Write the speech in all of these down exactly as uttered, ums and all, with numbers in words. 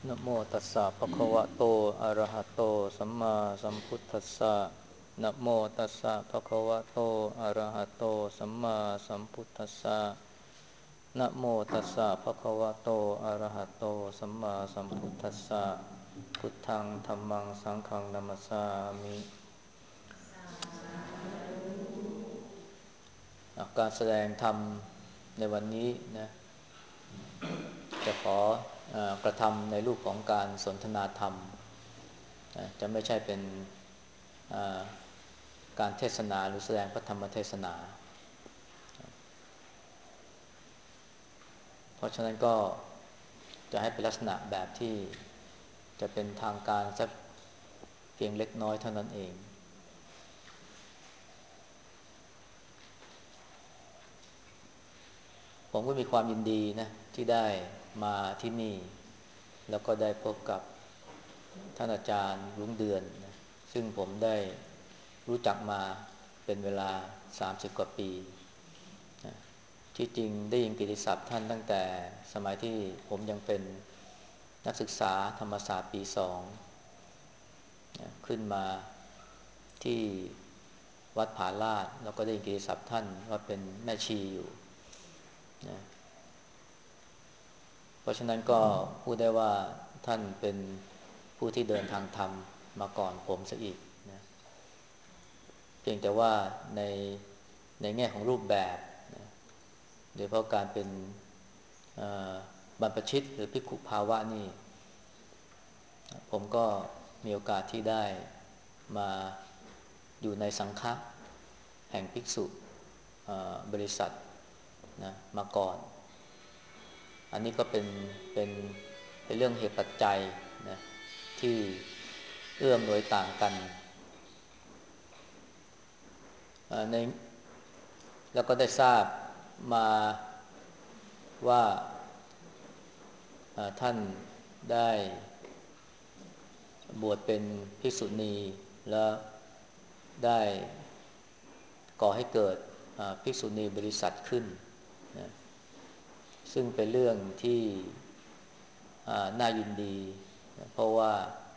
นะโมตัสสะภะคะวะโตอะระหะโตสัมมาสัมพุทธัสสะนะโมตัสสะภะคะวะโตอะระหะโตสัมมาสัมพุทธัสสะนะโมตัสสะภะคะวะโตอะระหะโตสัมมาสัมพุทธัสสะพุทธังธัมมังสังฆังนะมัสสามิอ่ะการแสดงธรรมในวันนี้นะจะขอเอ่อกระทำในรูปของการสนทนาธรรมนะจะไม่ใช่เป็นอ่า การเทศนาหรือแสดงพระธรรมเทศนาเพราะฉะนั้นก็จะให้เป็นลักษณะแบบที่จะเป็นทางการสักเพียงเล็กน้อยเท่านั้นเองผมก็มีความยินดีนะที่ได้มาที่นี่แล้วก็ได้พบกับท่านอาจารย์รุ้งเดือนนะซึ่งผมได้รู้จักมาเป็นเวลาสามสิบกว่าปีนะที่จริงได้ยินกิตติศัพท์ท่านตั้งแต่สมัยที่ผมยังเป็นนักศึกษาธรรมศาสตร์ปีสองนะขึ้นมาที่วัดผาลาดแล้วก็ได้ยินกิตติศัพท์ท่านว่าเป็นแม่ชีอยู่นะเพราะฉะนั้นก็พูดได้ว่าท่านเป็นผู้ที่เดินทางธรรมมาก่อนผมซะอีกนะเพียงแต่ว่าในในแง่ของรูปแบบนะโดยเฉพาะการเป็นบรรพชิตหรือภิกขุภาวะนี่ผมก็มีโอกาสที่ได้มาอยู่ในสังฆะแห่งภิกษุบริษัทนะมาก่อนอันนี้ก็เป็นเป็นเป็นเรื่องเหตุปัจจัยนะที่เอื้อมหน่วยต่างกันในแล้วก็ได้ทราบมาว่าท่านได้บวชเป็นภิกษุณีแล้วได้ก่อให้เกิดภิกษุณีบริษัทขึ้นนะซึ่งเป็นเรื่องที่น่ายินดีนะเพราะว่า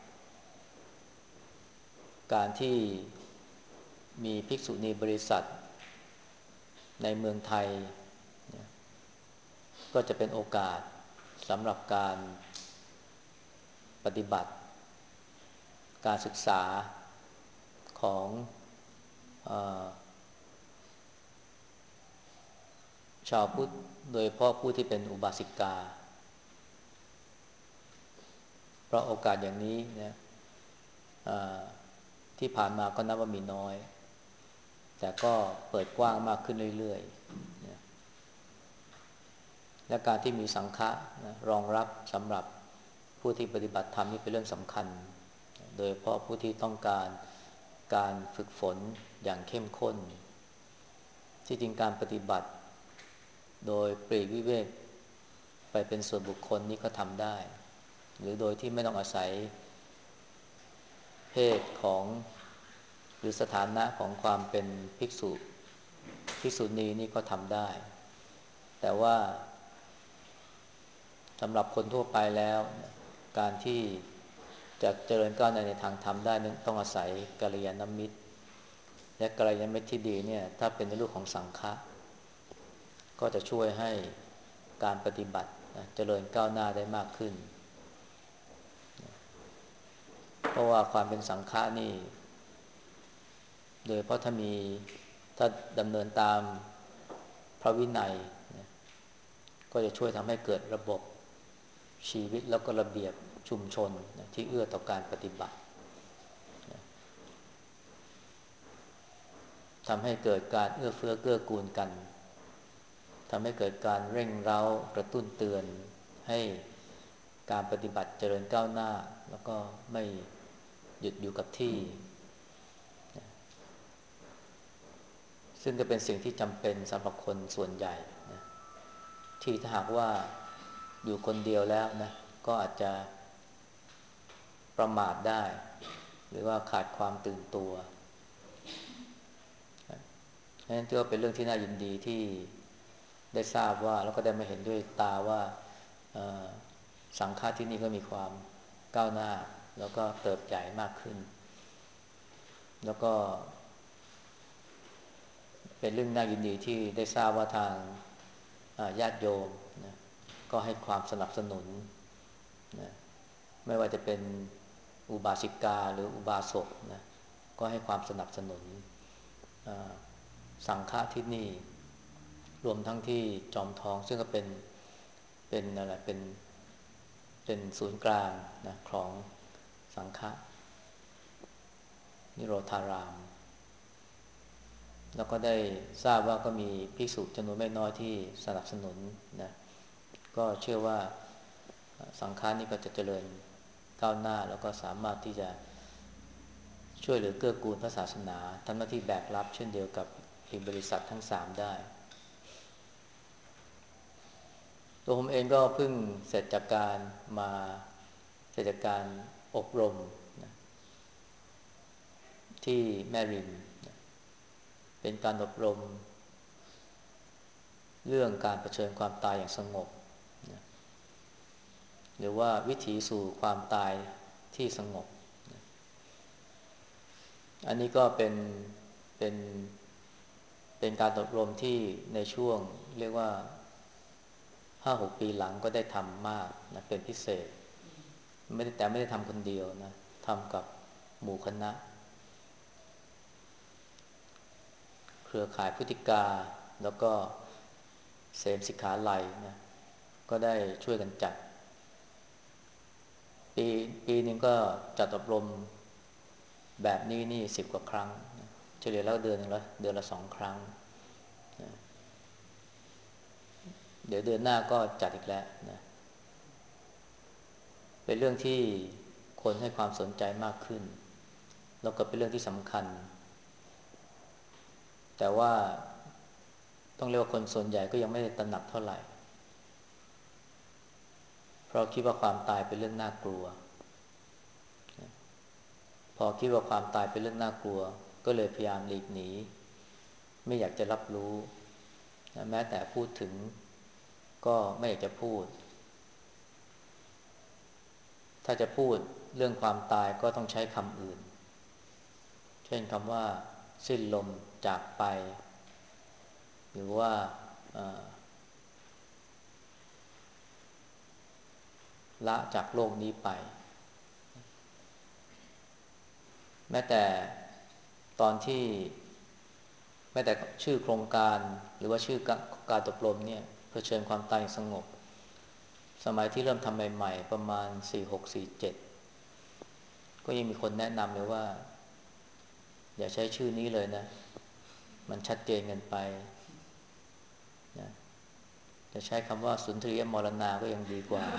การที่มีภิกษุณีบริษัทในเมืองไทยนะก็จะเป็นโอกาสสำหรับการปฏิบัติการศึกษาของเอ่อชาวพุทธโดยเฉพาะผู้ที่เป็นอุบาสิกาเพราะโอกาสอย่างนี้นะที่ผ่านมาก็นับว่ามีน้อยแต่ก็เปิดกว้างมากขึ้นเรื่อยๆนะและการที่มีสังฆะนะรองรับสำหรับผู้ที่ปฏิบัติธรรมนี่เป็นเรื่องสำคัญโดยเฉพาะผู้ที่ต้องการการฝึกฝนอย่างเข้มข้นที่จริงการปฏิบัติโดยปลีกวิเวกไปเป็นส่วนบุคคลนี่ก็ทำได้หรือโดยที่ไม่ต้องอาศัยเพศของหรือสถานะของความเป็นภิกษุภิกษุณีนี่ก็ทำได้แต่ว่าสำหรับคนทั่วไปแล้วการที่จะเจริญก้าวหน้าในทางธรรมได้นั้นต้องอาศัยกัลยาณมิตรและกัลยาณมิตรที่ดีเนี่ยถ้าเป็นในรูปของสังฆะก็จะช่วยให้การปฏิบัติเจริญก้าวหน้าได้มากขึ้นเพราะว่าความเป็นสังฆะนี่โดยเพราะถ้ามีถ้าดำเนินตามพระวินัยก็จะช่วยทำให้เกิดระบบชีวิตแล้วก็ระเบียบชุมชนที่เอื้อต่อการปฏิบัติทำให้เกิดการเอื้อเฟื้อเกื้อกูลกันทำให้เกิดการเร่งเร้ากระตุ้นเตือนให้การปฏิบัติเจริญก้าวหน้าแล้วก็ไม่หยุดอยู่กับที่ซึ่งก็เป็นสิ่งที่จำเป็นสำหรับคนส่วนใหญ่นะที่ถ้าหากว่าอยู่คนเดียวแล้วนะก็อาจจะประมาทได้หรือว่าขาดความตื่นตัวนั่นถือว่าเป็นเรื่องที่น่ายินดีที่ได้ทราบว่าแล้วก็ได้มาเห็นด้วยตาว่าสังฆะที่นี่ก็มีความก้าวหน้าแล้วก็เติบใหญ่มากขึ้นแล้วก็เป็นเรื่องน่ายินดีที่ได้ทราบว่าทางญาติโยมนะก็ให้ความสนับสนุนนะไม่ว่าจะเป็นอุบาสิกาหรืออุบาสกนะก็ให้ความสนับสนุนสังฆะที่นี่รวมทั้งที่จอมทองซึ่งก็เป็นเป็นอะไรเป็นเป็นศูนย์กลางนะของสังฆะนิโรธารามแล้วก็ได้ทราบว่าก็มีภิกษุจำนวนไม่น้อยที่สนับสนุนนะก็เชื่อว่าสังฆานี่ก็จะเจริญก้าวหน้าแล้วก็สามารถที่จะช่วยเหลือเกื้อกูลพระศาสนาทำหน้าที่แบกรับเช่นเดียวกับอีกบริษัททั้งสามได้ตัวผมเองก็เพิ่งเสร็จจากการมาเสร็จจากการอบรมนะที่แม่ริมนะเป็นการอบรมเรื่องการเผชิญความตายอย่างสงบนะหรือว่าวิถีสู่ความตายที่สงบนะอันนี้ก็เป็นเป็นเป็นการอบรมที่ในช่วงเรียกว่า ห้าหก ปีหลังก็ได้ทำมากนะเป็นพิเศษไม่ได้แต่ไม่ได้ทำคนเดียวนะทำกับหมู่คณะเครือข่ายพุทธิกาแล้วก็เสมสิกขาลัยนะก็ได้ช่วยกันจัดปีปีนึงก็จัดอบรมแบบนี้นี่สิบกว่าครั้งนะเฉลี่ยแล้วเดือนนึงละเดือนละสองครั้งนะเดี๋ยวเดือนหน้าก็จัดอีกแล้วนะเป็นเรื่องที่คนให้ความสนใจมากขึ้นแล้วก็เป็นเรื่องที่สำคัญแต่ว่าต้องเรียกว่าคนส่วนใหญ่ก็ยังไม่ได้ตระหนักเท่าไหร่เพราะคิดว่าความตายเป็นเรื่องน่ากลัวพอคิดว่าความตายเป็นเรื่องน่ากลัวก็เลยพยายามหลีกหนีไม่อยากจะรับรู้แม้แต่พูดถึงก็ไม่อยากจะพูดถ้าจะพูดเรื่องความตายก็ต้องใช้คำอื่นเช่นคำว่าสิ้นลมจากไปหรือว่าละจากโลกนี้ไปแม้แต่ตอนที่แม้แต่ชื่อโครงการหรือว่าชื่อการอบรมเนี่ยเผชิญความตายอย่างสงบสมัยที่เริ่มทำใหม่ๆประมาณสี่หก สี่เจ็ดก็ยังมีคนแนะนำเลยว่าอย่าใช้ชื่อนี้เลยนะมันชัดเจนเกินไปนะจะใช้คำว่าสุนทรียมรณาก็ยังดีกว่า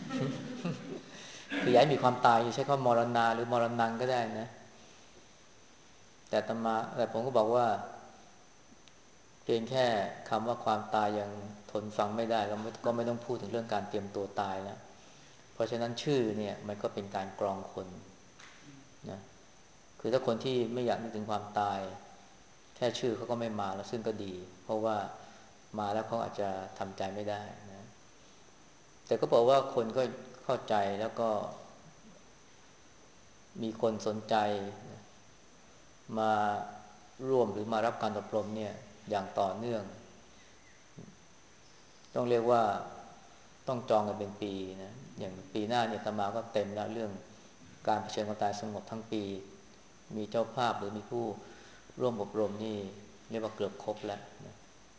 คือย้ายมีความตายอย่าใช้คำว่ามรณาหรือมรณังก็ได้นะแต่ตมาแต่ผมก็บอกว่าเพียงแค่คำว่าความตายยังทนฟังไม่ได้แล้วก็ไม่ต้องพูดถึงเรื่องการเตรียมตัวตายแล้วเพราะฉะนั้นชื่อเนี่ยมันก็เป็นการกรองคนนะคือถ้าคนที่ไม่อยากนึกถึงความตายแค่ชื่อเขาก็ไม่มาแล้วซึ่งก็ดีเพราะว่ามาแล้วเขาอาจจะทำใจไม่ได้นะแต่ก็บอกว่าคนก็เข้าใจแล้วก็มีคนสนใจมาร่วมหรือมารับการอบรมเนี่ยอย่างต่อเนื่องต้องเรียกว่าต้องจองกันเป็นปีนะอย่างปีหน้าเนี่ยอาตมาก็เต็มแล้วเรื่องการเผชิญความตายสงบทั้งปีมีเจ้าภาพหรือมีผู้ร่วมอบรมนี่เรียกว่าเกือบครบแล้วนะ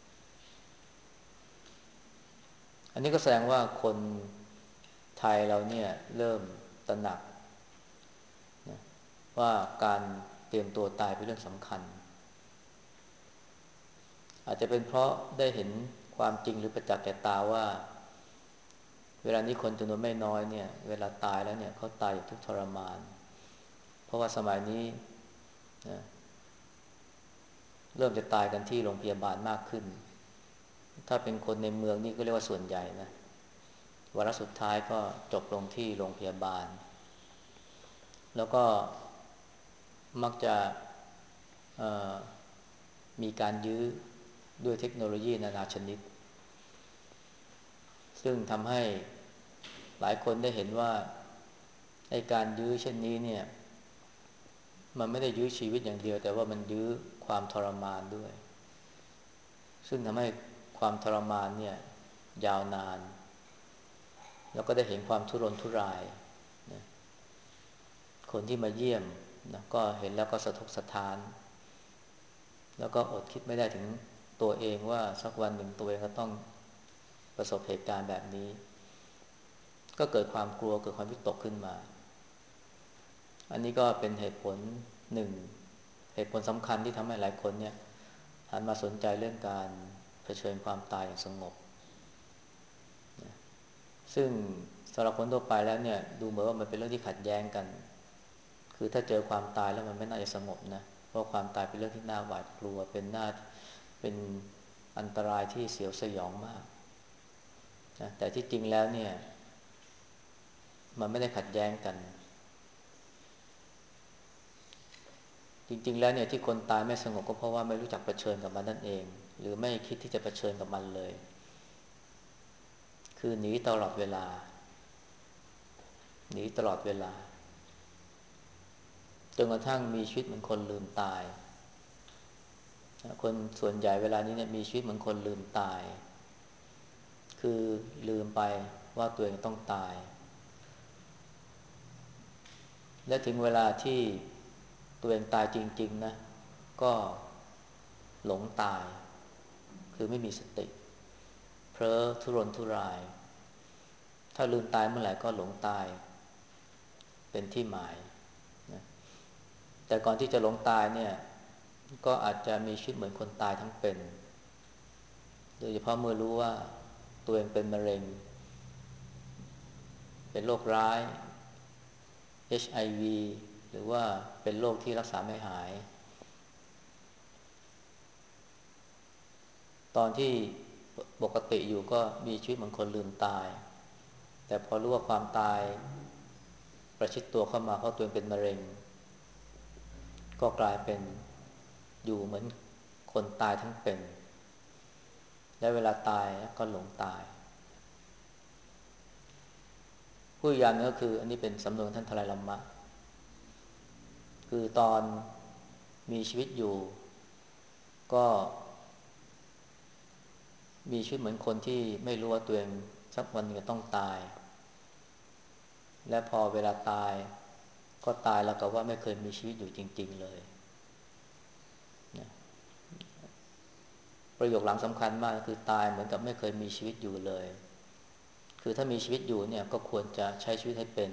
อันนี้ก็แสดงว่าคนไทยเราเนี่ยเริ่มตระหนักนะว่าการเตรียมตัวตายเป็นเรื่องสำคัญอาจจะเป็นเพราะได้เห็นความจริงหรือประจักษ์แก่ตาว่าเวลานี้คนจำนวนไม่น้อยเนี่ยเวลาตายแล้วเนี่ยเขาตายอย่างทุกข์ทรมานเพราะว่าสมัยนี้นะเริ่มจะตายกันที่โรงพยาบาลมากขึ้นถ้าเป็นคนในเมืองนี่ก็เรียกว่าส่วนใหญ่นะวาระสุดท้ายก็จบลงที่โรงพยาบาลแล้วก็มักจะมีการยื้อด้วยเทคโนโลยีนานาชนิดซึ่งทำให้หลายคนได้เห็นว่าไอ้การยื้อเช่นนี้เนี่ยมันไม่ได้ยื้อชีวิตอย่างเดียวแต่ว่ามันยื้อความทรมานด้วยซึ่งทำให้ความทรมานเนี่ยยาวนานแล้วก็ได้เห็นความทุรนทุรายนะคนที่มาเยี่ยมนะก็เห็นแล้วก็สะทกสะท้านแล้วก็อดคิดไม่ได้ถึงตัวเองว่าสักวันหนึ่งตัวเองก็ต้องประสบเหตุการณ์แบบนี้ก็เกิดความกลัวเกิดความวิตกขึ้นมาอันนี้ก็เป็นเหตุผลหนึ่งเหตุผลสำคัญที่ทำให้หลายคนเนี่ยหันมาสนใจเรื่องการเผชิญความตายอย่างสงบซึ่งสำหรับคนทั่วไปแล้วเนี่ยดูเหมือนว่ามันเป็นเรื่องที่ขัดแย้งกันคือถ้าเจอความตายแล้วมันไม่น่าจะสงบนะเพราะความตายเป็นเรื่องที่น่าหวาดกลัวเป็นน่าเป็นอันตรายที่เสียวสยองมากนะแต่ที่จริงแล้วเนี่ยมันไม่ได้ขัดแย้งกันจริงๆแล้วเนี่ยที่คนตายไม่สงบก็เพราะว่าไม่รู้จักเผชิญกับมันนั่นเองหรือไม่คิดที่จะเผชิญกับมันเลยคือหนีตลอดเวลาหนีตลอดเวลาจนกระทั่งมีชีวิตเหมือนคนลืมตายคนส่วนใหญ่เวลานี้เนี่ยมีชีวิตเหมือนคนลืมตายคือลืมไปว่าตัวเองต้องตายและถึงเวลาที่ตัวเองตายจริงๆนะก็หลงตายคือไม่มีสติเพ้อทุรนทุรายถ้าลืมตายเมื่อไหร่ก็หลงตายเป็นที่หมายนะแต่ก่อนที่จะหลงตายเนี่ยก็อาจจะมีชีวิตเหมือนคนตายทั้งเป็นโดยเฉพาะเมื่อรู้ว่าตัวเองเป็นมะเร็งเป็นโรคร้าย เอช ไอ วี หรือว่าเป็นโรคที่รักษาไม่หายตอนที่ปกติอยู่ก็มีชีวิตเหมือนคนลืมตายแต่พอรู้ว่าความตายประชิดตัวเข้ามาเพราะตัวเองเป็นมะเร็งก็กลายเป็นอยู่เหมือนคนตายทั้งเป็นและเวลาตายก็หลงตายผู้ยานก็คืออันนี้เป็นสำนวนท่านทไลลัมมะคือตอนมีชีวิตอยู่ก็มีชีวิตเหมือนคนที่ไม่รู้ว่าตัวเองสักวันหนึ่งจะต้องตายและพอเวลาตายก็ตายแล้วกับว่าไม่เคยมีชีวิตอยู่จริงๆเลยนะประโยคหลังสำคัญมากคือตายเหมือนกับไม่เคยมีชีวิตอยู่เลยคือถ้ามีชีวิตอยู่เนี่ยก็ควรจะใช้ชีวิตให้เป็น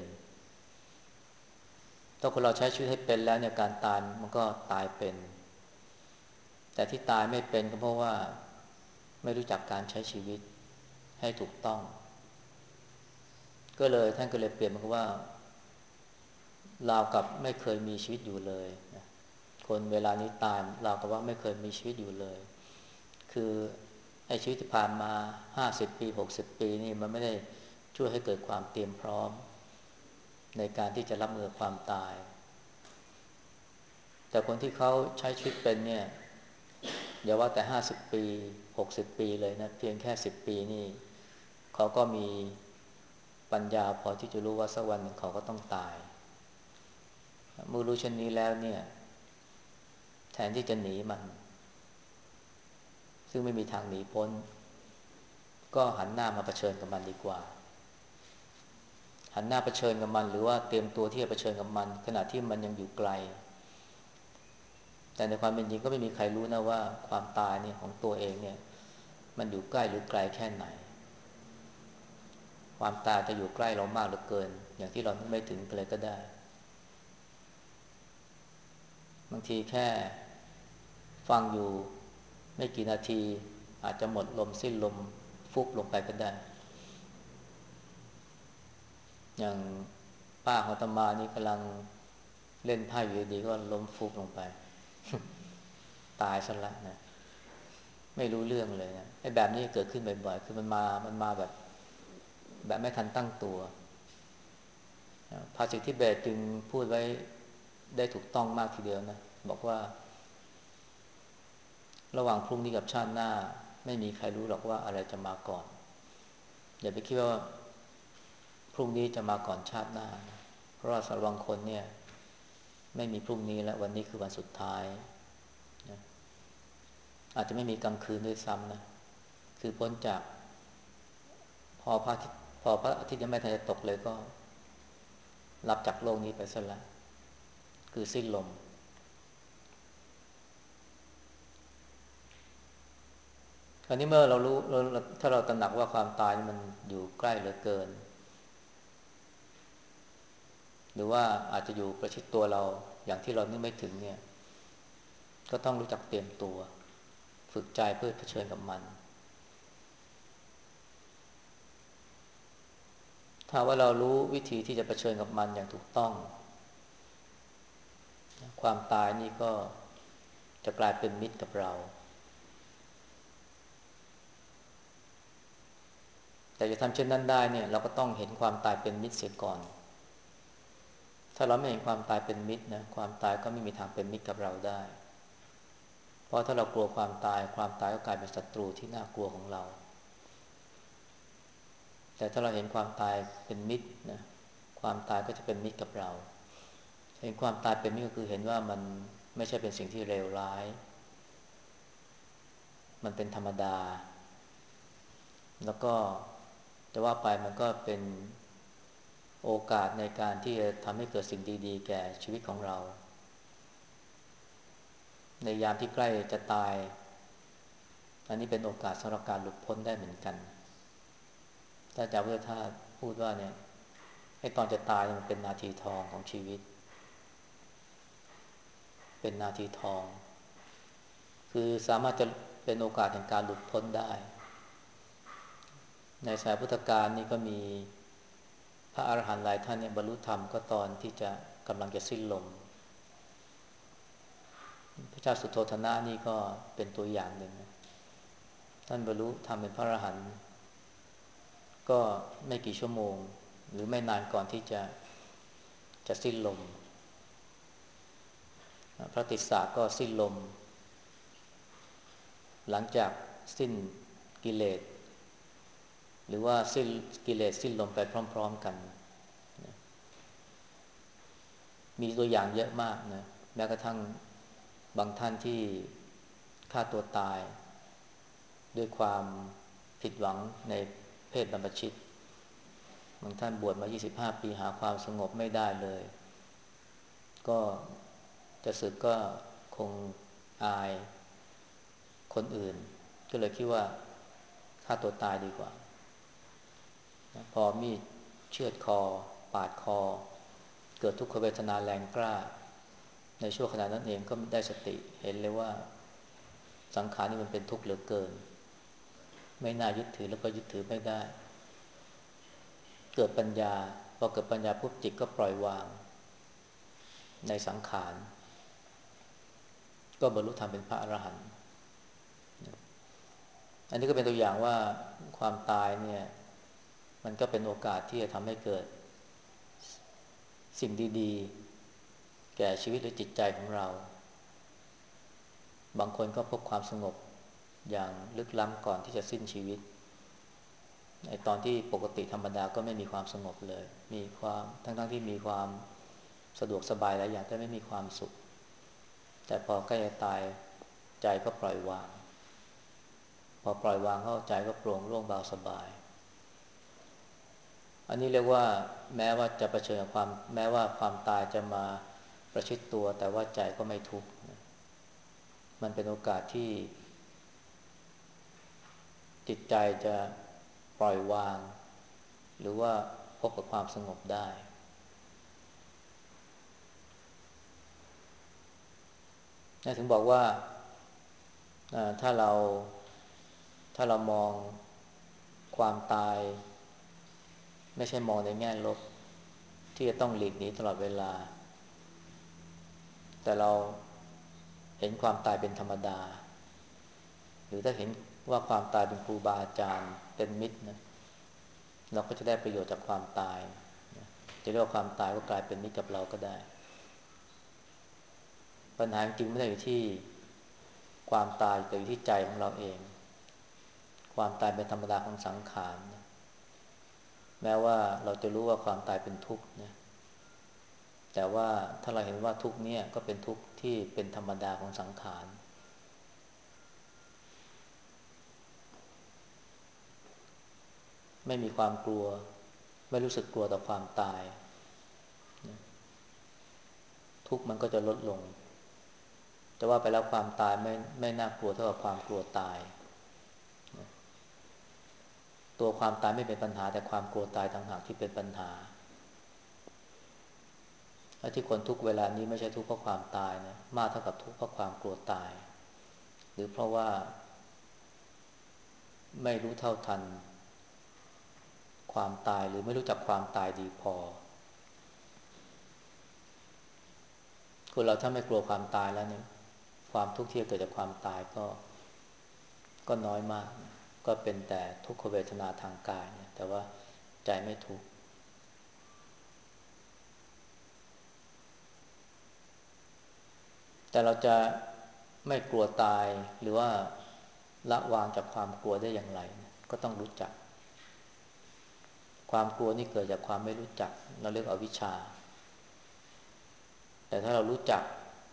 ถ้าคนเราใช้ชีวิตให้เป็นแล้วเนี่ยการตายมันก็ตายเป็นแต่ที่ตายไม่เป็นก็เพราะว่าไม่รู้จักการใช้ชีวิตให้ถูกต้องก็เลยท่านก็เลยเปลี่ยนมันว่าราวกับไม่เคยมีชีวิตอยู่เลยนะคนเวลานี้ตายราวกับว่าไม่เคยมีชีวิตอยู่เลยคือไอ้ชีวิตที่ผ่านมาห้าสิบปีหกสิบปีนี่มันไม่ได้ช่วยให้เกิดความเตรียมพร้อมในการที่จะรับมือความตายแต่คนที่เขาใช้ชีวิตเป็นเนี่ยอย่าว่าแต่ห้าสิบปีหกสิบปีเลยนะเพียงแค่สิบปีนี่เขาก็มีปัญญาพอที่จะรู้ว่าสักวันหนึ่งเขาก็ต้องตายเมื่อรู้เช่นนี้แล้วเนี่ยแทนที่จะหนีมันซึ่งไม่มีทางหนีพ้นก็หันหน้ามาเผชิญกับมันดีกว่าหันหน้าเผชิญกับมันหรือว่าเตรียมตัวที่จะเผชิญกับมันขณะที่มันยังอยู่ไกลแต่ในความเป็นจริงก็ไม่มีใครรู้นะว่าความตายเนี่ยของตัวเองเนี่ยมันอยู่ใกล้หรือไกลแค่ไหนความตายจะอยู่ใกล้เรามากเหลือเกินอย่างที่เราไม่ถึงเลยก็ได้บางทีแค่ฟังอยู่ไม่กี่นาทีอาจจะหมดลมสิ้นลมฟุบลงไปก็ได้อย่างป้าของอาตมานี่กำลังเล่นไพ่อยู่ดีๆก็ล้มฟุบลงไปตายซะแล้วนะไม่รู้เรื่องเลยนะไอ้แบบนี้เกิดขึ้นบ่อยๆคือมันมามันมาแบบแบบไม่ทันตั้งตัวภาษิตทิเบตจึงพูดไว้ได้ถูกต้องมากทีเดียวนะบอกว่าระหว่างพรุ่งนี้กับชาติหน้าไม่มีใครรู้หรอกว่าอะไรจะมาก่อนอย่าไปคิดว่าพรุ่งนี้จะมาก่อนชาติหน้านะเพราะว่าสำหรับบางคนเนี่ยไม่มีพรุ่งนี้แล้ววันนี้คือวันสุดท้ายนะอาจจะไม่มีกลางคืนด้วยซ้ำนะคือพ้นจากพอพระอาทิตย์พอพระอาทิตย์ยังไม่ทันจะตกเลยก็รับจากโลกนี้ไปซะแล้วคือสิ้นลมอันนี้เมื่อเรารู้ถ้าเราตระหนักว่าความตายมันอยู่ใกล้เหลือเกินหรือว่าอาจจะอยู่ประชิดตัวเราอย่างที่เรานึกไม่ถึงเนี่ยก็ต้องรู้จักเตรียมตัวฝึกใจเพื่อเผชิญกับมันถ้าว่าเรารู้วิธีที่จะเผชิญกับมันอย่างถูกต้องความตายนี่ก็จะกลายเป็นมิตรกับเราแต่จะทำเช่นนั้นได้เนี่ยเราก็ต้องเห็นความตายเป็นมิตรเสียก่อนถ้าเราไม่เห็นความตายเป็นมิตรนะความตายก็ไม่มีทางเป็นมิตรกับเราได้เพราะถ้าเรากลัวความตายความตายก็กลายเป็นศัตรูที่น่ากลัวของเราแต่ถ้าเราเห็นความตายเป็นมิตรนะความตายก็จะเป็นมิตรกับเราเห็นความตายเป็นมิตรก็คือเห็นว่ามันไม่ใช่เป็นสิ่งที่เลวร้ายมันเป็นธรรมดาแล้วก็จะว่าไปมันก็เป็นโอกาสในการที่จะทำให้เกิดสิ่งดีๆแก่ชีวิตของเราในยามที่ใกล้จะตายอันนี้เป็นโอกาสสำหรับการหลุดพ้นได้เหมือนกันถ้าอาจารย์พุทธทาสพูดว่าเนี่ยให้ตอนจะตายมันเป็นนาทีทองของชีวิตเป็นนาทีทองคือสามารถจะเป็นโอกาสแห่งการหลุดพ้นได้ในสายพุทธกาลนี่ก็มีพระอรหันต์หลายท่านเนี่ยบรรลุธรรมก็ตอนที่จะกำลังจะสิ้นลมพระเจ้าสุโธทนะนี่ก็เป็นตัวอย่างหนึ่งท่านบรรลุธรรมเป็นพระอรหันต์ก็ไม่กี่ชั่วโมงหรือไม่นานก่อนที่จะจะสิ้นลมพระติสสะก็สิ้นลมหลังจากสิ้นกิเลสหรือว่าสิ้นกิเลสสิ้นลมไปพร้อมๆกันมีตัวอย่างเยอะมากนะแม้กระทั่งบางท่านที่ฆ่าตัวตายด้วยความผิดหวังในเพศบรรพชิตบางท่านบวชมายี่สิบห้าปีหาความสงบไม่ได้เลยก็จะสึกก็คงอายคนอื่นก็เลยคิดว่าฆ่าตัวตายดีกว่าพอมีดเชือดคอปาดคอเกิดทุกขเวทนาแรงกล้าในช่วงขณะนั้นเองก็ได้สติเห็นเลยว่าสังขารนี่มันเป็นทุกข์เหลือเกินไม่น่ายึดถือแล้วก็ยึดถือไม่ได้เกิดปัญญาพอเกิดปัญญาปุ๊บจิตก็ปล่อยวางในสังขารก็บรรลุธรรมเป็นพระอรหันต์อันนี้ก็เป็นตัวอย่างว่าความตายเนี่ยมันก็เป็นโอกาสที่จะทำให้เกิดสิ่งดีๆแก่ชีวิตหรือจิตใจของเราบางคนก็พบความสงบอย่างลึกล้ำก่อนที่จะสิ้นชีวิตไอ้ตอนที่ปกติธรรมดาก็ไม่มีความสงบเลยมีความทั้งๆที่มีความสะดวกสบายหลายอย่างแต่ไม่มีความสุขแต่พอใกล้จะตายใจก็ปล่อยวางพอปล่อยวางเข้าใจก็โปร่งโล่งเบาสบายอันนี้เรียกว่าแม้ว่าจะเผชิญกับความแม้ว่าความตายจะมาประชิดตัวแต่ว่าใจก็ไม่ทุกข์มันเป็นโอกาสที่จิตใจจะปล่อยวางหรือว่าพบกับความสงบได้นั่นถึงบอกว่าถ้าเราถ้าเรามองความตายไม่ใช่มองในแง่ลบที่จะต้องหลีกหนีตลอดเวลาแต่เราเห็นความตายเป็นธรรมดาหรือถ้าเห็นว่าความตายเป็นครูบาอาจารย์เป็นมิตรนะเราก็จะได้ประโยชน์จากความตายจะเรียกว่าความตายก็กลายเป็นมิตรกับเราก็ได้ปัญหาจริงไม่ได้อยู่ที่ความตายแต่อยู่ที่ใจของเราเองความตายเป็นธรรมดาของสังขารแม้ว่าเราจะรู้ว่าความตายเป็นทุกข์นะแต่ว่าถ้าเราเห็นว่าทุกข์เนี่ยก็เป็นทุกข์ที่เป็นธรรมดาของสังขารไม่มีความกลัวไม่รู้สึกกลัวต่อความตายทุกข์มันก็จะลดลงแต่ว่าไปแล้วความตายไม่ไม่น่ากลัวเท่ากับความกลัวตายตัวความตายไม่เป็นปัญหาแต่ความกลัวตายต่างหากที่เป็นปัญหาและที่คนทุกเวลานี้ไม่ใช่ทุกข์เพราะความตายนะมากเท่ากับทุกข์เพราะความกลัวตายหรือเพราะว่าไม่รู้เท่าทันความตายหรือไม่รู้จักความตายดีพอคนเราถ้าไม่กลัวความตายแล้วเนี่ยความทุกข์ที่เกิดจากความตายก็ก็น้อยมากก็เป็นแต่ทุกขเวทนาทางกายนะแต่ว่าใจไม่ทุกข์แต่เราจะไม่กลัวตายหรือว่าละวางจากความกลัวได้อย่างไรนะก็ต้องรู้จักความกลัวนี่เกิดจากความไม่รู้จักเราเรียกอวิชชาแต่ถ้าเรารู้จัก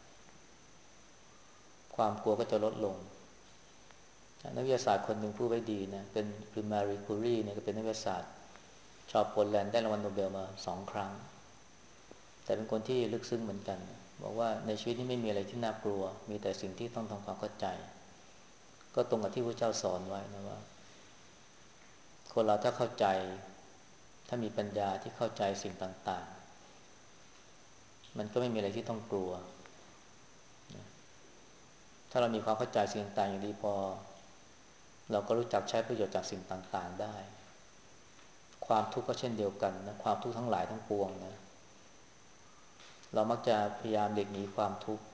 ความกลัวก็จะลดลงนักวิทยาศาสตร์คนหนึ่งพูดไว้ดีนะเป็นคือมารีคูรีเนี่ยก็เป็นนักวิทยาศาสตร์ชาวโปแลนด์ได้รางวัลโนเบลมาสองครั้งแต่เป็นคนที่ลึกซึ้งเหมือนกันบอกว่าในชีวิตนี้ไม่มีอะไรที่น่ากลัวมีแต่สิ่งที่ต้องทำความเข้าใจก็ตรงกับที่พระเจ้าสอนไว้นะว่าคนเราถ้าเข้าใจถ้ามีปัญญาที่เข้าใจสิ่งต่างๆมันก็ไม่มีอะไรที่ต้องกลัวถ้าเรามีความเข้าใจสิ่งต่างๆอย่างดีพอเราก็รู้จักใช้ประโยชน์จากสิ่งต่างๆได้ความทุกข์ก็เช่นเดียวกันนะความทุกข์ทั้งหลายทั้งปวงนะเรามักจะพยายามหลีกหนีความทุกข์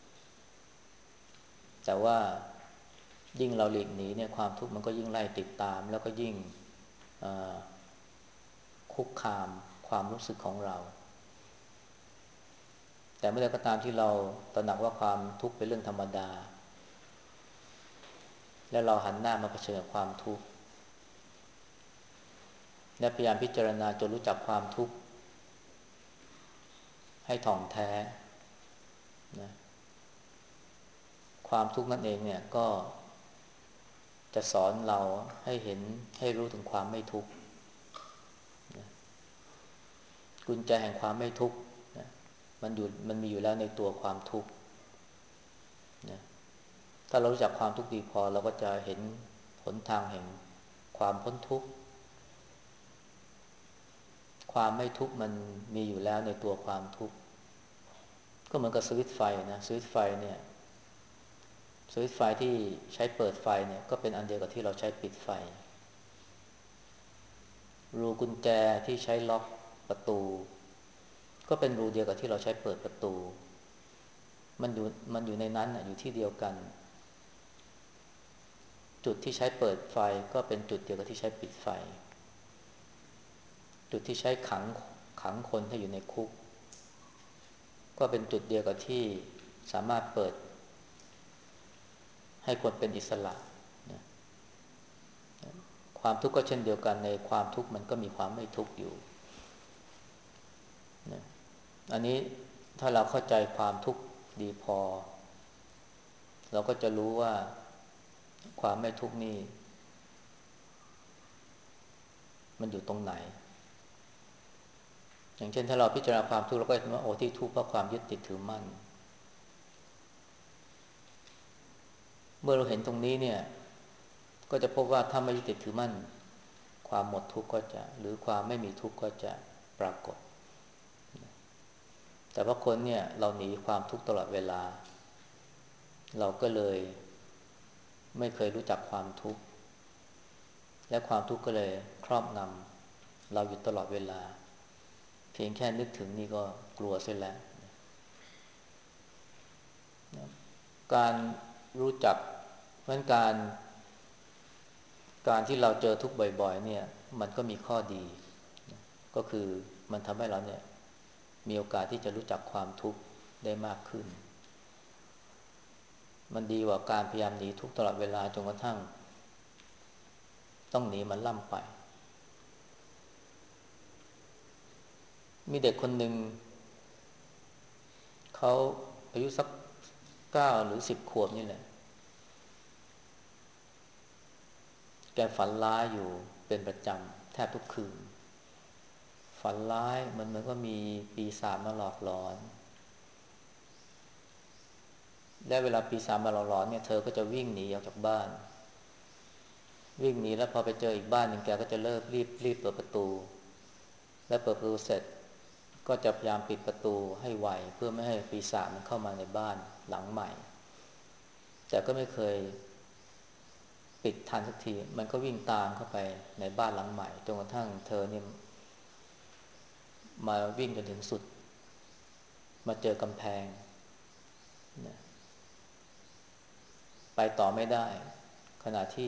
แต่ว่ายิ่งเราหลีกหนีเนี่ยความทุกข์มันก็ยิ่งไล่ติดตามแล้วก็ยิ่งคุกคามความรู้สึกของเราแต่เมื่อใดก็ตามที่เราตระหนักว่าความทุกข์เป็นเรื่องธรรมดาและเราหันหน้ามาเผชิญกับความทุกข์และพยายามพิจารณาจนรู้จักความทุกข์ให้ถ่องแท้นะความทุกข์นั่นเองเนี่ยก็จะสอนเราให้เห็นให้รู้ถึงความไม่ทุกข์นะกุญแจแห่งความไม่ทุกข์นะมันอยู่มันมีอยู่แล้วในตัวความทุกข์นะถ้าเรารู้จักความทุกข์ดีพอเราก็จะเห็นหนทางแห่งความพ้นทุกข์ความไม่ทุกข์มันมีอยู่แล้วในตัวความทุกข์ก็เหมือนกับสวิตช์ไฟนะสวิตช์ไฟเนี่ยสวิตช์ไฟที่ใช้เปิดไฟเนี่ยก็เป็นอันเดียวกับที่เราใช้ปิดไฟรูกุญแจที่ใช้ล็อกประตูก็เป็นรูเดียวกับที่เราใช้เปิดประตูมันอยู่มันอยู่ในนั้นอยู่ที่เดียวกันจุดที่ใช้เปิดไฟก็เป็นจุดเดียวกับที่ใช้ปิดไฟจุดที่ใช้ขังขังคนให้อยู่ในคุกก็เป็นจุดเดียวกับที่สามารถเปิดให้คนเป็นอิสระนะความทุกข์ก็เช่นเดียวกันในความทุกข์มันก็มีความไม่ทุกข์อยู่นะอันนี้ถ้าเราเข้าใจความทุกข์ดีพอเราก็จะรู้ว่าความไม่ทุกข์นี่มันอยู่ตรงไหนอย่างเช่นถ้าเราพิจารณาความทุกข์เราก็เห็นว่าโอ้ที่ทุกข์เพราะความยึดติดถือมั่นเมื่อเราเห็นตรงนี้เนี่ยก็จะพบว่าถ้าไม่ยึดติดถือมั่นความหมดทุกข์ก็จะหรือความไม่มีทุกข์ก็จะปรากฏแต่ว่าคนเนี่ยเราหนีความทุกข์ตลอดเวลาเราก็เลยไม่เคยรู้จักความทุกข์และความทุกข์ก็เลยครอบงำเราอยู่ตลอดเวลาเพียงแค่นึกถึงนี่ก็กลัวเสียแล้วการรู้จักเพราะการการที่เราเจอทุกข์บ่อยๆเนี่ยมันก็มีข้อดีก็คือมันทำให้เราเนี่ยมีโอกาสที่จะรู้จักความทุกข์ได้มากขึ้นมันดีกว่าการพยายามหนีทุกข์ตลอดเวลาจนกระทั่งต้องหนีมันล่ำไปมีเด็กคนหนึ่งเขาอายุสักเก้าหรือสิบขวบนี่แหละแกฝันร้ายอยู่เป็นประจำแทบทุกคืนฝันร้ายมันเหมือนว่ามีปีศาจมาหลอกหลอนและเวลาปีศาจมาหลอกหลอนเนี่ยเธอก็จะวิ่งหนีออกจากบ้านวิ่งหนีแล้วพอไปเจออีกบ้านหนึ่งแกก็จะเลิกรีบรีบเปิดประตูและเปิดประตูเสร็จก็จะพยายามปิดประตูให้ไวเพื่อไม่ให้ปีศาจมันเข้ามาในบ้านหลังใหม่แต่ก็ไม่เคยปิดทันสักทีมันก็วิ่งตามเข้าไปในบ้านหลังใหม่จนกระทั่งเธอเนี่ยมาวิ่งจนถึงสุดมาเจอกำแพงนะไปต่อไม่ได้ขณะที่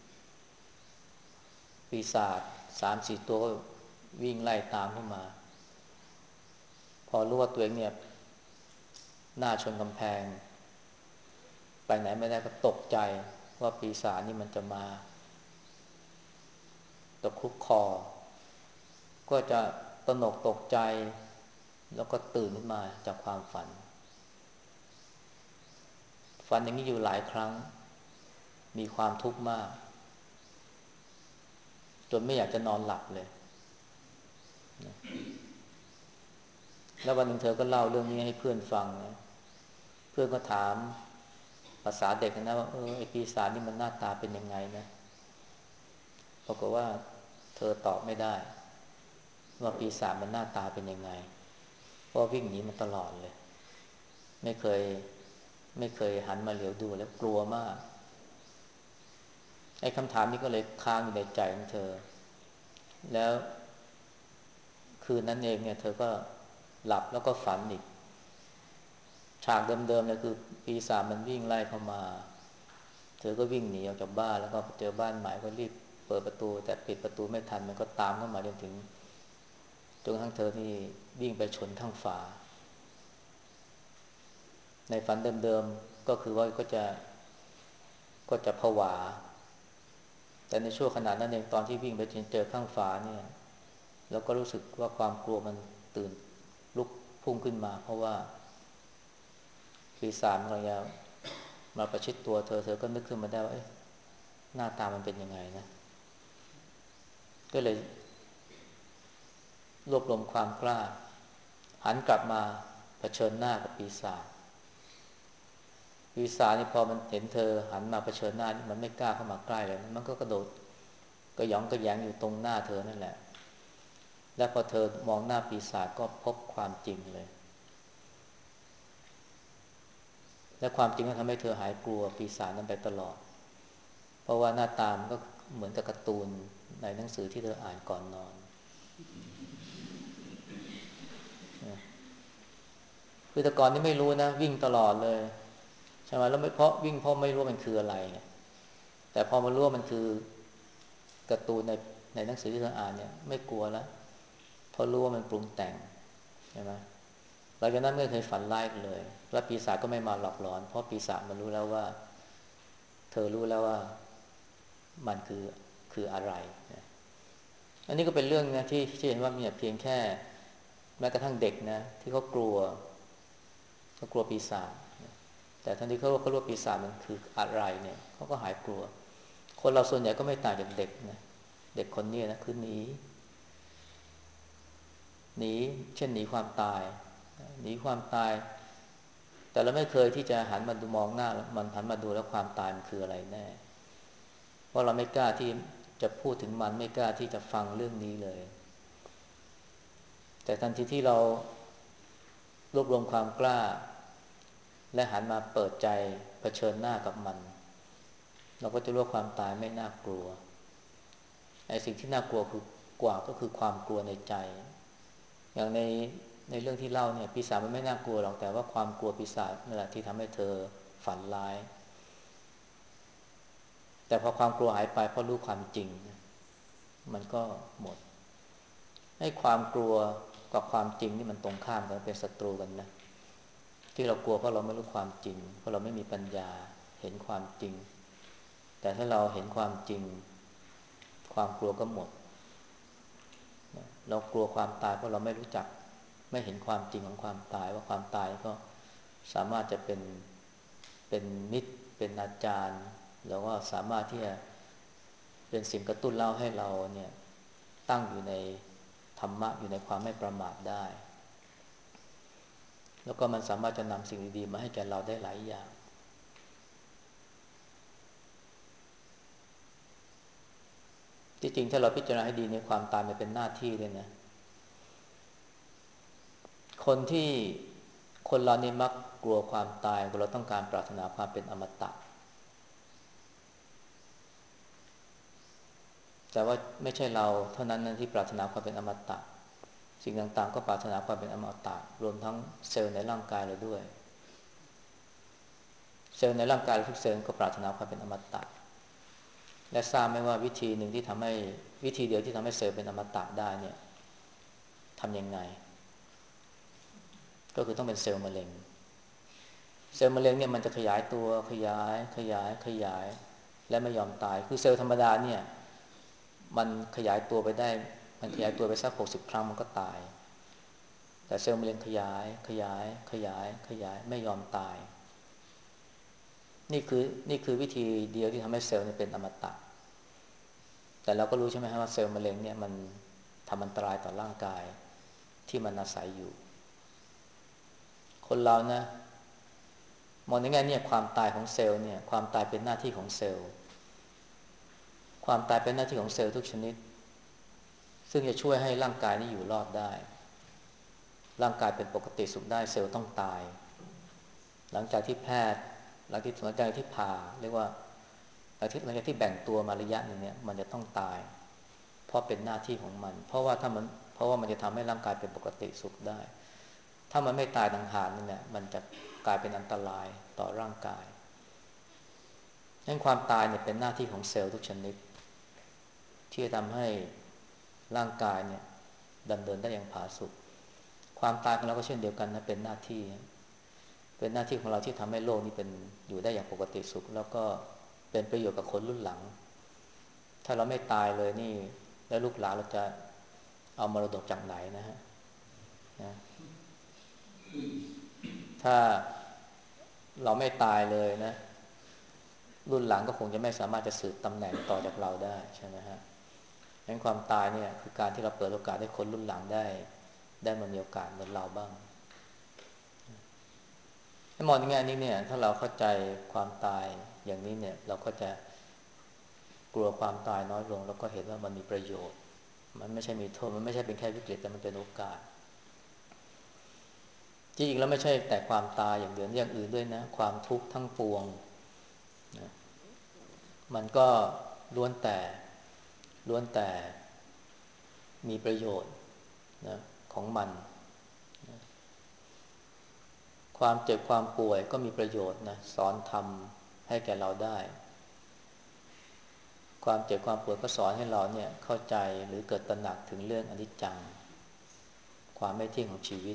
ปีศาจสามสี่ตัวก็วิ่งไล่ตามเข้ามาพอรู้ว่าตัวเองเนี่ยหน้าชนกำแพงไปไหนไม่ได้ก็ตกใจว่าปีศาจนี่มันจะมาตะครุบคอก็จะตระหนกตกใจแล้วก็ตื่นขึ้นมาจากความฝันฝันอย่างนี้อยู่หลายครั้งมีความทุกข์มากจนไม่อยากจะนอนหลับเลยแล้ววันหนึ่งเธอก็เล่าเรื่องนี้ให้เพื่อนฟังนะเพื่อนก็ถามภาษาเด็กนะว่าเออไอ้ปีศาจนี่มันหน้าตาเป็นยังไงนะปรากฏว่าเธอตอบไม่ได้ว่าปีศาจมันหน้าตาเป็นยังไงเพราะวิ่งหนีมันตลอดเลยไม่เคยไม่เคยหันมาเหลียวดูแล้วกลัวมากไอ้คำถามนี้ก็เลยค้างอยู่ในใจของเธอแล้วคืนนั้นเองเนี่ยเธอก็หลับแล้วก็ฝันอีกฉากเดิมๆเลยคือปีศาจมันวิ่งไล่เข้ามาเธอก็วิ่งหนีออกจากบ้านแล้วก็เจอบ้านใหม่ก็รีบเปิดประตูแต่ปิดประตูไม่ทันมันก็ตามเข้ามาจนถึงจนกระทั่งเธอนี่วิ่งไปชนข้างฝาในฝันเดิมๆก็คือว่าก็จะก็จะผวาแต่ในช่วงขณะนั้นเองตอนที่วิ่งไปเจอข้างฝาเนี่ยแล้วก็รู้สึกว่าความกลัวมันตื่นลุกพุ่งขึ้นมาเพราะว่าปีศาจมันจะมาประชิดตัวเธอเธอก็นึกขึ้นมาได้ว่าหน้าตามันเป็นยังไงนะก็เลยรวบรวมความกล้าหันกลับมาเผชิญหน้ากับปีศาจปีศาจนี่พอมันเห็นเธอหันมาเผชิญหน้านี่มันไม่กล้าเข้ามาใกล้เลยมันก็กระโดดกระหยองกระแยงอยู่ตรงหน้าเธอนั่นแหละและพอเธอมองหน้าปีศาจก็พบความจริงเลยและความจริงก็ทำให้เธอหายกลัวปีศาจนั้นไปตลอดเพราะว่าหน้าตามก็เหมือนกับการ์ตูนในหนังสือที่เธออ่านก่อนนอนคือแต่ก่อนนี่ไม่รู้นะวิ่งตลอดเลยใช่ไหมแล้วไม่เพราะวิ่งเพราะไม่รู้มันคืออะไรแต่พอมารู้ว่ามันคือการ์ตูนในในหนังสือที่เธออ่านเนี่ยไม่กลัวแล้วเพราะรู้ว่ามันปรุงแต่งใช่ไหมหลังจากนั้นไม่เคยฝันร้ายเลยและปีศาจก็ไม่มาหลอกหลอนเพราะปีศาจมันรู้แล้วว่าเธอรู้แล้วว่ามันคือคืออะไรอันนี้ก็เป็นเรื่องนะที่ที่เห็นว่าเนี่ยเพียงแค่แม้กระทั่งเด็กนะที่เขากลัวเขากลัวปีศาจแต่ทันทีเขาเขารู้ว่าปีศาจมันคืออะไรเนี่ยเขาก็หายกลัวคนเราส่วนใหญ่ก็ไม่ต่างจากเด็กนะเด็กคนนี้นะคือหนีหนีเช่นหนีความตายหนีความตายแต่เราไม่เคยที่จะหันมาดูมองหน้ามันหันมาดูแล้วความตายมันคืออะไรแน่เพราะเราไม่กล้าที่จะพูดถึงมันไม่กล้าที่จะฟังเรื่องนี้เลยแต่ทันทีที่เรารวบรวมความกล้าและหันมาเปิดใจเผชิญหน้ากับมันเราก็จะรู้ว่าความตายไม่น่ากลัวไอ้สิ่งที่น่ากลัวคือกว่าก็คือความกลัวในใจอย่างในในเรื่องที่เล่าเนี่ยปีศาจมันไม่น่ากลัวหรอกแต่ว่าความกลัวปีศาจนั่นแหละที่ทำให้เธอฝันร้ายแต่พอความกลัวหายไปเพราะรู้ความจริงมันก็หมดให้ความกลัวกับความจริงนี่มันตรงข้ามกันเป็นศัตรูกันนะที่เรากลัวเพราะเราไม่รู้ความจริงเพราะเราไม่มีปัญญาเห็นความจริงแต่ถ้าเราเห็นความจริงความกลัวก็หมดเรากลัวความตายเพราะเราไม่รู้จักไม่เห็นความจริงของความตายว่าความตายก็สามารถจะเป็นเป็นมิตรเป็นอาจารย์แล้วก็สามารถที่จะเป็นสิ่งกระตุ้นเล่าให้เราเนี่ยตั้งอยู่ในธรรมะอยู่ในความไม่ประมาทได้แล้วก็มันสามารถจะนำสิ่งดีๆมาให้แก่เราได้หลายอย่างที่จริงถ้าเราพิจารณาให้ดีในความตายมันเป็นหน้าที่ด้วยนะคนที่คนเรานี่มักกลัวความตายเราต้องการปรารถนาความเป็นอมตะแต่ว่าไม่ใช่เราเท่านั้นนะที่ปรารถนาความเป็นอมตะสิ่งต่างๆก็ปรารถนาความเป็นอมตะรวมทั้งเซลล์ในร่างกายเราด้วยเซลล์ในร่างกายทุกเซลล์ก็ปรารถนาความเป็นอมตะและทราบไหมว่าวิธีหนึ่งที่ทำให้วิธีเดียวที่ทำให้เซลล์เป็นอมตะได้เนี่ยทำยังไงก็คือต้องเป็นเซลล์มะเร็งเซลล์มะเร็งเนี่ยมันจะขยายตัวขยายขยายขยายและไม่ยอมตายคือเซลล์ธรรมดาเนี่ยมันขยายตัวไปได้มันขยายตัวไปสักหกสิบครั้งมันก็ตายแต่เซลล์มะเร็งขยายขยายขยายขยายไม่ยอมตายนี่คือนี่คือวิธีเดียวที่ทำให้เซลล์เป็นอมตะแต่เราก็รู้ใช่ไหมครับว่าเซลล์มะเร็งเนี่ยมันทำอันตรายต่อร่างกายที่มันอาศัยอยู่คนเรานะมองในแง่นี้ความตายของเซลล์เนี่ยความตายเป็นหน้าที่ของเซลล์ความตายเป็นหน้าที่ของเซลล์ทุกชนิดซึ่งจะช่วยให้ร่างกายนี้อยู่รอดได้ร่างกายเป็นปกติสุขได้เซลล์ต้องตายหลังจากที่แพทย์หลังจากที่หลังจากที่ผ่าเรียกว่าหลังจากหลังจากที่แบ่งตัวมาระยะหนึ่งเนี่ยมันจะต้องตายเพราะเป็นหน้าที่ของมันเพราะว่าถ้ามันเพราะว่ามันจะทำให้ร่างกายเป็นปกติสุขได้ถ้ามันไม่ตายต่างหากนี่เนี่ยมันจะกลายเป็นอันตรายต่อร่างกายงั้นความตายเนี่ยเป็นหน้าที่ของเซลล์ทุกชนิดที่จะทำให้ร่างกายเนี่ยดำเนินได้อย่างผาสุกความตายของเราก็เช่นเดียวกันนะเป็นหน้าที่เป็นหน้าที่ของเราที่ทำให้โลกนี้เป็นอยู่ได้อย่างปกติสุขแล้วก็เป็นประโยชน์กับคนรุ่นหลังถ้าเราไม่ตายเลยนี่แล้วลูกหลานเราจะเอามรดกจากไหนนะฮะนะถ้าเราไม่ตายเลยนะรุ่นหลังก็คงจะไม่สามารถจะสืบตำแหน่งต่อจากเราได้ใช่ไหมฮะงั้นความตายเนี่ยคือการที่เราเปิดโอกาสให้คนรุ่นหลังได้ได้มามีโอกาสเหมือนเราบ้างถ้ามองในแง่นี้เนี่ยถ้าเราเข้าใจความตายอย่างนี้เนี่ยเราก็จะกลัวความตายน้อยลงแล้วก็เห็นว่ามันมีประโยชน์มันไม่ใช่มีโทษมันไม่ใช่เป็นแค่วิกฤตแต่มันเป็นโอกาสจริงๆแล้วไม่ใช่แต่ความตายอย่างเดียวอย่างอื่นด้วยนะความทุกข์ทั้งปวงนะมันก็ล้วนแต่ล้วนแต่มีประโยชน์นะของมันนะความเจ็บความป่วยก็มีประโยชน์นะสอนทำให้แก่เราได้ความเจ็บความป่วยก็สอนให้เราเนี่ยเข้าใจหรือเกิดตระหนักถึงเรื่องอนิจจังความไม่เที่ยงของชีวิต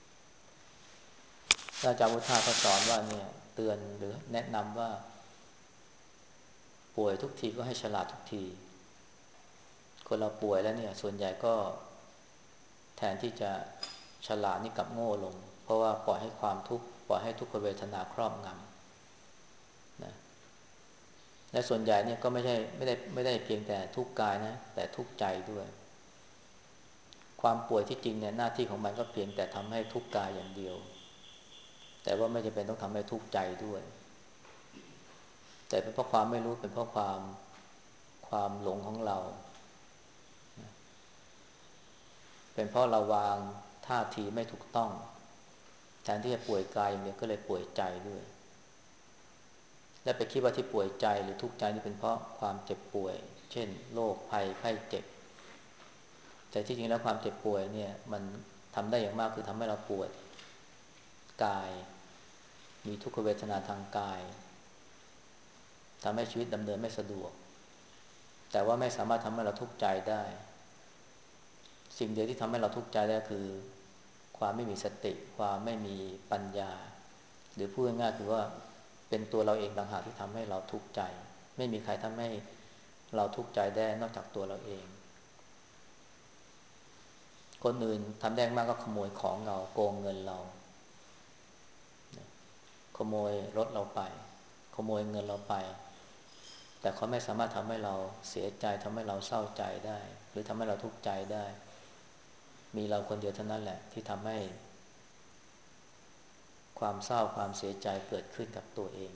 อาจารย์พุทธาก็สอนว่าเนี่ยเตือนหรือแนะนำว่าป่วยทุกทีก็ให้ฉลาดทุกทีคนเราป่วยแล้วเนี่ยส่วนใหญ่ก็แทนที่จะฉลาดนี่กลับโง่ลงเพราะว่าปล่อยให้ความทุกข์ปล่อยให้ทุกขเวทนาครอบงำนะและส่วนใหญ่เนี่ยก็ไม่ใช่ไม่ได้ไม่ได้เพียงแต่ทุกข์กายนะแต่ทุกข์ใจด้วยความป่วยที่จริงเนี่ยหน้าที่ของมันก็เพียงแต่ทำให้ทุกข์กายอย่างเดียวแต่ว่าไม่จำเป็นต้องทำให้ทุกข์ใจด้วยแต่เป็นเพราะความไม่รู้เป็นเพราะความความหลงของเราเป็นเพราะเราวางท่าทีไม่ถูกต้องแทนที่จะป่วยกายอย่างเดียวก็เลยป่วยใจด้วยและไปคิดว่าที่ป่วยใจหรือทุกข์ใจนี่เป็นเพราะความเจ็บป่วยเช่นโรคภัยไข้เจ็บแต่ที่จริงแล้วความเจ็บป่วยเนี่ยมันทำได้อย่างมากคือทำให้เราปวดกายมีทุกขเวทนาทางกายทำให้ชีวิตดำเนินไม่สะดวกแต่ว่าไม่สามารถทำให้เราทุกข์ใจได้สิ่งเดียวที่ทำให้เราทุกข์ใจได้คือความไม่มีสติความไม่มีปัญญาหรือพูดง่ายๆคือว่าเป็นตัวเราเองต่างหากที่ทำให้เราทุกข์ใจไม่มีใครทำให้เราทุกข์ใจได้นอกจากตัวเราเองคนอื่นทำได้มากก็ขโมยของเราโกงเงินเราขโมยรถเราไปขโมยเงินเราไปแต่เขาไม่สามารถทำให้เราเสียใจทำให้เราเศร้าใจได้หรือทำให้เราทุกข์ใจได้มีเราคนเดียวเท่านั้นแหละที่ทำให้ความเศร้าความเสียใจเกิดขึ้นกับตัวเอง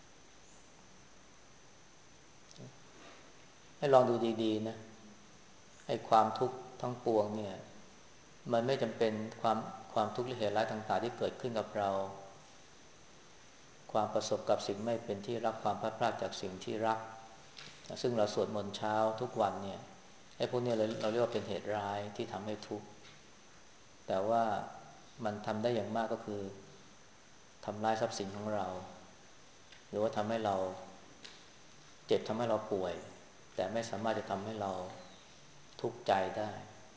ให้ลองดูดีๆนะไอ้ความทุกข์ทั้งปวงเนี่ยมันไม่จำเป็นความความทุกข์หรือเหตุร้ายต่างๆที่เกิดขึ้นกับเราความประสบกับสิ่งไม่เป็นที่รักความพลาดพลาดจากสิ่งที่รักซึ่งเราสวดมนต์เช้าทุกวันเนี่ยไอ้พวกนี้เราเราเรียกว่าเป็นเหตุร้ายที่ทำให้ทุกข์แต่ว่ามันทำได้อย่างมากก็คือทำลายทรัพย์สินของเราหรือว่าทำให้เราเจ็บทำให้เราป่วยแต่ไม่สามารถจะทำให้เราทุกข์ใจได้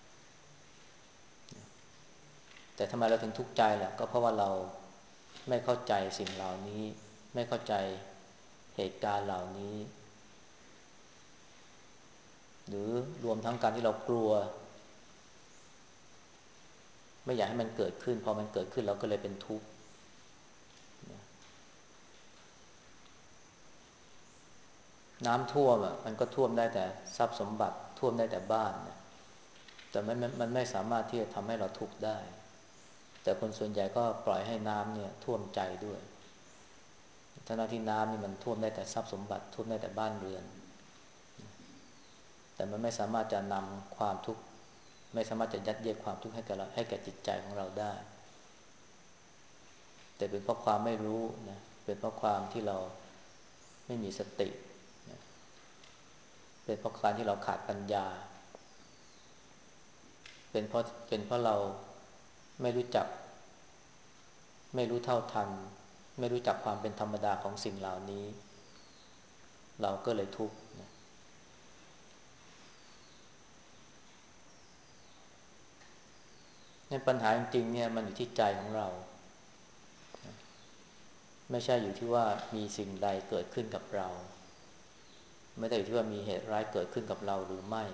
แต่ทำไมเราถึงทุกข์ใจล่ะก็เพราะว่าเราไม่เข้าใจสิ่งเหล่านี้ไม่เข้าใจเหตุการณ์เหล่านี้หรือรวมทั้งการที่เรากลัวไม่อยากให้มันเกิดขึ้นพอมันเกิดขึ้นเราก็เลยเป็นทุกข์น้ำท่วมอ่ะมันก็ท่วมได้แต่ทรัพย์สมบัติท่วมได้แต่บ้านนะแต่มันมันไม่สามารถที่จะทำให้เราทุกข์ได้แต่คนส่วนใหญ่ก็ปล่อยให้น้ำเนี่ยท่วมใจด้วยทั้งที่น้ำนี่มันท่วมได้แต่ทรัพย์สมบัติท่วมได้แต่บ้านเรือนแต่มันไม่สามารถจะนำความทุกข์ไม่สามารถจะยัดเยียดความทุกข์ให้แก่เราให้แก่จิตใจของเราได้แต่เป็นเพราะความไม่รู้นะเป็นเพราะความที่เราไม่มีสตินะเป็นเพราะการที่เราขาดปัญญาเป็นเพราะเป็นเพราะเราไม่รู้จักไม่รู้เท่าทันไม่รู้จักความเป็นธรรมดาของสิ่งเหล่านี้เราก็เลยทุกข์นะในปัญหาจริงๆเนี่ยมันอยู่ที่ใจของเราไม่ใช่อยู่ที่ว่ามีสิ่งใดเกิดขึ้นกับเราไม่ได้อยู่ที่ว่ามีเหตุร้ายเกิดขึ้นกับเราหรือไม่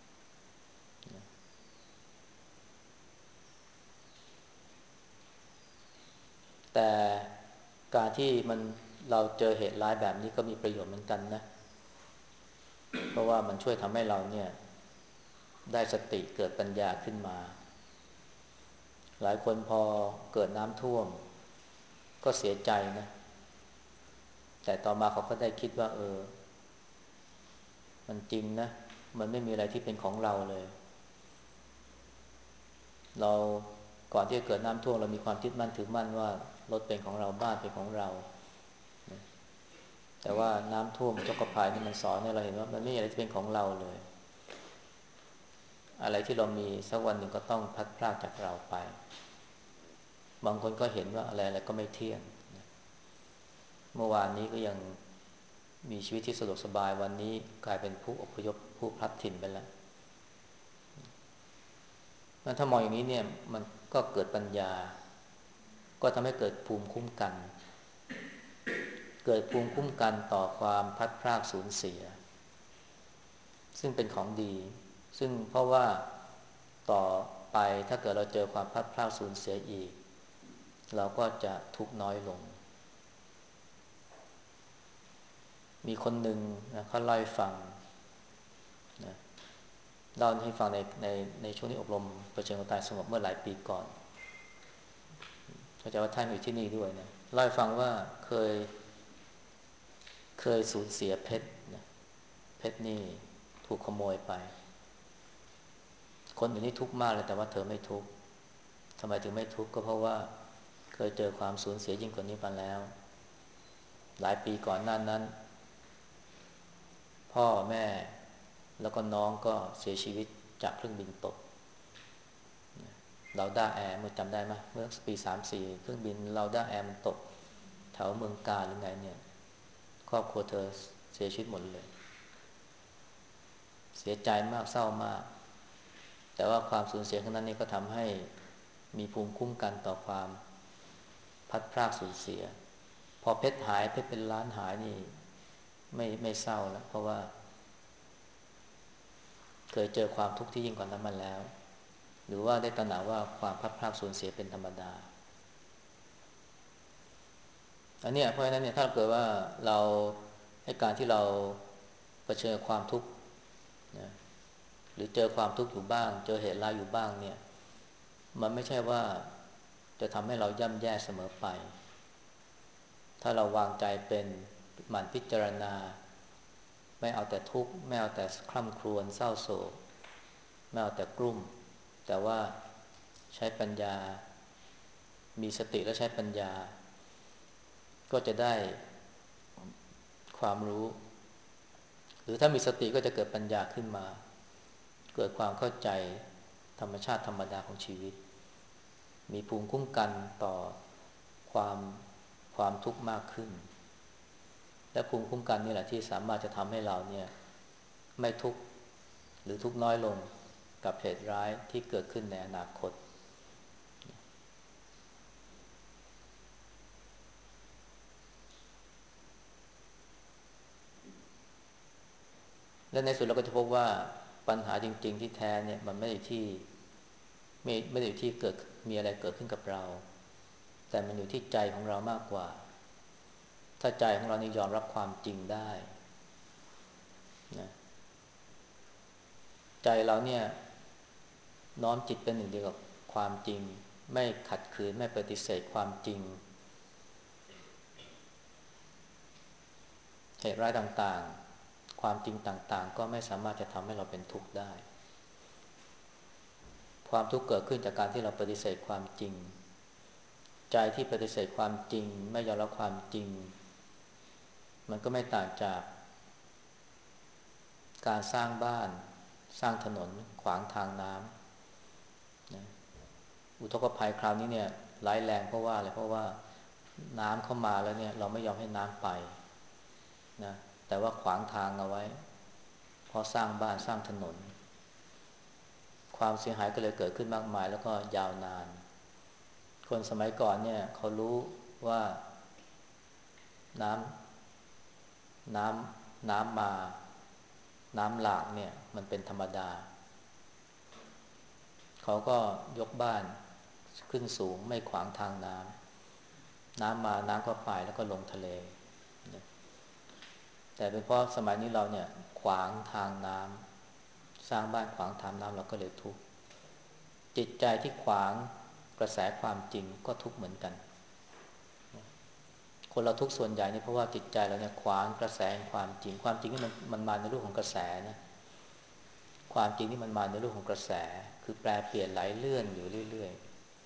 แต่การที่มันเราเจอเหตุร้ายแบบนี้ก็มีประโยชน์เหมือนกันนะเพราะว่ามันช่วยทำให้เราเนี่ยได้สติเกิดปัญญาขึ้นมาหลายคนพอเกิดน้ำท่วมก็เสียใจนะแต่ต่อมาเขาก็ได้คิดว่าเออมันจริงนะมันไม่มีอะไรที่เป็นของเราเลยเราก่อนที่จะเกิดน้ำท่วมเรามีความยึดมั่นถือมั่นว่ารถเป็นของเราบ้านเป็นของเราแต่ว่าน้ำท่วมอุทกภัยนี่มันสอนให้เราเห็นว่ามันไม่มีอะไรที่เป็นของเราเลยอะไรที่เรามีสักวันหนึ่งก็ต้องพลัดพรากจากเราไปบางคนก็เห็นว่าอะไรอะไรก็ไม่เที่ยงเมื่อวานนี้ก็ยังมีชีวิตที่สะดวกสบายวันนี้กลายเป็นผู้อพยพผู้พลัดถิ่นไปแล้วถ้ามองอย่างนี้เนี่ยมันก็เกิดปัญญาก็ทำให้เกิดภูมิคุ้มกันเกิดภูมิคุ้มกันต่อความพลัดพรากสูญเสียซึ่งเป็นของดีซึ่งเพราะว่าต่อไปถ้าเกิดเราเจอความพลัดพรากสูญเสียอีกเราก็จะทุกข์น้อยลงมีคนหนึ่งนะเขาเล่าให้ฟังนะเล่าให้ฟังในในในช่วงที่อบรมเผชิญกับตายสงบเมื่อหลายปีก่อนเข้าใจว่าท่านอยู่ที่นี่ด้วยนะเล่าให้ฟังว่าเคยเคยสูญเสียเพชรนะเพชรนี่ถูกขโมยไปคนอื่นนี่ทุกข์มากเลยแต่ว่าเธอไม่ทุกข์ทำไมถึงไม่ทุกข์ก็เพราะว่าเคยเจอความสูญเสียยิ่งกว่านี้มาแล้วหลายปีก่อนหน้านั้นพ่อแม่แล้วก็น้องก็เสียชีวิตจากเครื่องบินตกเราด้าแอร์เมื่อจำได้ไหมเมื่อปีสามสี่เครื่องบินเราด้าแอร์มันตกแถวเมืองกาญหรือไงเนี่ยครอบครัวเธอเสียชีวิตหมดเลยเสียใจมากเศร้ามากแต่ว่าความสูญเสียครั้งนั้นนี่ก็ทำให้มีภูมิคุ้มกันต่อความพัดพรากสูญเสียพอเพชรหายเพชรเป็นล้านหายนี่ไม่ไม่เศร้าแล้วเพราะว่าเคยเจอความทุกข์ที่ยิ่งกว่านั้นมาแล้วหรือว่าได้ตระหนักว่าความพลัดพรากสูญเสียเป็นธรรมดาอันเนี้ยเพราะฉะนั้นเนี่ยถ้าเกิดว่าเราให้การที่เราเผชิญความทุกข์นะหรือเจอความทุกข์อยู่บ้างเจอเหตุร้ายอยู่บ้างเนี่ยมันไม่ใช่ว่าจะทำให้เราย่ำแย่เสมอไปถ้าเราวางใจเป็นหมั่นพิจารณาไม่เอาแต่ทุกข์ไม่เอาแต่คร่ำครวญเศร้าโศกไม่เอาแต่กลุ้มแต่ว่าใช้ปัญญามีสติและใช้ปัญญาก็จะได้ความรู้หรือถ้ามีสติก็จะเกิดปัญญาขึ้นมาเกิดความเข้าใจธรรมชาติธรรมดาของชีวิตมีภูมิคุ้มกันต่อความความทุกข์มากขึ้นและภูมิคุ้มกันนี่แหละที่สามารถจะทำให้เราเนี่ยไม่ทุกข์หรือทุกข์น้อยลงกับเหตุร้ายที่เกิดขึ้นในอนาคตและในสุดเราก็จะพบว่าปัญหาจริงๆที่แท้เนี่ยมันไม่ได้ที่ไม่ไม่ได้อยู่ที่เกิดมีอะไรเกิดขึ้นกับเราแต่มันอยู่ที่ใจของเรามากกว่าถ้าใจของเรานี่ยอมรับความจริงได้นะใจเราเนี่ยน้อมจิตเป็นหนึ่งเดียวกับความจริงไม่ขัดขืนไม่ปฏิเสธความจริงเหตุร้ายต่างๆความจริงต่างๆก็ไม่สามารถจะทำให้เราเป็นทุกข์ได้ความทุกข์เกิดขึ้นจากการที่เราปฏิเสธความจริงใจที่ปฏิเสธความจริงไม่ยอมรับความจริงมันก็ไม่ต่างจากการสร้างบ้านสร้างถนนขวางทางน้ำนะอุทกภัยคราวนี้เนี่ยร้ายแรงเพราะว่าอะไรเพราะว่าน้ำเข้ามาแล้วเนี่ยเราไม่ยอมให้น้ำไปนะแต่ว่าขวางทางเอาไว้เพราะสร้างบ้านสร้างถนนความเสียหายก็เลยเกิดขึ้นมากมายแล้วก็ยาวนานคนสมัยก่อนเนี่ยเขารู้ว่าน้ำน้ำน้ำมาน้ำหลากเนี่ยมันเป็นธรรมดาเขาก็ยกบ้านขึ้นสูงไม่ขวางทางน้ำน้ำมาน้ำก็ไปแล้วก็ลงทะเลแต่เป็นเพราะสมัยนี้เราเนี่ยขวางทางน้ำสร้างบ้านขวางทางน้ำเราก็เลยทุกข์จิตใจที่ขวางกระแสความจริงก็ทุกข์เหมือนกันคนเราทุกข์ส่วนใหญ่นี่เพราะว่าจิตใจเราเนี่ยขวางกระแสความจริงความจริงนี่มันมันมาในรูปของกระแสนะความจริงนี่มันมาในรูปของกระแสคือแปรเปลี่ยนไหลเลื่อนอยู่เรื่อย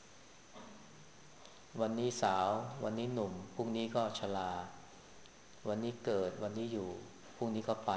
ๆวันนี้สาววันนี้หนุ่มพรุ่งนี้ก็ชราวันนี้เกิดวันนี้อยู่พรุ่งนี้ก็ไป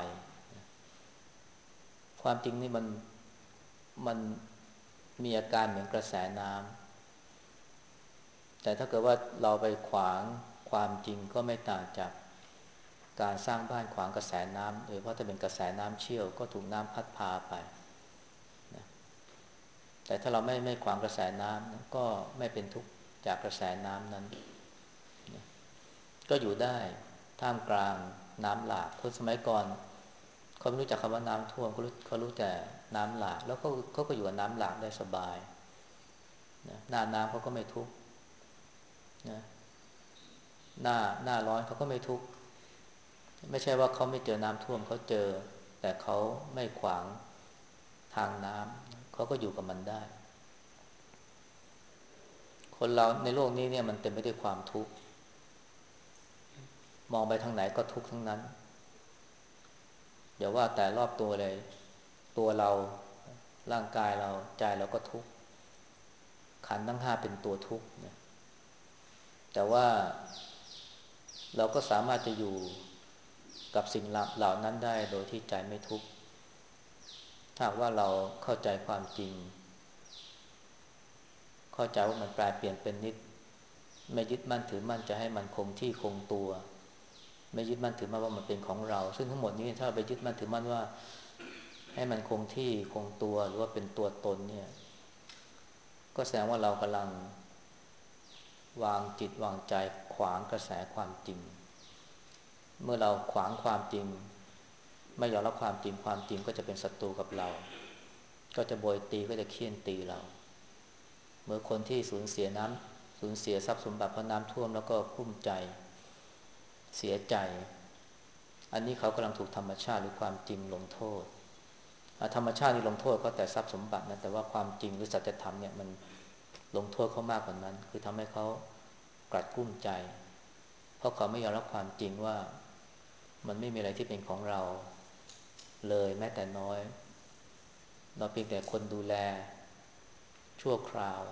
ความจริงนี่มันมันมีอาการเหมือนกระแสน้ำแต่ถ้าเกิดว่าเราไปขวางความจริงก็ไม่ต่างจากการสร้างบ้านขวางกระแสน้ำโดยเฉพาะถ้าเป็นกระแสน้ำเชี่ยวก็ถูกน้ำพัดพาไปนะแต่ถ้าเราไม่ไม่ขวางกระแสน้ำก็ไม่เป็นทุกข์จากกระแสน้ำนั้นนะก็อยู่ได้ท่ามกลางน้ำหลากคนสมัยก่อนเขาไม่รู้จักคำว่าน้ำท่วมเขารู้เขารู้แต่น้ำหลากแล้วเขาเขาก็อยู่กับน้ำหลากได้สบายนะหน้าน้ำเขาก็ไม่ทุกข์นะหน้าหน้าร้อนเขาก็ไม่ทุกข์ไม่ใช่ว่าเขาไม่เจอน้ำท่วมเขาเจอแต่เขาไม่ขวางทางน้ำเขาก็อยู่กับมันได้คนเราในโลกนี้เนี่ยมันเต็มไปด้วยความทุกข์มองไปทางไหนก็ทุกข์ทั้งนั้นอย่าว่าแต่รอบตัวเลยตัวเราร่างกายเราใจเราก็ทุกข์ขันธ์ทั้งห้าเป็นตัวทุกข์นะแต่ว่าเราก็สามารถจะอยู่กับสิ่งเหล่านั้นได้โดยที่ใจไม่ทุกข์ถ้าว่าเราเข้าใจความจริงเข้าใจว่ามันแปรเปลี่ยนเป็นนิจไม่ยึดมั่นถือมั่นจะให้มันคงที่คงตัวไม่ยึดมั่นถือมั่นว่ามันเป็นของเราซึ่งทั้งหมดนี้ถ้าเราไปยึดมั่นถือมั่นว่าให้มันคงที่คงตัวหรือว่าเป็นตัวตนเนี่ยก็แสดงว่าเรากำลังวางจิตวางใจขวางกระแสความจริงเมื่อเราขวางความจริงไม่ยอมรับความจริงความจริงก็จะเป็นศัตรูกับเราก็จะโบยตีก็จะเคี่ยนตีเราเมื่อคนที่สูญเสียน้ำสูญเสียทรัพย์สมบัติเพราะน้ำท่วมแล้วก็กลุ้มใจเสียใจอันนี้เขากำลังถูกธรรมชาติหรือความจริงลงโทษธรรมชาตินี่ลงโทษเขาแต่ทรัพย์สมบัตินะแต่ว่าความจริงหรือสัจธรรมเนี่ยมันลงโทษเขามากกว่านั้นคือทำให้เขากลัดกลุ้มใจเพราะเขาไม่ยอมรับความจริงว่ามันไม่มีอะไรที่เป็นของเราเลยแม้แต่น้อยเราเพียงแต่คนดูแลชั่วคราว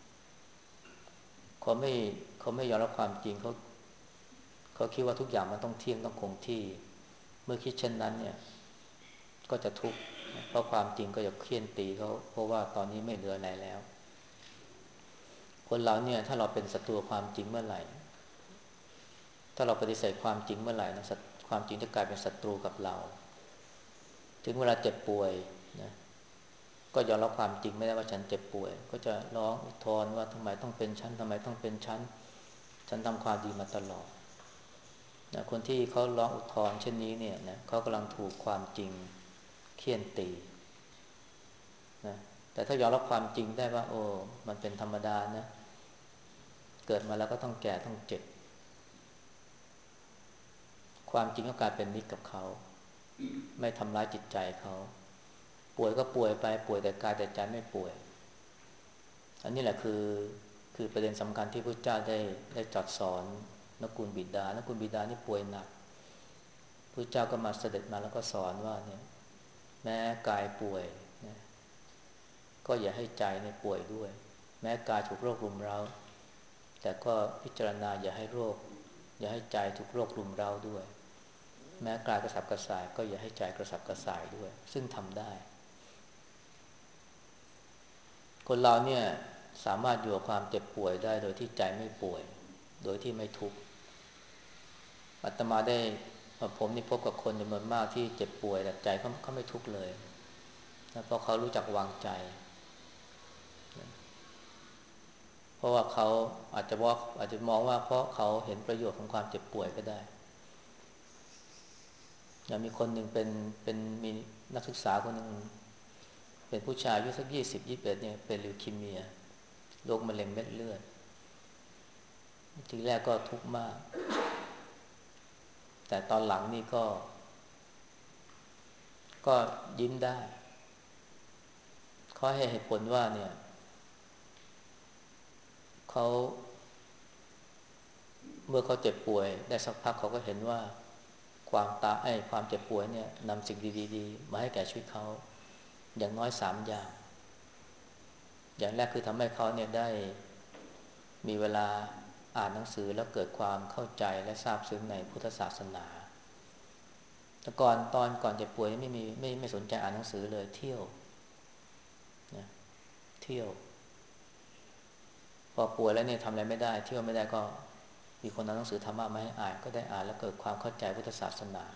เขาไม่เขาไม่ยอมรับความจริงเขาเขาคิดว่าทุกอย่างมันต้องเที่ยงต้องคงที่เมื่อคิดเช่นนั้นเนี่ยก็จะทุกข์เพราะความจริงก็จะเฆี่ยนตีเขาเพราะว่าตอนนี้ไม่เหลืออะไรแล้วคนเราเนี่ยถ้าเราเป็นศัตรูความจริงเมื่อไหร่ถ้าเราปฏิเสธความจริงเมื่อไหร่นะความจริงจะกลายเป็นศัตรูกับเราถึงเวลาเจ็บป่วยนะก็ยอมรับความจริงไม่ได้ว่าฉันเจ็บป่วยก็จะร้องอุทธรณ์ว่าทำไมต้องเป็นฉันทำไมต้องเป็นฉันฉันทำความดีมาตลอดนะคนที่เขาร้องอุทธรณ์เช่นนี้เนี่ยนะเขากำลังถูกความจริงเฆี่ยนตีนะแต่ถ้ายอมรับความจริงได้ว่าโอ้มันเป็นธรรมดานะเกิดมาแล้วก็ต้องแก่ต้องเจ็บความจริงก็กลายเป็นมิตรกับเขาไม่ทำร้ายจิตใจเขาป่วยก็ป่วยไปป่วยแต่กายแต่ใจไม่ป่วยอันนี้แหละคือคือประเด็นสำคัญที่พระเจ้าได้ได้ตรัสสอนนกุลบิดานกุลบิดานี่ป่วยหนักพระเจ้าก็มาเสด็จมาแล้วก็สอนว่าเนี่ยแม้กายป่วยนะก็อย่าให้ใจเนี่ยป่วยด้วยแม้กายถูกโรครุมเร้าแต่ก็พิจารณาอย่าให้โรคอย่าให้ใจถูกโรครุมเร้าด้วยแม้กายกระสับกระส่ายก็อย่าให้ใจกระสับกระส่ายด้วยซึ่งทำได้คนเราเนี่ยสามารถอยู่กับความเจ็บป่วยได้โดยที่ใจไม่ป่วยโดยที่ไม่ทุกข์อาตมาได้ผมนี่พบกับคนจำนวนมากที่เจ็บป่วยแต่ใจเขาเขาไม่ทุกข์เลยนะเพราะเขารู้จักวางใจเพราะว่าเขาอาจจะว่าอาจจะมองว่าเพราะเขาเห็นประโยชน์ของความเจ็บป่วยก็ได้อย่างมีคนหนึ่งเป็นเป็นมีนักศึกษาคนหนึ่งเป็นผู้ชายอายุสักยี่สิบยี่สิบเอ็ดเนี่ยเป็นลิวคีเมียโรคมะเร็งเม็ดเลือดทีแรกก็ทุกข์มากแต่ตอนหลังนี่ก็ก็ยิ้มได้เขาให้เหตุผลว่าเนี่ยเขาเมื่อเขาเจ็บป่วยได้สักพักเขาก็เห็นว่าความตายไอ้ความเจ็บป่วยเนี่ยนำสิ่งดีๆมาให้แก่ชีวิตเขาอย่างน้อยสามอย่างอย่างแรกคือทำให้เขาเนี่ยได้มีเวลาอ่านหนังสือแล้วเกิดความเข้าใจและซาบซึ้งในพุทธศาสนาแต่ก่อนตอนก่อนเจ็บป่วยไม่มีไม่ไม่สนใจอ่านหนังสือเลยเที่ยวนะเที่ยวพอป่วยแล้วเนี่ยทำอะไรไม่ได้เที่ยวไม่ได้ก็มีคนเอาหนังสือธรรมะมาให้อ่านก็ได้อ่านแล้วเกิดความเข้าใจพุทธศาสนา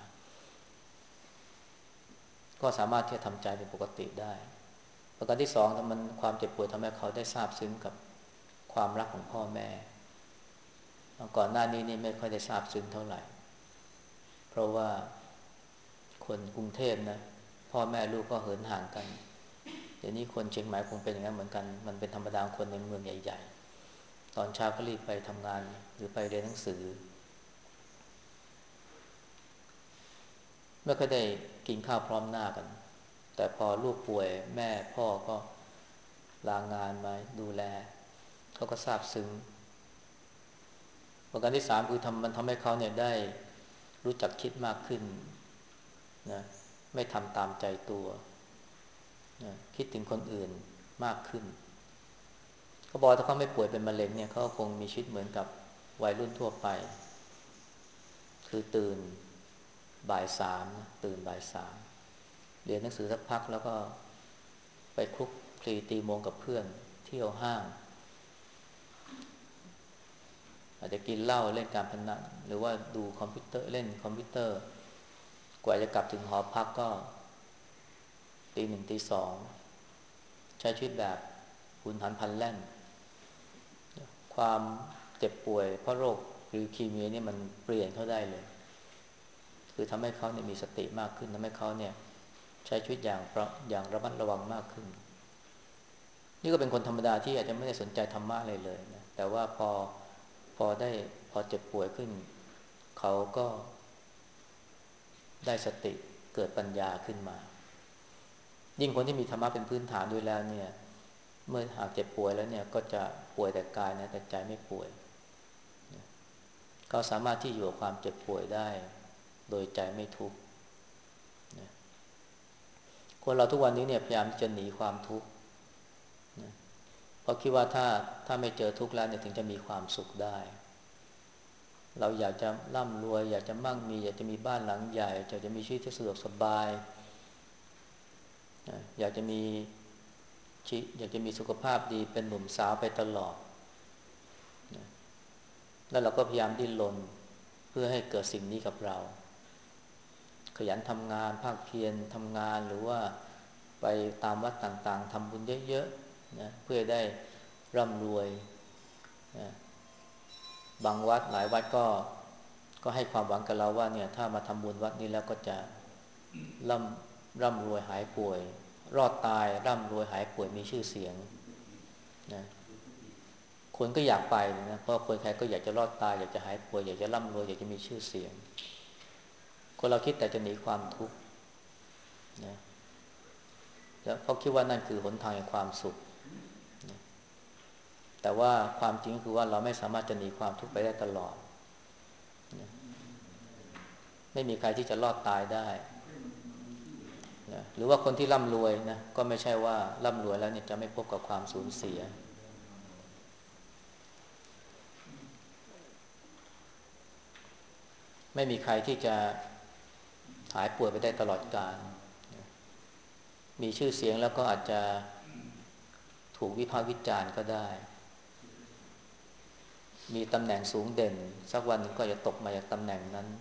ก็สามารถที่จะทำใจเป็นปกติได้ประการที่สองมันความเจ็บป่วยทำให้เขาได้ซาบซึ้งกับความรักของพ่อแม่ก่อนหน้านี้นี่ไม่ค่อยได้ซาบซึ้งเท่าไหร่เพราะว่าคนกรุงเทพนะพ่อแม่ลูกก็เหินห่างกันเดี๋ยวนี้คนเชียงใหม่คงเป็นอย่างนั้นเหมือนกันมันเป็นธรรมดาคนในเมืองใหญ่ๆตอนเช้าก็รีบไปทำงานหรือไปเรียนหนังสือไม่ค่อยได้กินข้าวพร้อมหน้ากันแต่พอลูกป่วยแม่พ่อก็ลางานมาดูแลเขาก็ซาบซึ้งประการที่สามคือทำมันทำให้เขาเนี่ยได้รู้จักคิดมากขึ้นนะไม่ทำตามใจตัวนะคิดถึงคนอื่นมากขึ้นเขาบอกถ้าเขาไม่ป่วยเป็นมะเร็งเนี่ยเขาคงมีชีวิตเหมือนกับวัยรุ่นทั่วไปคือตื่นบ่ายสามตื่นบ่ายสามเรียนหนังสือสักพักแล้วก็ไปคลุกคลีตีโมงกับเพื่อนเที่ยวห้างอาจจะกินเหล้าเล่นการพนันหรือว่าดูคอมพิวเตอร์เล่นคอมพิวเตอร์กว่าจะกลับถึงหอพักก็ตีหนึ่งตีสองใช้ชีวิตแบบหุนหันพลันแล่นความเจ็บป่วยเพราะโรคหรือคีเมียนี่มันเปลี่ยนเขาได้เลยคือทำให้เขาเนี่ยมีสติมากขึ้นทำให้เขาเนี่ยใช้ชีวิตอย่างระอย่างระมัดระวังมากขึ้นนี่ก็เป็นคนธรรมดาที่อาจจะไม่ได้สนใจธรรมะอะไรเลยนะแต่ว่าพอพอได้พอเจ็บป่วยขึ้นเขาก็ได้สติเกิดปัญญาขึ้นมายิ่งคนที่มีธรรมะเป็นพื้นฐานด้วยแล้วเนี่ยเมื่อหากเจ็บป่วยแล้วเนี่ยก็จะป่วยแต่กายนะแต่ใจไม่ป่วยเขาสามารถที่อยู่กับความเจ็บป่วยได้โดยใจไม่ทุกข์คนเราทุกวันนี้เนี่ยพยายามจะหนีความทุกข์เพราะคิดว่าถ้าถ้าไม่เจอทุกข์แล้วเนี่ยถึงจะมีความสุขได้เราอยากจะร่ำรวยอยากจะมั่งมีอยากจะมีบ้านหลังใหญ่อยากจะมีชีวิตที่สะดวกสบายอยากจะมีอยากจะมีสุขภาพดีเป็นหนุ่มสาวไปตลอดแล้วเราก็พยายามดิ้นรนเพื่อให้เกิดสิ่งนี้กับเราขยันทำงานภาคเพียรทำงานหรือว่าไปตามวัดต่างๆทำบุญเยอะๆนะเพื่อได้ร่ำรวยนะบางวัดหลายวัดก็ก็ให้ความหวังกับเราว่าเนี่ยถ้ามาทำบุญวัดนี้แล้วก็จะร่ำร่ำรวยหายป่วยรอดตายร่ำรวยหายป่วยมีชื่อเสียงนะคนก็อยากไปนะเพราะคนใครก็อยากจะรอดตายอยากจะหายป่วยอยากจะร่ำรวยอยากจะมีชื่อเสียงคนเราคิดแต่จะหนีความทุกข์นะแล้วเพราะคิดว่านั่นคือหนทางแห่งความสุขนะแต่ว่าความจริงคือว่าเราไม่สามารถจะหนีความทุกข์ไปได้ตลอดนะไม่มีใครที่จะรอดตายได้นะหรือว่าคนที่ร่ำรวยนะก็ไม่ใช่ว่าร่ำรวยแล้วเนี่ยจะไม่พบกับความสูญเสียไม่มีใครที่จะหายป่วยไปได้ตลอดกาลมีชื่อเสียงแล้วก็อาจจะถูกวิพากษ์วิจารณ์ก็ได้มีตำแหน่งสูงเด่นสักวันหนึ่งก็จะตกมาจากตำแหน่งนั้น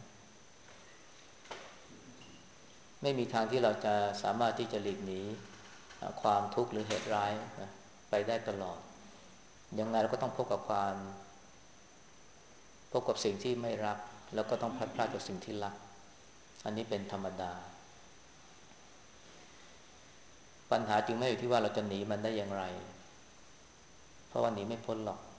ไม่มีทางที่เราจะสามารถที่จะหลีกหนีความทุกข์หรือเหตุร้ายนะไปได้ตลอดยังไงเราก็ต้องพบกับความพบกับสิ่งที่ไม่รักแล้วก็ต้องพลัดพรากจากสิ่งที่รักอันนี้เป็นธรรมดาปัญหาจึงไม่อยู่ที่ว่าเราจะหนีมันได้อย่างไรเพราะว่าหนีไม่พ้นหรอก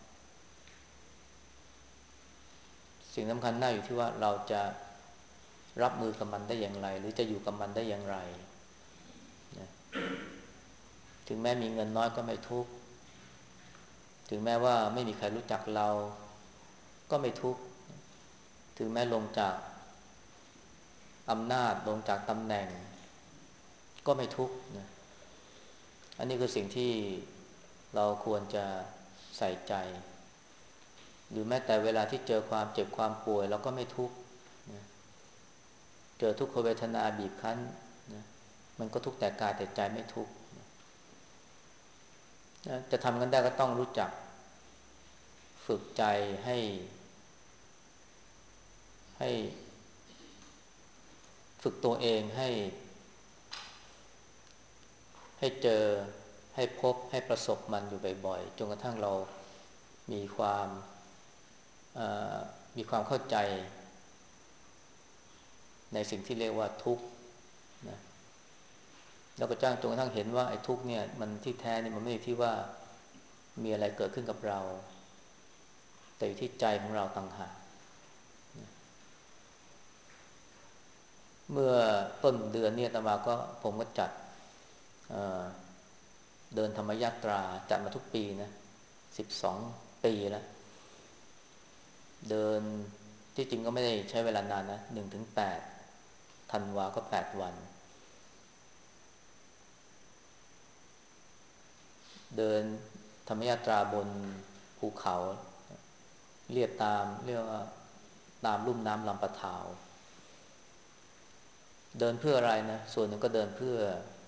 สิ่งสำคัญน่าอยู่ที่ว่าเราจะรับมือกับมันได้อย่างไรหรือจะอยู่กับมันได้อย่างไรนะถึงแม้มีเงินน้อยก็ไม่ทุกข์ถึงแม้ว่าไม่มีใครรู้จักเราก็ไม่ทุกข์ถึงแม้ลงจากอำนาจลงจากตำแหน่งก็ไม่ทุกข์นะอันนี้คือสิ่งที่เราควรจะใส่ใจหรือแม้แต่เวลาที่เจอความเจ็บความป่วยเราก็ไม่ทุกข์นะเจอทุกขเวทนาบีบคั้นนะมันก็ทุกข์แต่กายแต่ใจไม่ทุกข์นะจะทำกันได้ก็ต้องรู้จักฝึกใจให้ให้ฝึกตัวเองให้ให้เจอให้พบให้ประสบมันอยู่บ่อยๆจนกระทั่งเรามีความมีความเข้าใจในสิ่งที่เรียกว่าทุกข์นะแล้วก็จ้างจนกระทั่งเห็นว่าไอ้ทุกข์เนี่ยมันที่แท้เนี่ยมันไม่ได้ที่ว่ามีอะไรเกิดขึ้นกับเราแต่อยู่ที่ใจของเราต่างหากเมื่อต้นเดือนเนี่ยอาตมาก็ผมก็จัดเเดินธรรมยาตราจัดมาทุกปีนะสิบสองปีแล้วเดินที่จริงก็ไม่ได้ใช้เวลานานนะหนึ่งถึงแปดธันวาก็แปดวันเดินธรรมยาตราบนภูเขาเรียบตามเรียกว่าตามลุ่มน้ำลำปะทาวเดินเพื่ออะไรนะส่วนหนึ่งก็เดินเพื่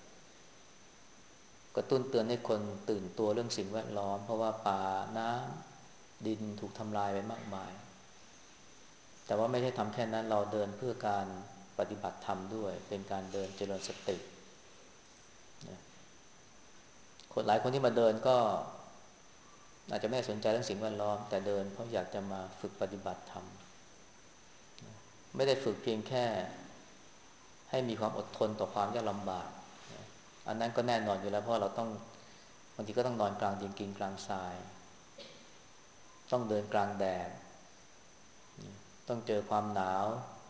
อกระตุ้นเตือนให้คนตื่นตัวเรื่องสิ่งแวดล้อมเพราะว่าป่าน้ำดินถูกทำลายไปมากมายแต่ว่าไม่ใช่ทำแค่นั้นเราเดินเพื่อการปฏิบัติธรรมด้วยเป็นการเดินเจริญสตินะคนหลายคนที่มาเดินก็อาจจะไม่สนใจเรื่องสิ่งแวดล้อมแต่เดินเพราะอยากจะมาฝึกปฏิบัติธรรมไม่ได้ฝึกเพียงแค่ให้มีความอดทนต่อความยากลำบากอันนั้นก็แน่นอนอยู่แล้วเพราะเราต้องบางทีก็ต้องนอนกลางดินกินกลางทรายต้องเดินกลางแดดต้องเจอความหนาว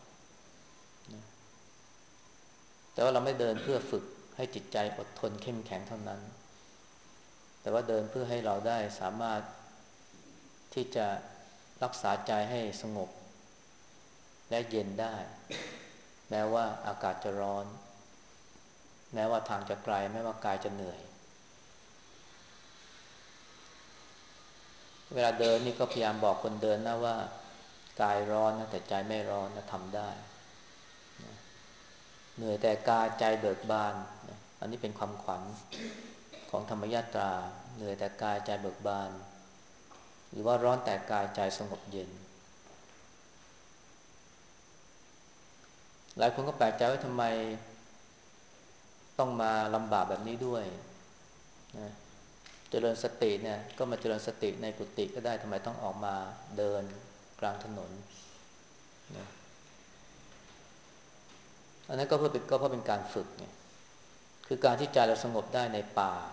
แต่ว่าเราไม่เดินเพื่อฝึกให้จิตใจอดทนเข้มแข็งเท่านั้นแต่ว่าเดินเพื่อให้เราได้สามารถที่จะรักษาใจให้สงบและเย็นได้แม้ว่าอากาศจะร้อนแม้ว่าทางจะไกลแม้ว่ากายจะเหนื่อยเวลาเดินนี่ก็พยายามบอกคนเดินนะว่ากายร้อนนะแต่ใจไม่ร้อนนะทำได้เหนื่อยแต่กายใจเบิกบานอันนี้เป็นความขวัญของธรรมยาตราเหนื่อยแต่กายใจเบิกบานหรือว่าร้อนแต่กายใจสงบเย็นหลายคนก็แปลกใจว่าทำไมต้องมาลำบากแบบนี้ด้วยนะเจริญสติเนี่ยก็มาเจริญสติในกุฏิก็ได้ทำไมต้องออกมาเดินกลางถนนนะอันนั้นก็เพื่อเป็นก็เพราะเป็นการฝึกไงคือการที่ใจเราสงบได้ในป่า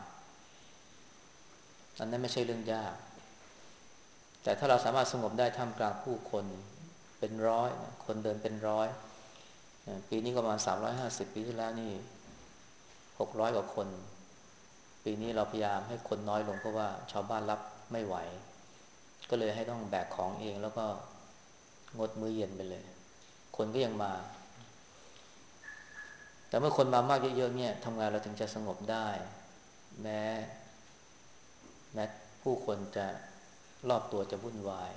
อันนั้นไม่ใช่เรื่องยากแต่ถ้าเราสามารถสงบได้ท่ามกลางผู้คนเป็นร้อยคนเดินเป็นร้อยปีนี้ก็ประมาณสามร้อยห้าสิบปีที่แล้วนี่หกร้อยกว่าคนปีนี้เราพยายามให้คนน้อยลงเพราะว่าชาวบ้านรับไม่ไหวก็เลยให้ต้องแบกของเองแล้วก็งดมื้อเย็นไปเลยคนก็ยังมาแต่เมื่อคนมามากเยอะๆเนี่ยทำงานเราถึงจะสงบได้แม้แม้ผู้คนจะรอบตัวจะวุ่นวาย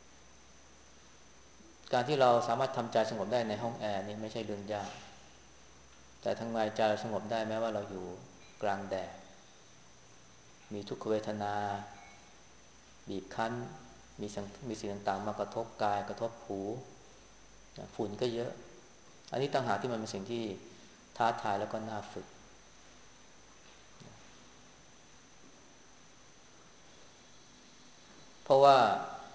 การที่เราสามารถทำใจสงบได้ในห้องแอร์นี่ไม่ใช่เรื่องยากแต่ทำไมใจสงบได้แม้ว่าเราอยู่กลางแดดมีทุกขเวทนาบีบคั้นมีสิ่งมีสิ่งต่างๆมากระทบกายกระทบหูฝุ่นก็เยอะอันนี้ต่างหากที่มันเป็นสิ่งที่ท้าทายแล้วก็น่าฝึกเพราะว่า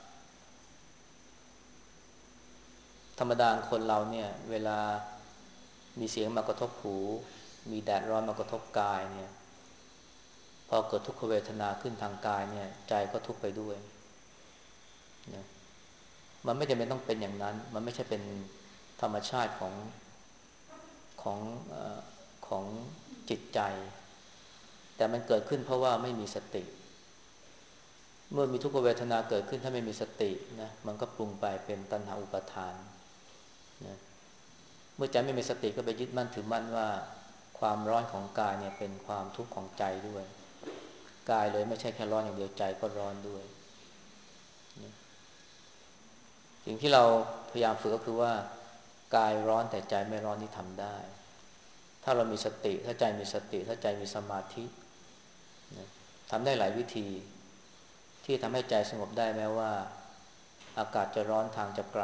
ธรรมดาคนเราเนี่ยเวลามีเสียงมากระทบหูมีแดดร้อนมากระทบกายเนี่ยพอเกิดทุกขเวทนาขึ้นทางกายเนี่ยใจก็ทุกข์ไปด้วยนะมันไม่จำเป็นต้องเป็นอย่างนั้นมันไม่ใช่เป็นธรรมชาติของของเอ่อของจิตใจแต่มันเกิดขึ้นเพราะว่าไม่มีสติเมื่อมีทุกขเวทนาเกิดขึ้นถ้าไม่มีสตินะมันก็ปรุงไปเป็นตัณหาอุปาทานนะเมื่อใจไม่มีสติก็ไปยึดมั่นถือมั่นว่าความร้อนของกายเนี่ยเป็นความทุกข์ของใจด้วยกายเลยไม่ใช่แค่ร้อนอย่างเดียวใจก็ร้อนด้วยนะสิ่งที่เราพยายามฝึกก็คือว่ากายร้อนแต่ใจไม่ร้อนนี่ทำได้ถ้าเรามีสติถ้าใจมีสติถ้าใจมีสมาธินะทำได้หลายวิธีที่ทำให้ใจสงบได้แม้ว่าอากาศจะร้อนทางจะไกล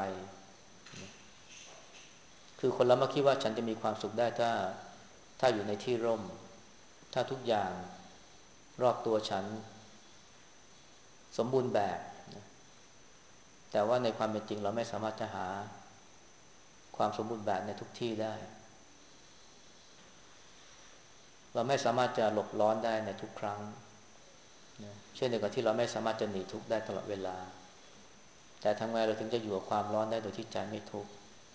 คือคนเรามาคิดว่าฉันจะมีความสุขได้ถ้าถ้าอยู่ในที่ร่มถ้าทุกอย่างรอบตัวฉันสมบูรณ์แบบแต่ว่าในความเป็นจริงเราไม่สามารถจะหาความสมบูรณ์แบบในทุกที่ได้เราไม่สามารถจะหลบร้อนได้ในทุกครั้งเช่นเดียวกับที่เราไม่สามารถจะหนีทุกข์ได้ตลอดเวลาแต่ทำไงเราถึงจะอยู่กับความร้อนได้โดยที่ใจไม่ทุกข์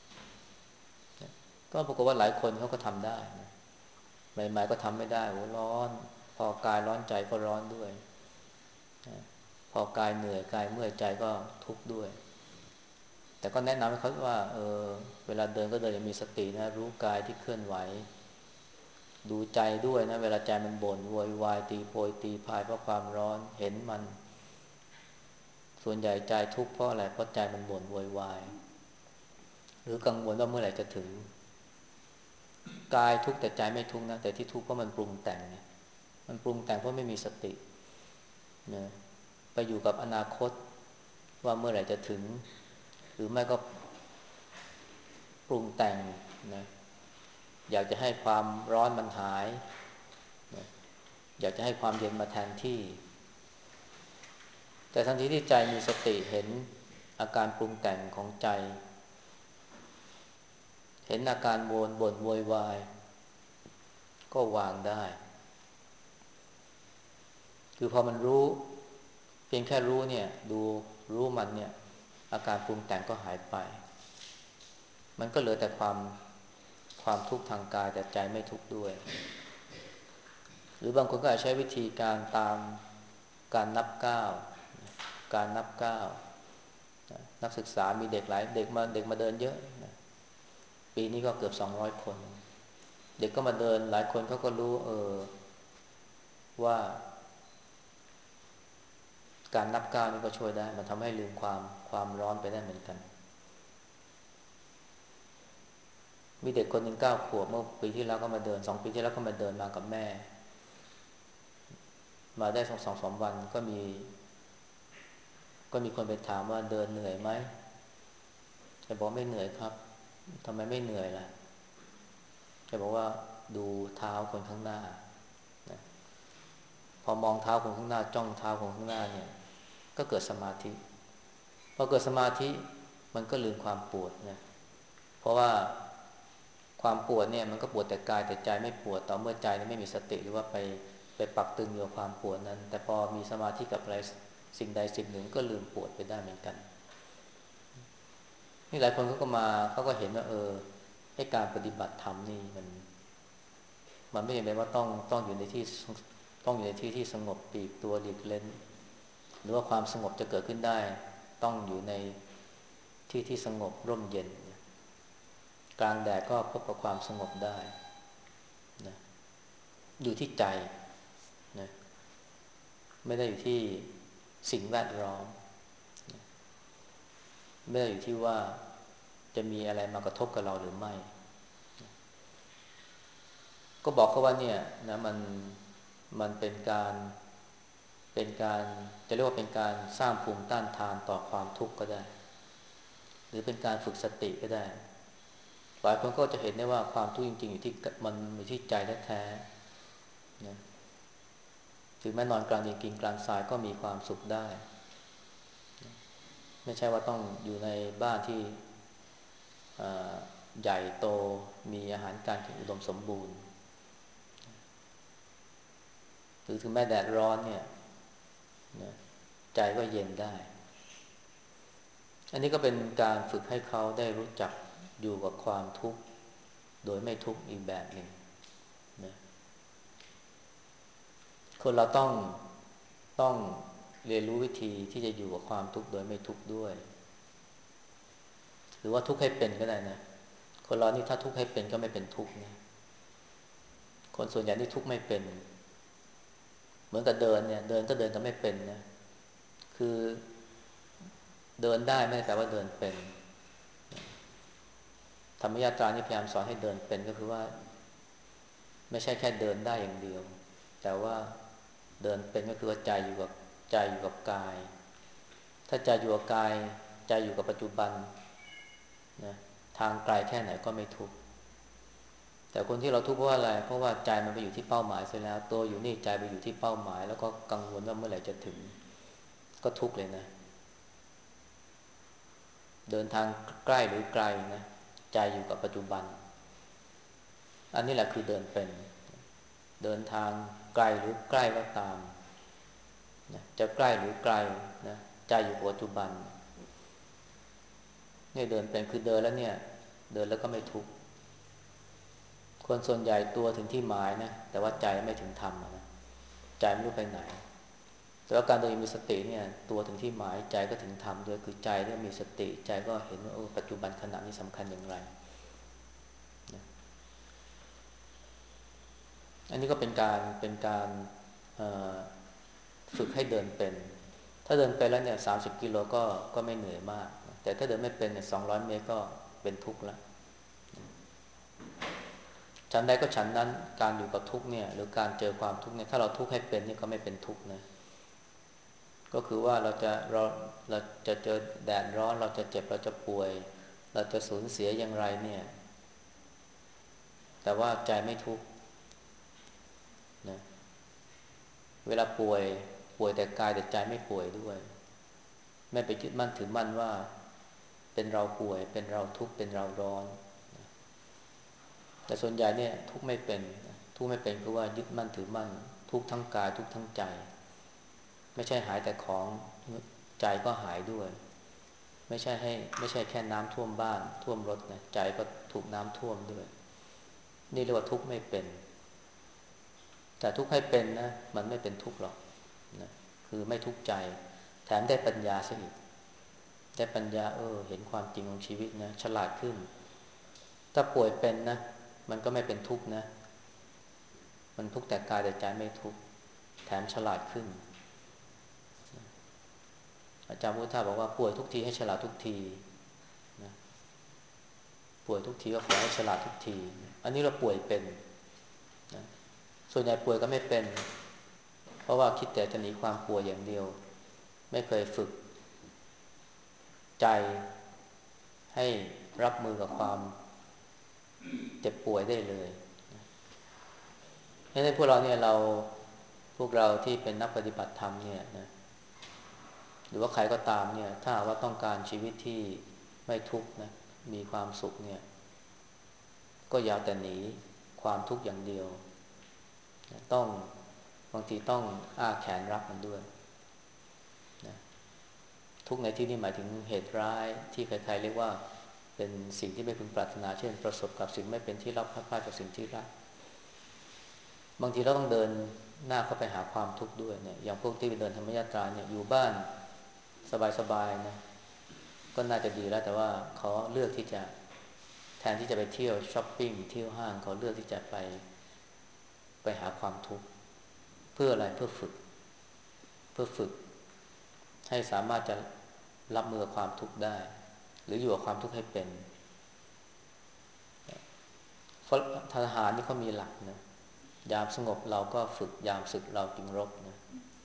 ก็ปรากฏว่าหลายคนเขาก็ทำได้นะใหม่ๆก็ทำไม่ได้โอ้ร้อนพอกายร้อนใจก็ร้อนด้วยนะพอกายเหนื่อยกายเมื่อยใจก็ทุกข์ด้วยแต่ก็แนะนำให้เขาว่าเออเวลาเดินก็เดินอย่างมีสตินะรู้กายที่เคลื่อนไหวดูใจด้วยนะเวลาใจมันบ่นโวยวายตีโพยตีพายเพราะความร้อนเห็นมันส่วนใหญ่ใจทุกข์เพราะอะไรเพราะใจมันบ่นโวยวายหรือกังวลว่าเมื่อไหร่จะถึงกายทุกข์แต่ใจไม่ทุกข์นะแต่ที่ทุกข์เพราะมันปรุงแต่งเนี่ยมันปรุงแต่งเพราะไม่มีสตินะไปอยู่กับอนาคตว่าเมื่อไหร่จะถึงหรือไม่ก็ปรุงแต่งนะอยากจะให้ความร้อนมันหายนะอยากจะให้ความเย็นมาแทนที่แต่ทันทีที่ใจมีสติเห็นอาการปรุงแต่งของใจเห็นอาการโวนบ่นโวยวายก็วางได้คือพอมันรู้เพียงแค่รู้เนี่ยดูรู้มันเนี่ยอาการปรุงแต่งก็หายไปมันก็เหลือแต่ความความทุกข์ทางกายแต่ใจไม่ทุกข์ด้วยหรือบางคนก็อาจใช้วิธีการตามการนับก้าวการนับก้าวนักศึกษามีเด็กหลายเด็กมาเด็กมาเดินเยอะปีนี้ก็เกือบสองร้อยคนเด็กก็มาเดินหลายคนเขาก็รู้เออว่าการนับก้าวนี่ก็ช่วยได้มันทำให้ลืมความความร้อนไปได้เหมือนกันมีเด็กคนหนึ่งเก้าขวบเมื่อปีที่แล้วก็มาเดินสองปีที่แล้วก็มาเดินมากับแม่มาได้สองสองสามวันก็มีก็มีคนไปถามว่าเดินเหนื่อยไหมแกบอกไม่เหนื่อยครับทำไมไม่เหนื่อยล่ะแกบอกว่าดูเท้าคนข้างหน้านะพอมองเท้าคนข้างหน้าจ้องเท้าคนข้างหน้าเนี่ยก็เกิดสมาธิพอเกิดสมาธิมันก็ลืมความปวดนะเพราะว่าความปวดเนี่ยมันก็ปวดแต่กายแต่ใจไม่ปวดต่อเมื่อใจไม่มีสติหรือว่าไปไปปักตึงอยู่กับความปวดนั้นแต่พอมีสมาธิกับอะไรสิ่งใดสิ่งหนึ่งก็ลืมปวดไปได้เหมือนกันนี่หลายคนเขาก็มาเขาก็เห็นว่าเออให้การปฏิบัติธรรมนี่มันมันไม่จำเป็นว่าต้องต้องอยู่ในที่ต้องอยู่ในที่ที่สงบปลีกตัวหลีกเล่นหรือว่าความสงบจะเกิดขึ้นได้ต้องอยู่ในที่ที่สงบร่มเย็นกลางแดดก็พบกับความสงบได้นะอยู่ที่ใจนะไม่ได้อยู่ที่สิ่งแวดล้อมนะไม่ได้อยู่ที่ว่าจะมีอะไรมากระทบกับเราหรือไม่นะก็บอกเขาว่าเนี่ยนะมันมันเป็นการเป็นการจะเรียกว่าเป็นการสร้างภูมิต้านทานต่อความทุกข์ก็ได้หรือเป็นการฝึกสติก็ได้หลายคนก็จะเห็นได้ว่าความทุกข์จริงๆอยู่ที่มันอยู่ที่ใจแท้ๆนะถึงแม้นอนกลางดินกินกลางทรายก็มีความสุขได้ไม่ใช่ว่าต้องอยู่ในบ้านที่ใหญ่โตมีอาหารการกินอุดมสมบูรณ์หรือถึงแม้แดดร้อนเนี่ยนะใจก็เย็นได้อันนี้ก็เป็นการฝึกให้เขาได้รู้จักอยู่กับความทุกข์โดยไม่ทุกข์อีกแบบหนึ่งนะคนเราต้องต้องเรียนรู้วิธีที่จะอยู่กับความทุกข์โดยไม่ทุกข์ด้วยหรือว่าทุกข์ให้เป็นก็ได้นะคนเรานี่ถ้าทุกข์ให้เป็นก็ไม่เป็นทุกข์นะคนส่วนใหญ่ที่ทุกข์ไม่เป็นเหมือนกับเดินเนี่ยเดินก็เดินก็ไม่เป็นนะคือเดินได้ไม่ได้แปลว่าเดินเป็นธรรมยาตรานี่พยายามสอนให้เดินเป็นก็คือว่าไม่ใช่แค่เดินได้อย่างเดียวแต่ว่าเดินเป็นก็คือว่าใจอยู่กับใจอยู่กับกายถ้าใจอยู่กับกายใจอยู่กับปัจจุบันนะทางไกลแค่ไหนก็ไม่ทุกข์แต่คนที่เราทุกข์เพราะว่าอะไรเพราะว่าใจมันไปอยู่ที่เป้าหมายเสียแล้วตัวอยู่นี่ใจไปอยู่ที่เป้าหมายแล้วก็กังวลว่าเมื่อไหร่จะถึงก็ทุกข์เลยนะเดินทางใกล้หรือไกลนะใจอยู่กับปัจจุบันอันนี้แหละคือเดินเป็นเดินทางไกลหรือใกล้ก็ตามนะจะใกล้หรือไกลนะใจอยู่กับปัจจุบันเนี่ยเดินเป็นคือเดินแล้วเนี่ยเดินแล้วก็ไม่ทุกข์คนส่วนใหญ่ตัวถึงที่หมายนะแต่ว่าใจไม่ถึงธรรมนะใจไม่รู้ไปไหนแต่ว่าการโดยมีสติเนี่ยตัวถึงที่หมายใจก็ถึงธรรมด้วยคือใจเนี่ยมีสติใจก็เห็นว่าโอ้ปัจจุบันขณะนี้สำคัญอย่างไรนะอันนี้ก็เป็นการเป็นการฝึกให้เดินเป็นถ้าเดินไปแล้วเนี่ยสามสิบกิโลก็ก็ไม่เหนื่อยมากแต่ถ้าเดินไม่เป็นเนี่ยสองร้อยเมตรก็เป็นทุกข์แล้วฉันใดก็ฉันนั้นการอยู่กับทุกข์เนี่ยหรือการเจอความทุกข์เนี่ยถ้าเราทุกข์ให้เป็นนี่ก็ไม่เป็นทุกข์นะก็คือว่าเราจะเราเราจะเจอแดดร้อนเราจะเจ็บเราจะป่วยเราจะสูญเสียอย่างไรเนี่ยแต่ว่าใจไม่ทุกข์นะเวลาป่วยป่วยแต่กายแต่ใจไม่ป่วยด้วยไม่ไปยึดมั่นถือมั่นว่าเป็นเราป่วยเป็นเราทุกข์เป็นเราร้อนแต่ส่วนใหญ่เนี่ยทุกข์ไม่เป็นทุกข์ไม่เป็นคือว่ายึดมั่นถือมั่นทุกข์ทั้งกายทุกข์ทั้งใจไม่ใช่หายแต่ของใจก็หายด้วยไม่ใช่ให้ไม่ใช่แค่น้ำท่วมบ้านท่วมรถนะใจก็ถูกน้ำท่วมด้วยนี่เรียกว่าทุกข์ไม่เป็นแต่ทุกข์ให้เป็นนะมันไม่เป็นทุกข์หรอกนะคือไม่ทุกข์ใจแถมได้ปัญญาซะอีกได้ปัญญาเออเห็นความจริงของชีวิตนะฉลาดขึ้นถ้าป่วยเป็นนะมันก็ไม่เป็นทุกข์นะมันทุกข์แต่กายแต่ใจไม่ทุกข์แถมฉลาดขึ้นอาจารย์พุทธาบอกว่าป่วยทุกทีให้ฉลาดทุกทีนะป่วยทุกทีก็ขอให้ฉลาดทุกทีอันนี้เราป่วยเป็นนะส่วนใหญ่ป่วยก็ไม่เป็นเพราะว่าคิดแต่จะหนีความป่วยอย่างเดียวไม่เคยฝึกใจให้รับมือกับความเจ็บป่วยได้เลยให้พวกเราเนี่ยเราพวกเราที่เป็นนักปฏิบัติธรรมเนี่ยนะหรือว่าใครก็ตามเนี่ยถ้าว่าต้องการชีวิตที่ไม่ทุกข์นะมีความสุขเนี่ยก็อย่าแต่หนีความทุกข์อย่างเดียวต้องบางทีต้องอ้าแขนรับมันด้วยนะทุกข์ในที่นี้หมายถึงเหตุร้ายที่ใครๆเรียกว่าเป็นสิ่งที่ไม่พึงปรารถนาเช่นประสบกับสิ่งไม่เป็นที่รักพลาดพลาดจากสิ่งที่รักบางทีเราต้องเดินหน้าเข้าไปหาความทุกข์ด้วยเนี่ยอย่างพวกที่ไปเดินธรรมยาตราเนี่ยอยู่บ้านสบายๆนะก็น่าจะดีแล้วแต่ว่าเขาเลือกที่จะแทนที่จะไปเที่ยวช้อปปิ้งเที่ยวห้างเขาเลือกที่จะไปไปหาความทุกข์เพื่ออะไรเพื่อฝึกเพื่อฝึกให้สามารถจะรับมือกับความทุกข์ได้หรืออยู่กับความทุกข์ให้เป็นเพราะทหารนี่เขามีหลักนะยามสงบเราก็ฝึกยามศึกเราจึงรบนะ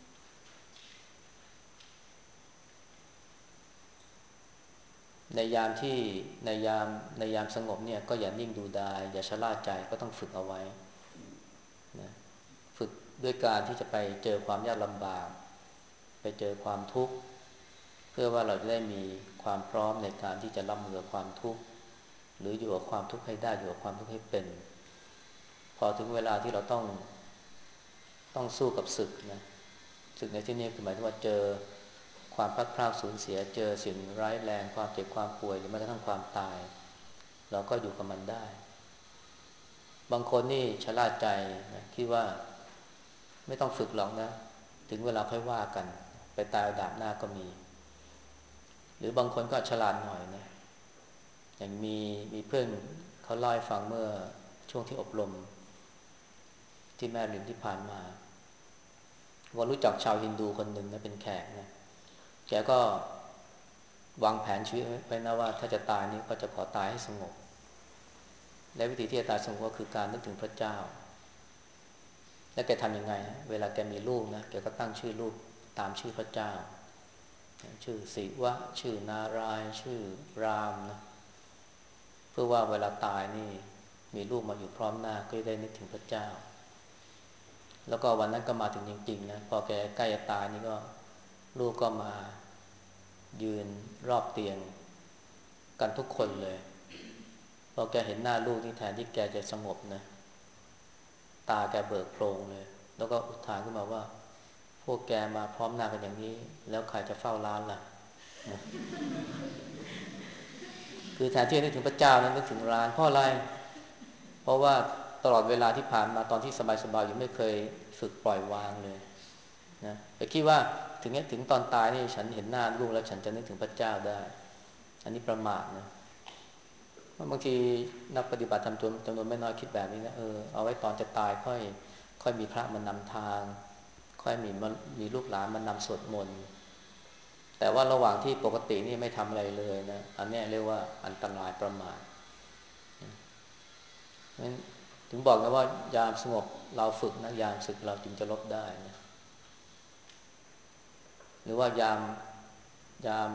ในยามที่ในยามในยามสงบเนี่ยก็อย่านิ่งดูดายอย่าชะล่าใจก็ต้องฝึกเอาไว้นะฝึกด้วยการที่จะไปเจอความยากลำบากไปเจอความทุกข์เพื่อว่าเราจะได้มีความพร้อมในการที่จะรับมือกับความทุกข์หรืออยู่กับความทุกข์ให้ได้อยู่กับความทุกข์ให้เป็นพอถึงเวลาที่เราต้องต้องสู้กับศึกนะศึกในที่นี้คือหมายถึงว่าเจอความพลัดพรากสูญเสียเจอสิ่งร้ายแรงความเจ็บความป่วยหรือแม้กระทั่งความตายเราก็อยู่กับมันได้บางคนนี่ชะล่าใจนะคิดว่าไม่ต้องฝึกหรอกนะถึงเวลาค่อยว่ากันไปตายเอาดาบหน้าก็มีหรือบางคนก็ฉลาดหน่อยนะอย่างมีมีเพื่อนเขาเล่าให้ฟังเมื่อช่วงที่อบรมที่แม่ริมที่ผ่านมาว่ารู้จักชาวฮินดูคนหนึ่งนะเป็นแขกนะแกก็วางแผนชีวิตไว้นะว่าถ้าจะตายนี้ก็จะขอตายให้สงบและวิธีที่จะตายสงบก็คือการนึกถึงพระเจ้าแล้วแกทำยังไงเวลาแกมีลูกนะแกก็ตั้งชื่อลูกตามชื่อพระเจ้าชื่อศิวะชื่อนารายณ์ชื่อรามนะเพื่อว่าเวลาตายนี่มีลูกมาอยู่พร้อมหน้าก็จะได้นึกถึงพระเจ้าแล้วก็วันนั้นก็มาถึงจริงๆนะพอแกใกล้จะตายนี่ก็ลูกก็มายืนรอบเตียงกันทุกคนเลยพอแกเห็นหน้าลูกนี่แทนที่แกจะสงบนะตาแกเบิกโพลงเลยแล้วก็อุทานขึ้นมาว่าพวกแกมาพร้อมหน้ากันอย่างนี้แล้วใครจะเฝ้าร้านล่ะคือแทนที่จะนึกถึงพระเจ้านั้นนึกถึงร้านเพราะอะไรเพราะว่าตลอดเวลาที่ผ่านมาตอนที่สบายๆอยู่ไม่เคยฝึกปล่อยวางเลยนะไปคิดว่าถึงนี้ถึงตอนตายนี่ฉันเห็นหน้าลูกแล้วฉันจะนึกถึงพระเจ้าได้อันนี้ประมาทนะบางทีนักปฏิบัติธรรมจำนวนไม่น้อยคิดแบบนี้นะเออเอาไว้ตอนจะตายค่อยค่อยมีพระมานำทางค่อยมีมีลูกหลานมานำสวดมนต์แต่ว่าระหว่างที่ปกตินี่ไม่ทำอะไรเลยนะอันนี้เรียกว่าอันตรายประมาทนั้นถึงบอกนะว่ายามสงบเราฝึกนะยามศึกเราจึงจะลบได้นะหรือว่ายามยาม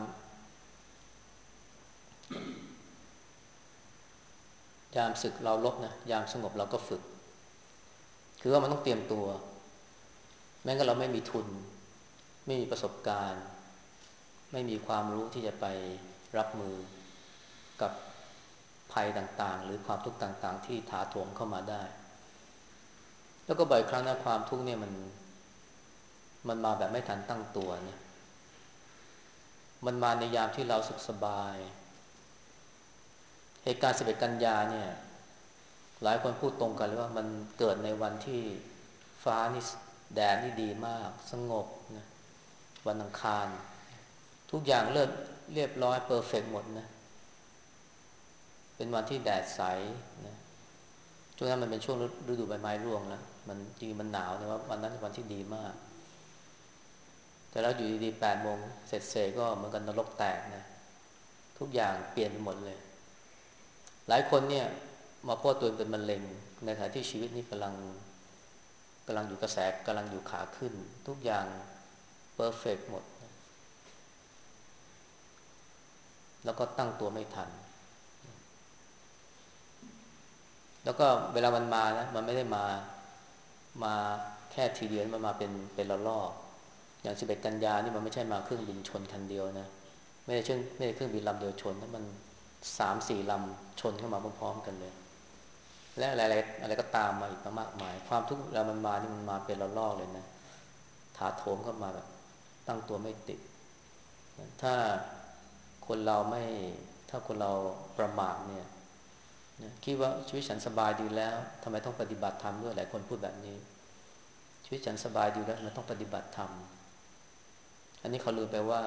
ยามศึกเราลบนะยามสงบเราก็ฝึกคือว่ามันต้องเตรียมตัวแม้งั้นเราไม่มีทุนไม่มีประสบการณ์ไม่มีความรู้ที่จะไปรับมือกับภัยต่างๆหรือความทุกข์ต่างๆที่ถาโถมเข้ามาได้แล้วก็บ่อยครั้งนะความทุกข์เนี่ยมันมันมาแบบไม่ทันตั้งตัวเนี่ยมันมาในยามที่เราสุขสบายเหตุการณ์สิบเอ็ดกันยาเนี่ยหลายคนพูดตรงกันเลยว่ามันเกิดในวันที่ฟ้านี่แดดนี่ดีมากสงบนะวันอังคารทุกอย่างเลิศเรียบร้อยเพอร์เฟกต์หมดนะเป็นวันที่แดดใสนะช่วงนั้นมันเป็นช่วงฤดูใบไม้ร่วงแล้วมันจริงมันหนาวนะว่าวันนั้นเป็นวันที่ดีมากแต่แล้วอยู่ดีๆแปดโมงเสร็จเสร็จก็เหมือนกันนรกแตกนะทุกอย่างเปลี่ยนไปหมดเลยหลายคนเนี่ยมาพบตัวเองเป็นมะเร็งในขณะที่ชีวิตนี้กำลังกำลังอยู่กระแสกำลังอยู่ขาขึ้นทุกอย่างเพอร์เฟกต์หมดแล้วก็ตั้งตัวไม่ทันแล้วก็เวลามันมานะมันไม่ได้มามาแค่ทีเดียวมันมาเป็นเป็นระลอกอย่างสิบเอ็ดกันยานี่มันไม่ใช่มาเครื่องบินชนคันเดียวนะไม่ได้เชื่องไม่ได้เครื่องบินลำเดียวชนนะมันสามสี่ลำชนเข้ามาพร้อมๆกันเลยและอะไรอะไรอะไรก็ตามมาอีกมากมายความทุกข์เรามันมานี่มันมาเป็นระลอกเลยนะถาโถมเข้ามาแบบตั้งตัวไม่ติดถ้าคนเราไม่ถ้าคนเราประมาทเนี่ยนะคิดว่าชีวิตฉันสบายดีแล้วทำไมต้องปฏิบัติธรรมด้วยหลายคนพูดแบบนี้ชีวิตฉันสบายดีแล้วทำไมต้องปฏิบัติธรรมอันนี้เขาลืมไปว่า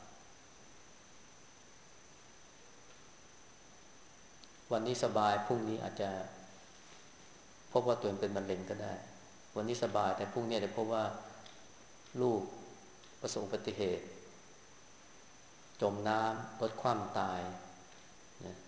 วันนี้สบายพรุ่งนี้อาจจะพบว่าตัวเองเป็นมะเร็งก็ได้วันนี้สบายแต่พรุ่งนี้จะพบว่าลูกประสบอุบัติเหตุจมน้ำรถคว่ำตายนะ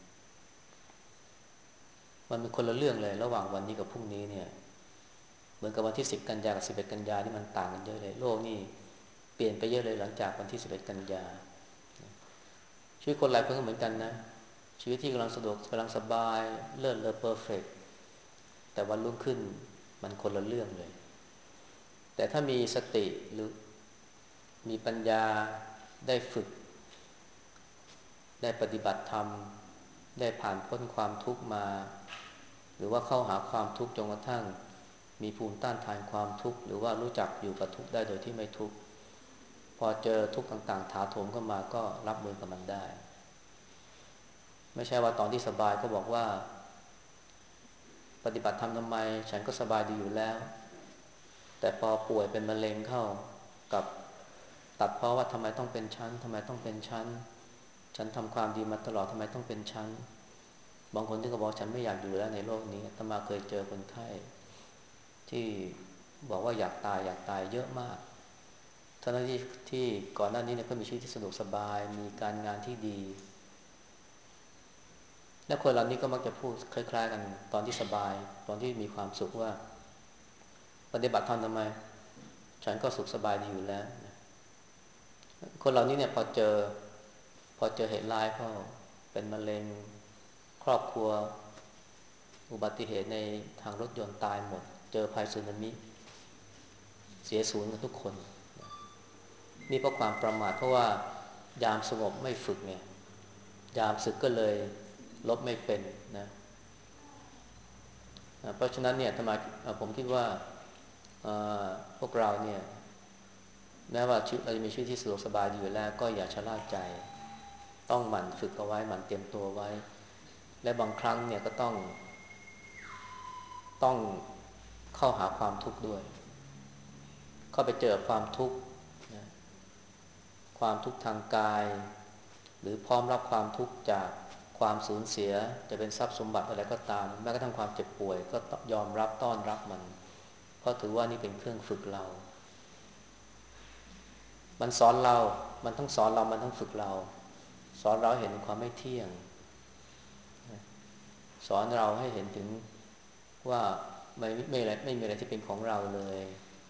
มันเป็นคนละเรื่องเลยระหว่างวันนี้กับพรุ่งนี้เนี่ยเหมือนกับวันที่สิบกันยากับสิบเอ็ดกันยานี่มันต่างกันเยอะเลยโลกนี่เปลี่ยนไปเยอะเลยหลังจากวันที่สิบเอ็ดกันยาชีวิตคนหลายคนก็เหมือนกันนะชีวิตที่กำลังสะดวกกำลังสบายเลิศเลอเพอร์เฟกต์แต่วันรุ่งขึ้นมันคนละเรื่องเลยแต่ถ้ามีสติหรือมีปัญญาได้ฝึกได้ปฏิบัติธรรมได้ผ่านพ้นความทุกข์มาหรือว่าเข้าหาความทุกข์จนกระทั่งมีภูมิต้านทานความทุกข์หรือว่ารู้จักอยู่กับทุกข์ได้โดยที่ไม่ทุกข์พอเจอทุกข์ต่างๆถาโถมเข้ามาก็รับมือกับมันได้ไม่ใช่ว่าตอนที่สบายก็บอกว่าปฏิบัติธรรมทำไมฉันก็สบายดีอยู่แล้วแต่พอป่วยเป็นมะเร็งเข้ากับตัดเพราะว่าทำไมต้องเป็นชั้นทำไมต้องเป็นชั้นฉันทำความดีมาตลอดทำไมต้องเป็นชั้นบางคนที่ก็บอกฉันไม่อยากอยู่แล้วในโลกนี้อาตมาเคยเจอคนไข้ที่บอกว่าอยากตายอยากตายเยอะมากทั้งที่ที่ก่อนหน้านี้เนี่ยก็มีชีวิตที่สะดวกสบายมีการงานที่ดีและคนเหล่านี้ก็มักจะพูดคล้ายๆกันตอนที่สบายตอนที่มีความสุขว่าปฏิบัติธรรมทำไมฉันก็สุขสบายดีอยู่แล้วคนเหล่านี้เนี่ยพอเจอพอเจอเหตุร้ายเข้าเป็นมะเร็งครอบครัวอุบัติเหตุในทางรถยนต์ตายหมดเจอภัยสึนามิเสียสูญกันทุกคนนี่เพราะความประมาทเพราะว่ายามสงบไม่ฝึกไงยามศึกก็เลยลบไม่เป็นนะเพราะฉะนั้นเนี่ยทำไมผมคิดว่าพวกเราเนี่ยแม้ว่าเราจะมีชีวิตที่สะดวกสบายอยู่แล้วก็อย่าชะล่าใจต้องหมั่นฝึกเอาไว้หมั่นเตรียมตัวไว้และบางครั้งเนี่ยก็ต้องต้องเข้าหาความทุกข์ด้วยเข้าไปเจอความทุกข์นะความทุกข์ทางกายหรือพร้อมรับความทุกข์จากความสูญเสียจะเป็นทรัพย์สมบัติอะไรก็ตามแม้กระทั่งความเจ็บป่วยก็ยอมรับต้อนรับมันเพราะถือว่านี่เป็นเครื่องฝึกเรามันสอนเรามันทั้งสอนเรามันทั้งฝึกเราสอนเราเห็นความไม่เที่ยงสอนเราให้เห็นถึงว่าไม่ไม่อะไรไม่มีอะไรที่เป็นของเราเลย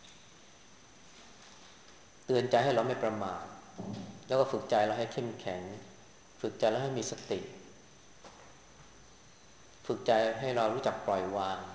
เตือนใจให้เราไม่ประมาทแล้วก็ฝึกใจเราให้เข้มแข็งฝึกใจเราให้มีสติฝึกใจให้เรารู้จักปล่อยวาง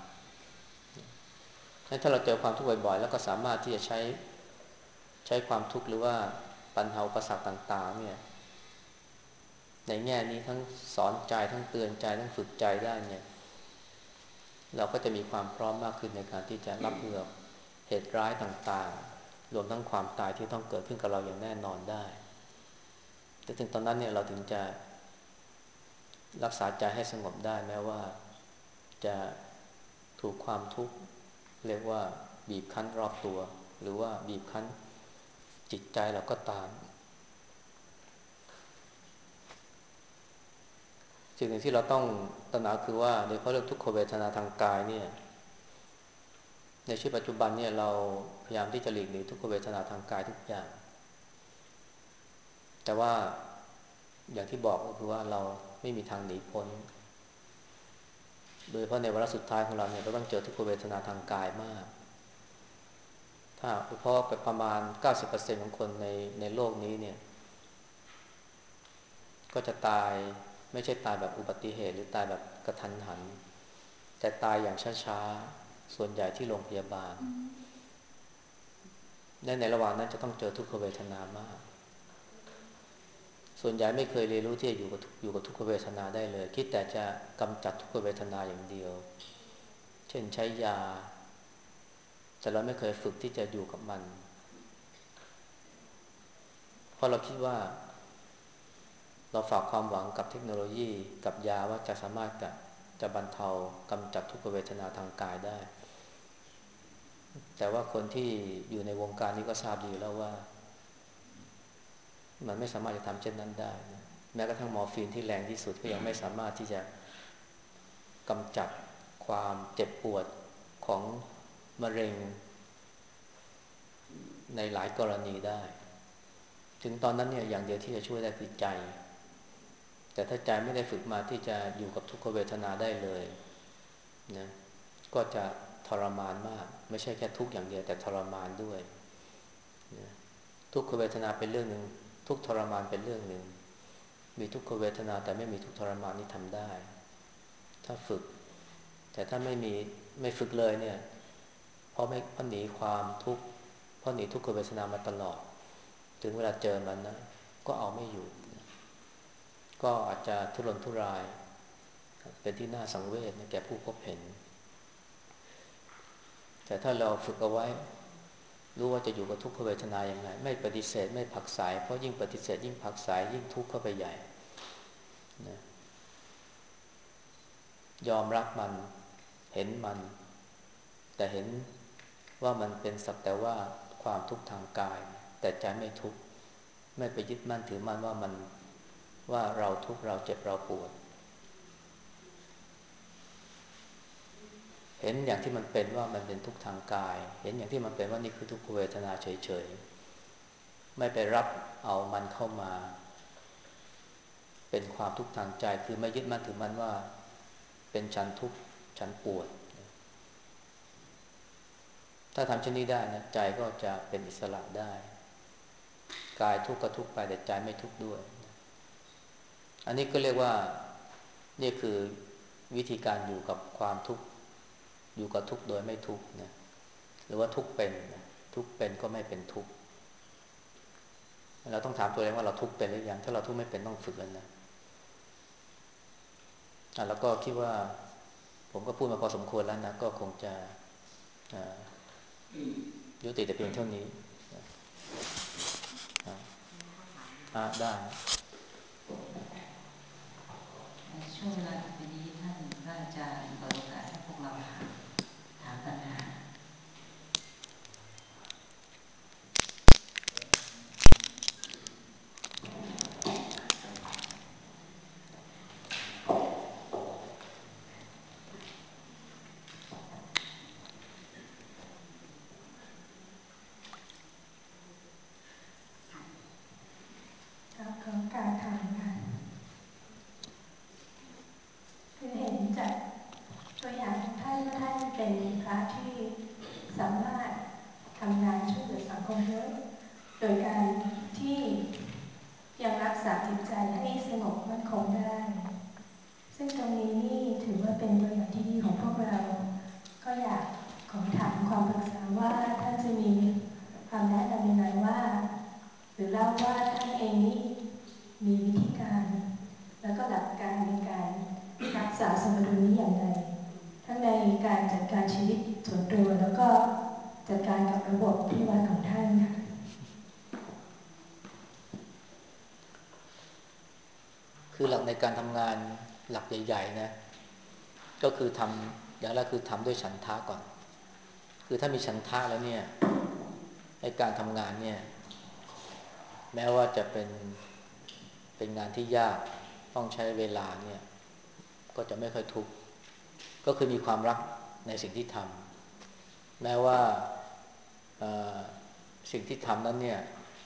ถ้าเราเจอความทุกข์บ่อยๆแล้วก็สามารถที่จะใช้ใช้ความทุกข์หรือว่าปัญหาอุปสรรคต่างๆเนี่ยในแง่นี้ทั้งสอนใจทั้งเตือนใจทั้งฝึกใจได้เนี่ยเราก็จะมีความพร้อมมากขึ้นในการที่จะรับมือกับเหตุร้ายต่างๆรวมทั้งความตายที่ต้องเกิดขึ้นกับเราอย่างแน่นอนได้แต่ถึงตอนนั้นเนี่ยเราถึงจะรักษาใจให้สงบได้แม้ว่าจะถูกความทุกข์เรียกว่าบีบคั้นรอบตัวหรือว่าบีบคั้นจิตใจเราก็ตามสิ่งหนึ่งที่เราต้องตระหนักคือว่าโดยเฉพาะเรื่องทุกขเวทนาทางกายเนี่ยในชีวิตปัจจุบันเนี่ยเราพยายามที่จะหลีกหนีทุกขเวทนาทางกายทุกอย่างแต่ว่าอย่างที่บอกก็คือว่าเราไม่มีทางหนีพ้นโดยเฉพาะในวาระสุดท้ายของเราเนี่ยเราต้องเจอทุกขเวทนาทางกายมากถ้าเพราะประมาณ เก้าสิบเปอร์เซ็นต์ ของคนในในโลกนี้เนี่ยก็จะตายไม่ใช่ตายแบบอุบัติเหตุหรือตายแบบกระทันหันแต่ตายอย่างช้าๆส่วนใหญ่ที่โรงพยาบาลและในระหว่างนั้นจะต้องเจอทุกขเวทนามากส่วนใหญ่ไม่เคยเรียนรู้ที่จะอยู่กับอยู่กับทุกขเวทนาได้เลยคิดแต่จะกำจัดทุกขเวทนาอย่างเดียวเช่นใช้ยาแต่เราไม่เคยฝึกที่จะอยู่กับมันเพราะเราคิดว่าเราฝากความหวังกับเทคโนโลยีกับยาว่าจะสามารถจะจะบรรเทากำจัดทุกขเวทนาทางกายได้แต่ว่าคนที่อยู่ในวงการนี้ก็ทราบดีแล้วว่ามันไม่สามารถจะทำเช่นนั้นได้นะแม้กระทั่งมอร์ฟีนที่แรงที่สุดก็ยังไม่สามารถที่จะกำจัดความเจ็บปวดของมะเร็งในหลายกรณีได้ถึงตอนนั้นเนี่ยอย่างเดียวที่จะช่วยได้คือใจแต่ถ้าใจไม่ได้ฝึกมาที่จะอยู่กับทุกขเวทนาได้เลยนะก็จะทรมานมากไม่ใช่แค่ทุกข์อย่างเดียวแต่ทรมานด้วยนะทุกขเวทนาเป็นเรื่องหนึ่งทุกทรมานเป็นเรื่องหนึ่งมีทุกขเวทนาแต่ไม่มีทุกทรมานนี่ทำได้ถ้าฝึกแต่ถ้าไม่มีไม่ฝึกเลยเนี่ยเพราะไม่เพราะหนีความทุกข์เพราะหนีทุกขเวทนามาตลอดถึงเวลาเจอมันนะก็เอาไม่อยู่ก็อาจจะทุรนทุรายเป็นที่น่าสังเวชแก่ผู้พบเห็นแต่ถ้าเราฝึกเอาไว้รู้ว่าจะอยู่กับทุกขเวทนาอย่างไรไม่ปฏิเสธไม่ผักสายเพราะยิ่งปฏิเสธยิ่งผักสายยิ่งทุกข์เข้าไปใหญ่นะยอมรับมันเห็นมันแต่เห็นว่ามันเป็นสักแต่ว่าความทุกข์ทางกายแต่ใจไม่ทุกข์ไม่ไปยึดมั่นถือมั่นว่ามันว่าเราทุกข์เราเจ็บเราปวดเห็นอย่างที่มันเป็นว่ามันเป็นทุกข์ทางกายเห็นอย่างที่มันเป็นว่านี่คือทุกขเวทนาเฉยๆไม่ไปรับเอามันเข้ามาเป็นความทุกข์ทางใจคือไม่ยึดมั่นถือมั่นว่าเป็นฉันทุกข์ฉันปวดถ้าทำเช่นนี้ได้นะใจก็จะเป็นอิสระได้กายทุกข์ก็ทุกข์ไปแต่ใจไม่ทุกข์ด้วยอันนี้ก็เรียกว่านี่คือวิธีการอยู่กับความทุกข์อยู่กับทุกข์โดยไม่ทุกข์นะหรือว่าทุกข์เป็นนะทุกข์เป็นก็ไม่เป็นทุกข์เราต้องถามตัวเองว่าเราทุกข์เป็นหรือยังถ้าเราทุกข์ไม่เป็นต้องฝึกแล้วนะอ่ะแล้วก็คิดว่าผมก็พูดมาพอสมควรแล้วนะก็คงจะยุติแต่เพียงเท่านี้อ่าได้ช่วงเวลาต่อไปนี้ท่านพระอาจารย์เปิดโอกาสให้พวกเราถามถามปัญหาขอการถามค่ะคือเห็นจากตัวอย่างของท่านว่าท่านเป็นพระที่สามารถทำงานช่วยเหลือสังคมเยอะโดยการที่ยังรักษาจิตใจให้สงบมั่นคงได้ซึ่งตรงนี้นี่ถือว่าเป็นตัวอย่างที่ดีของพวกเราก็อยากขอถามความปรึกษาว่าท่านจะมีคำแนะนำยังไงว่าหรือเล่าว่าท่านเองนี่มีวิธีการจัดการกับระบบที่วัดของท่านค่ะคือหลักในการทำงานหลักใหญ่ๆนะก็คือทำอย่างแรกคือทำด้วยฉันทะก่อนคือถ้ามีฉันทะแล้วเนี่ยในการทำงานเนี่ยแม้ว่าจะเป็นเป็นงานที่ยากต้องใช้เวลาเนี่ยก็จะไม่ค่อยทุกข์ก็คือมีความรักในสิ่งที่ทำแม้ว่าสิ่งที่ทำนั้นเนี่ย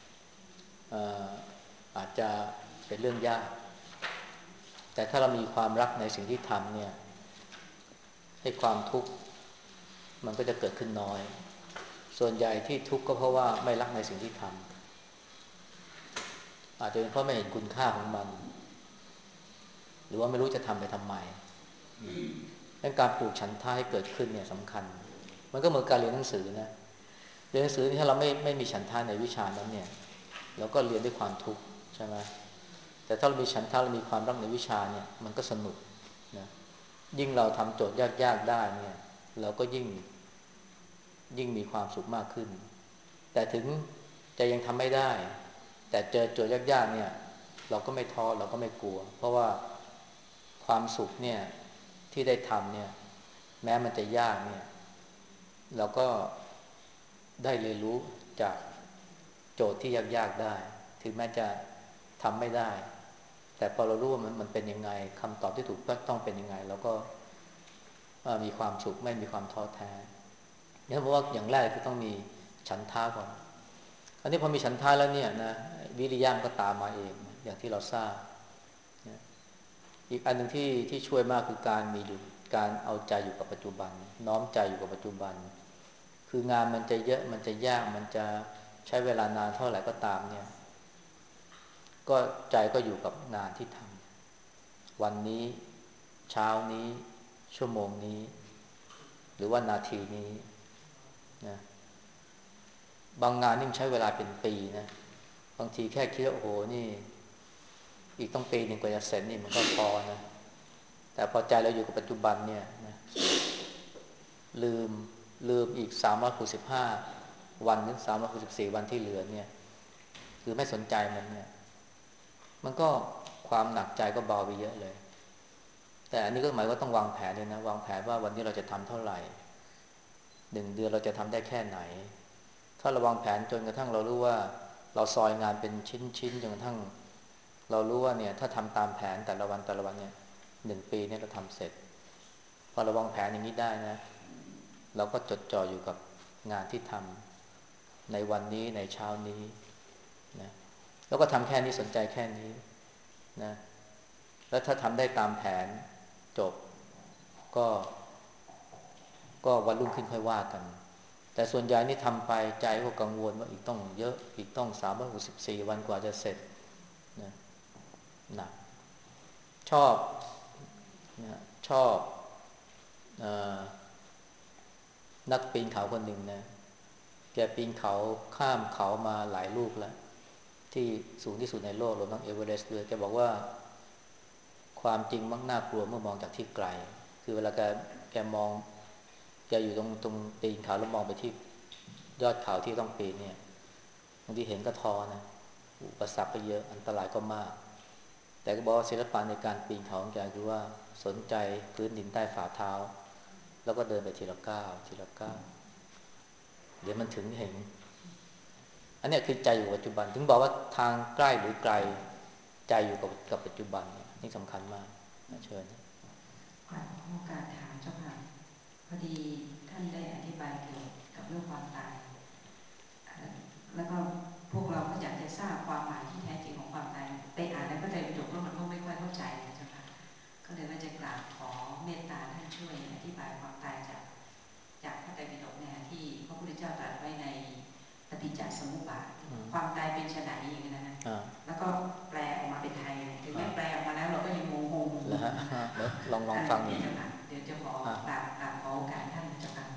อาจจะเป็นเรื่องยากแต่ถ้าเรามีความรักในสิ่งที่ทำเนี่ยให้ความทุกข์มันก็จะเกิดขึ้นน้อยส่วนใหญ่ที่ทุกข์ก็เพราะว่าไม่รักในสิ่งที่ทำอาจจะเป็นเพราะไม่เห็นคุณค่าของมันหรือว่าไม่รู้จะทำไปทำไมดังการปลูกฉันทะให้เกิดขึ้นเนี่ยสำคัญมันก็เหมือนการเรียนหนังสือนะเรียนหนังสือถ้าเราไม่ไม่มีฉันทะในวิชานั้นเนี่ยเราก็เรียนด้วยความทุกข์ใช่ไหมแต่ถ้าเรามีฉันทะเรามีความรักในวิชาเนี่ยมันก็สนุกนะยิ่งเราทำโจทย์ยากๆได้เนี่ยเราก็ยิ่งยิ่งมีความสุขมากขึ้นแต่ถึงจะยังทำไม่ได้แต่เจอโจทย์ยากๆเนี่ยเราก็ไม่ท้อเราก็ไม่กลัวเพราะว่าความสุขเนี่ยที่ได้ทำเนี่ยแม้มันจะยากเนี่ยเราก็ได้เรียนรู้จากโจทย์ที่ยากๆได้ถึงแม้จะทำไม่ได้แต่พอเรารู้ว่ามันมันเป็นยังไงคำตอบที่ถูกต้องเป็นยังไงเราก็มีความสุขไม่มีความท้อแท้เนี่ยเพราะว่าอย่างแรกคือต้องมีฉันทะก่อนอันนี้พอมีฉันทะแล้วเนี่ยนะวิริยะก็ตามมาเองอย่างที่เราทราบอีกอันหนึ่งที่ที่ช่วยมากคือการมีอยู่การเอาใจอยู่กับปัจจุบันน้อมใจอยู่กับปัจจุบันคืองานมันจะเยอะมันจะยากมันจะใช้เวลานานเท่าไหร่ก็ตามเนี่ยก็ใจก็อยู่กับงานที่ทำวันนี้เช้านี้ชั่วโมงนี้หรือว่านาทีนี้นะบางงานนี่ใช้เวลาเป็นปีนะบางทีแค่คิดว่าโอ้โหนี่อีกต้องปีหนึ่งกว่าจะเสร็จนี่มันก็พอนะแต่พอใจเราอยู่กับปัจจุบันเนี่ยนะลืมลืมอีกสามร้อยหกสิบห้าวันถึงสามร้อยหกสิบสี่วันที่เหลือเนี่ยคือไม่สนใจมันเนี่ยมันก็ความหนักใจก็เบาไปเยอะเลยแต่อันนี้ก็หมายว่าต้องวางแผนเลยนะวางแผนว่าวันนี้เราจะทำเท่าไหร่หนึ่งเดือนเราจะทำได้แค่ไหนถ้าเราวางแผนจนกระทั่งเรารู้ว่าเราซอยงานเป็นชิ้นๆจนกระทั่งเรารู้ว่าเนี่ยถ้าทำตามแผนแต่ละวันแต่ละวันเนี่ยหนึ่งปีเนี่ยเราทำเสร็จพอเราวางแผนอย่างนี้ได้นะเราก็จดจ่ออยู่กับงานที่ทำในวันนี้ในเช้านี้นะแล้วก็ทำแค่นี้สนใจแค่นี้นะแล้วถ้าทำได้ตามแผนจบก็ก็วันรุ่งขึ้นค่อยว่ากันแต่ส่วนใหญ่นี่ทำไปใจก็กังวลว่าอีกต้องเยอะอีกต้องสามร้อยหกสิบสี่วันกว่าจะเสร็จนะหนักชอบนะชอบเอ่อนักปีนเขาคนหนึ่งนะแกปีนเขาข้ามเขามาหลายลูกแล้วที่สูงที่สุดในโลกรวมทั้งเอเวอเรสต์ด้วยแกบอกว่าความจริงมักน่ากลัวเมื่อมองจากที่ไกลคือเวลาแกแกมองแกอยู่ตรงตรงตีนเขาแล้วมองไปที่ยอดเขาที่ต้องปีนเนี่ยบางทีเห็นก็ท้อนะอุปสรรคก็เยอะอันตรายก็มากแต่ก็บอกว่าศิลปะในการปีนเขาของแกคือว่าสนใจพื้นดินใต้ฝ่าเท้าแล้วก็เดินไปทีละก้าวทีละก้าวเดี๋ยวมันถึงเห็นอันนี้คือใจอยู่ปัจจุบันถึงบอกว่าทางใกล้หรือไกลใจอยู่กับกับปัจจุบันนี่สำคัญมากนะเชิญขอโอกาสถามเจ้าค่ะพอดีท่านได้อธิบายเกี่ยวกับเรื่องความตายแล้วก็พวกเราก็อยากจะทราบความหมายที่แท้จริงของความตายไปอ่านในพระไตรปิฎกแล้วมันก็ไม่ค่อยเข้าใจนะเจ้าค่ะก็เลยว่าจะกราบขอเมตตาท่านช่วยอธิบายความตายจากจากพระไตรปิฎกเนี่ยที่พระพุทธเจ้าตรัสไว้ในปฏิจจสมุปบาทความตายเป็นไฉนอย่างนี้นะฮะแล้วก็แปลออกมาเป็นไทยถึงแม้แปลออกมาแล้วเราก็ยังงงๆแล้วฮะเดี๋ยวลองลองฟังดูเดี๋ยวเดี๋ยวจะขอกราบกราบขอโอกาสท่านเจ้าค่ะ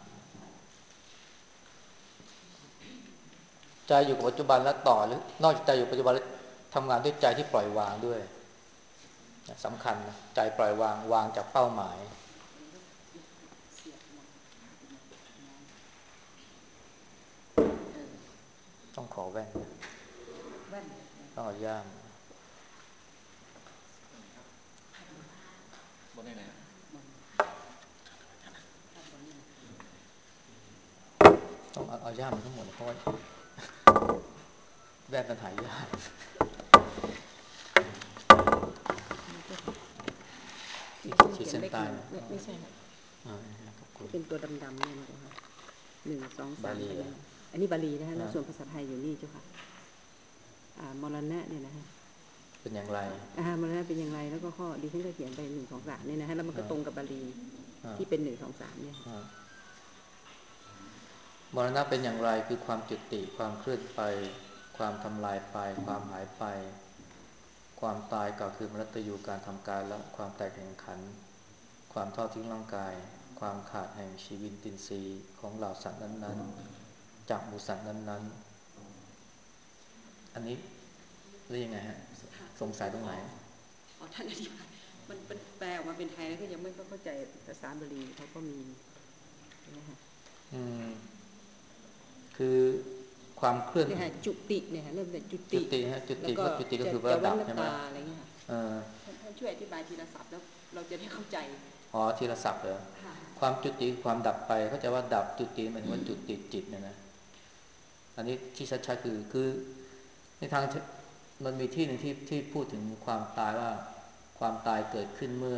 ใจอยู่กับปัจจุบันแล้วต่อหรือนอกจากใจอยู่ปัจจุบันแล้วทำงานด้วยใจที่ปล่อยวางด้วยสำคัญนะใจปล่อยวางวางจากเป้าหมายต้องขอแว่นแว่นต้องเอาย่ามบนไหนนะต้องเอาเอาย่ามมันทั้งหมดเพราะว่าแว่นมันหายยากขีดเส้นใต้ไม่ใช่ค่ะเป็นตัวดำๆเนี่ยนะคะหนึ่งสองสามเป็นอันนี้บาลีนะคะแล้วส่วนภาษาไทยอยู่นี่เจ้าค่ะมรณะเนี่ยนะฮะเป็นอย่างไรอ่ามรณะเป็นอย่างไรแล้วก็ข้อดิฉันก็เขียนไปหนึ่งสองสามเนี่ยนะฮะแล้วมันก็ตรงกับบาลีที่เป็นหนึ่งสองสามเนี่ยมรณะเป็นอย่างไรคือความจุติความเคลื่อนไปความทำลายไปความหายไปความตายก็คือมรณตยูการทำการและความแตกแห่งขันธ์ความทอดทิ้งร่างกายความขาดแห่งชีวิตตินทรีย์ของเหล่าสัตว์นั้นๆจากหมู่สัตว์นั้นๆอันนี้เรียกยังไงฮะสงสัยตรงไหนอ๋อท่านอธิบายมันแปลออกมาเป็นไทยแล้วก็ยังไม่เข้าใจภาษาบาลีเขาก็มีนะฮะอืมคือความเคลื่อนเนี่ยฮะจุติเนี่ยฮะเริ่มแต่จุติจุติฮะจุติก็จุติก็คือระดับใช่ไหมอะไรเงี้ยท่านช่วยอธิบายทีละศัพท์แล้วเราจะได้เข้าใจอ๋อทีละศัพท์เหรอความจุติความดับไปเข้าใจว่าดับจุติหมายถึงว่าจุติจิตเนี่ยนะอันนี้ที่ชัดๆคือคือในทางมันมีที่หนึ่งที่ที่พูดถึงความตายว่าความตายเกิดขึ้นเมื่อ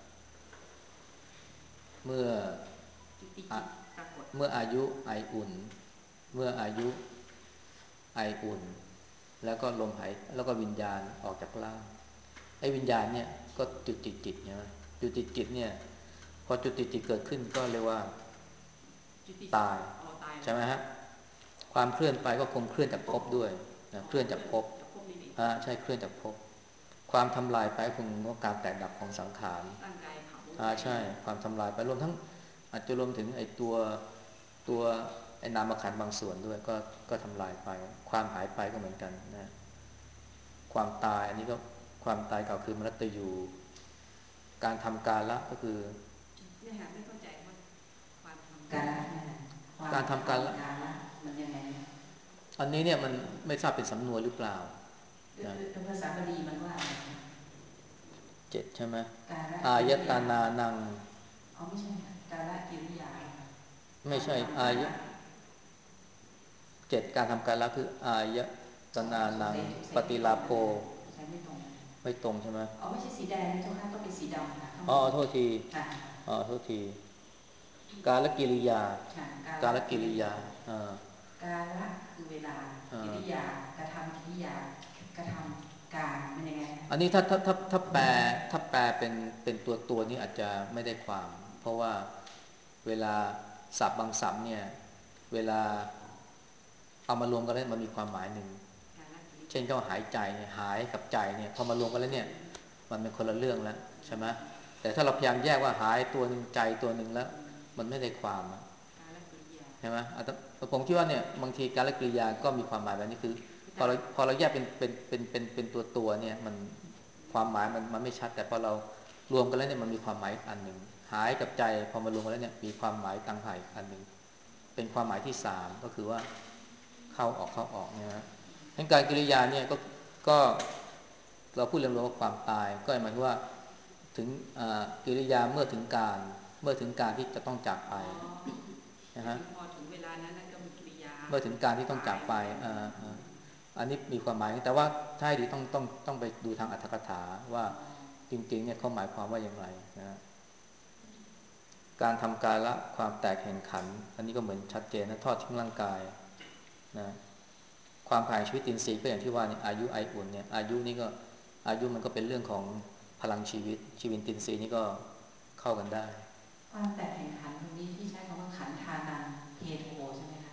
เมื่อเมื่ออายุไออุ่นเมื่ออายุไออุ่นแล้วก็ลมหายแล้วก็วิญญาณออกจากร่างไอ้วิญญาณเนี่ยก็จุติจิตใช่ไหมจุติจิตเนี่ยพอจุติจิตเกิดขึ้นก็เรียกว่าตายใช่ไหมฮะความเคลื่อนไปก็คงเคลื่อนจากภพด้วยนะเคลื่อนจากภพอ่าใช่เคลื่อนจากภพความทำลายไปคงก็การแตกดับของสังขารอ่าใช่ความทำลายไปรวมทั้งอาจจะรวมถึงไอ้ตัวตัวไอ้นามขันธ์บางส่วนด้วยก็ก็ทำลายไปความหายไปก็เหมือนกันนะความตายอันนี้ก็ความตายเก่าคือมรตยูการทำกาละก็คือเนี่ยฮะไม่เข้าใจว่าความทำกาละเนี่ยการทำกาละมันยังไงอันนี้เนี่ยมันไม่ทราบเป็นสำนวนหรือเปล่านะภาษาบาลีมันว่าอะไรคะเจ็ดใช่ไหมอายตนานังอ๋อไม่ใช่กาละกิริยาค่ะไม่ใช่อายะเจ็ดการทำกาละคืออายตนานังปฏิลาโภใช้ไม่ตรงไม่ตรงใช่ไหมอ๋อไม่ใช่สีแดงเจ้าค่ะต้องเป็นสีดำค่ะอ๋อโทษทีอ๋อโทษทีกาลกิริยา กาลกิริยากาละคือเวลากิริยากระทำกิริยากระทำการมันยังไงอันนี้ถ้าถ้าถ้าถ้าแปลถ้าแปลเป็นเป็นตัวตัวนี้อาจจะไม่ได้ความ เพราะว่าเวลาศัพท์บางศัพท์เนี่ยเวลาเอามารวมกันแล้วมันมีความหมายหนึ่งเช่นก็หายใจเนี่ยหายกับใจเนี่ยพอมารวมกันแล้วเนี่ยมันเป็นคนละเรื่องแล้วใช่ไหมแต่ถ้าเราพยายามแยกว่าหายตัวหนึ่งใจตัวหนึ่งแล้วมันไม่ได้ความใช่ไหมผมคิดว่าเนี่ยบางทีการละกริยาก็มีความหมายแบบนี้คือพอเราพอเราแยกเป็นเป็นเป็นเป็นเป็นตัวตัวเนี่ยมันความหมายมันมันไม่ชัดแต่พอเรารวมกันแล้วเนี่ยมันมีความหมายอันหนึ่งหายกับใจพอมารวมกันแล้วเนี่ยมีความหมายต่างหากอันหนึ่งเป็นความหมายที่สามก็คือว่าเข้าออกเข้าออกเนี่ยนะทั้งการกิริยาเนี่ยก็ก็เราพูดเรื่องว่าความตายก็หมายถึงว่าถึงกิริยาเมื่อถึงการเมื่อถึงการที่จะต้องจากไปนะฮะพอถึงเวลานั้นก็มีกิริยาเมื่อถึงการที่ต้องจากไปอันนี้มีความหมายแต่ว่าถ้าให้ดีต้องต้องต้องไปดูทางอรรถกถาว่าจริงๆเนี่ยเขาหมายความว่าอย่างไรนะการทำกายละความแตกแห่งขันอันนี้ก็เหมือนชัดเจนนะทอดทิ้งร่างกายนะความผ่านชีวิตอินทรีย์ก็อย่างที่ว่าเนี่ยอายุไออุ่นเนี่ยอายุนี่ก็อายุมันก็เป็นเรื่องของพลังชีวิตชีวิตอินทรีย์นี่ก็เข้ากันได้ความแตกแห่งขันตรงนี้ที่ใช้คำว่าขันธานังเพโทใช่ไหมคะ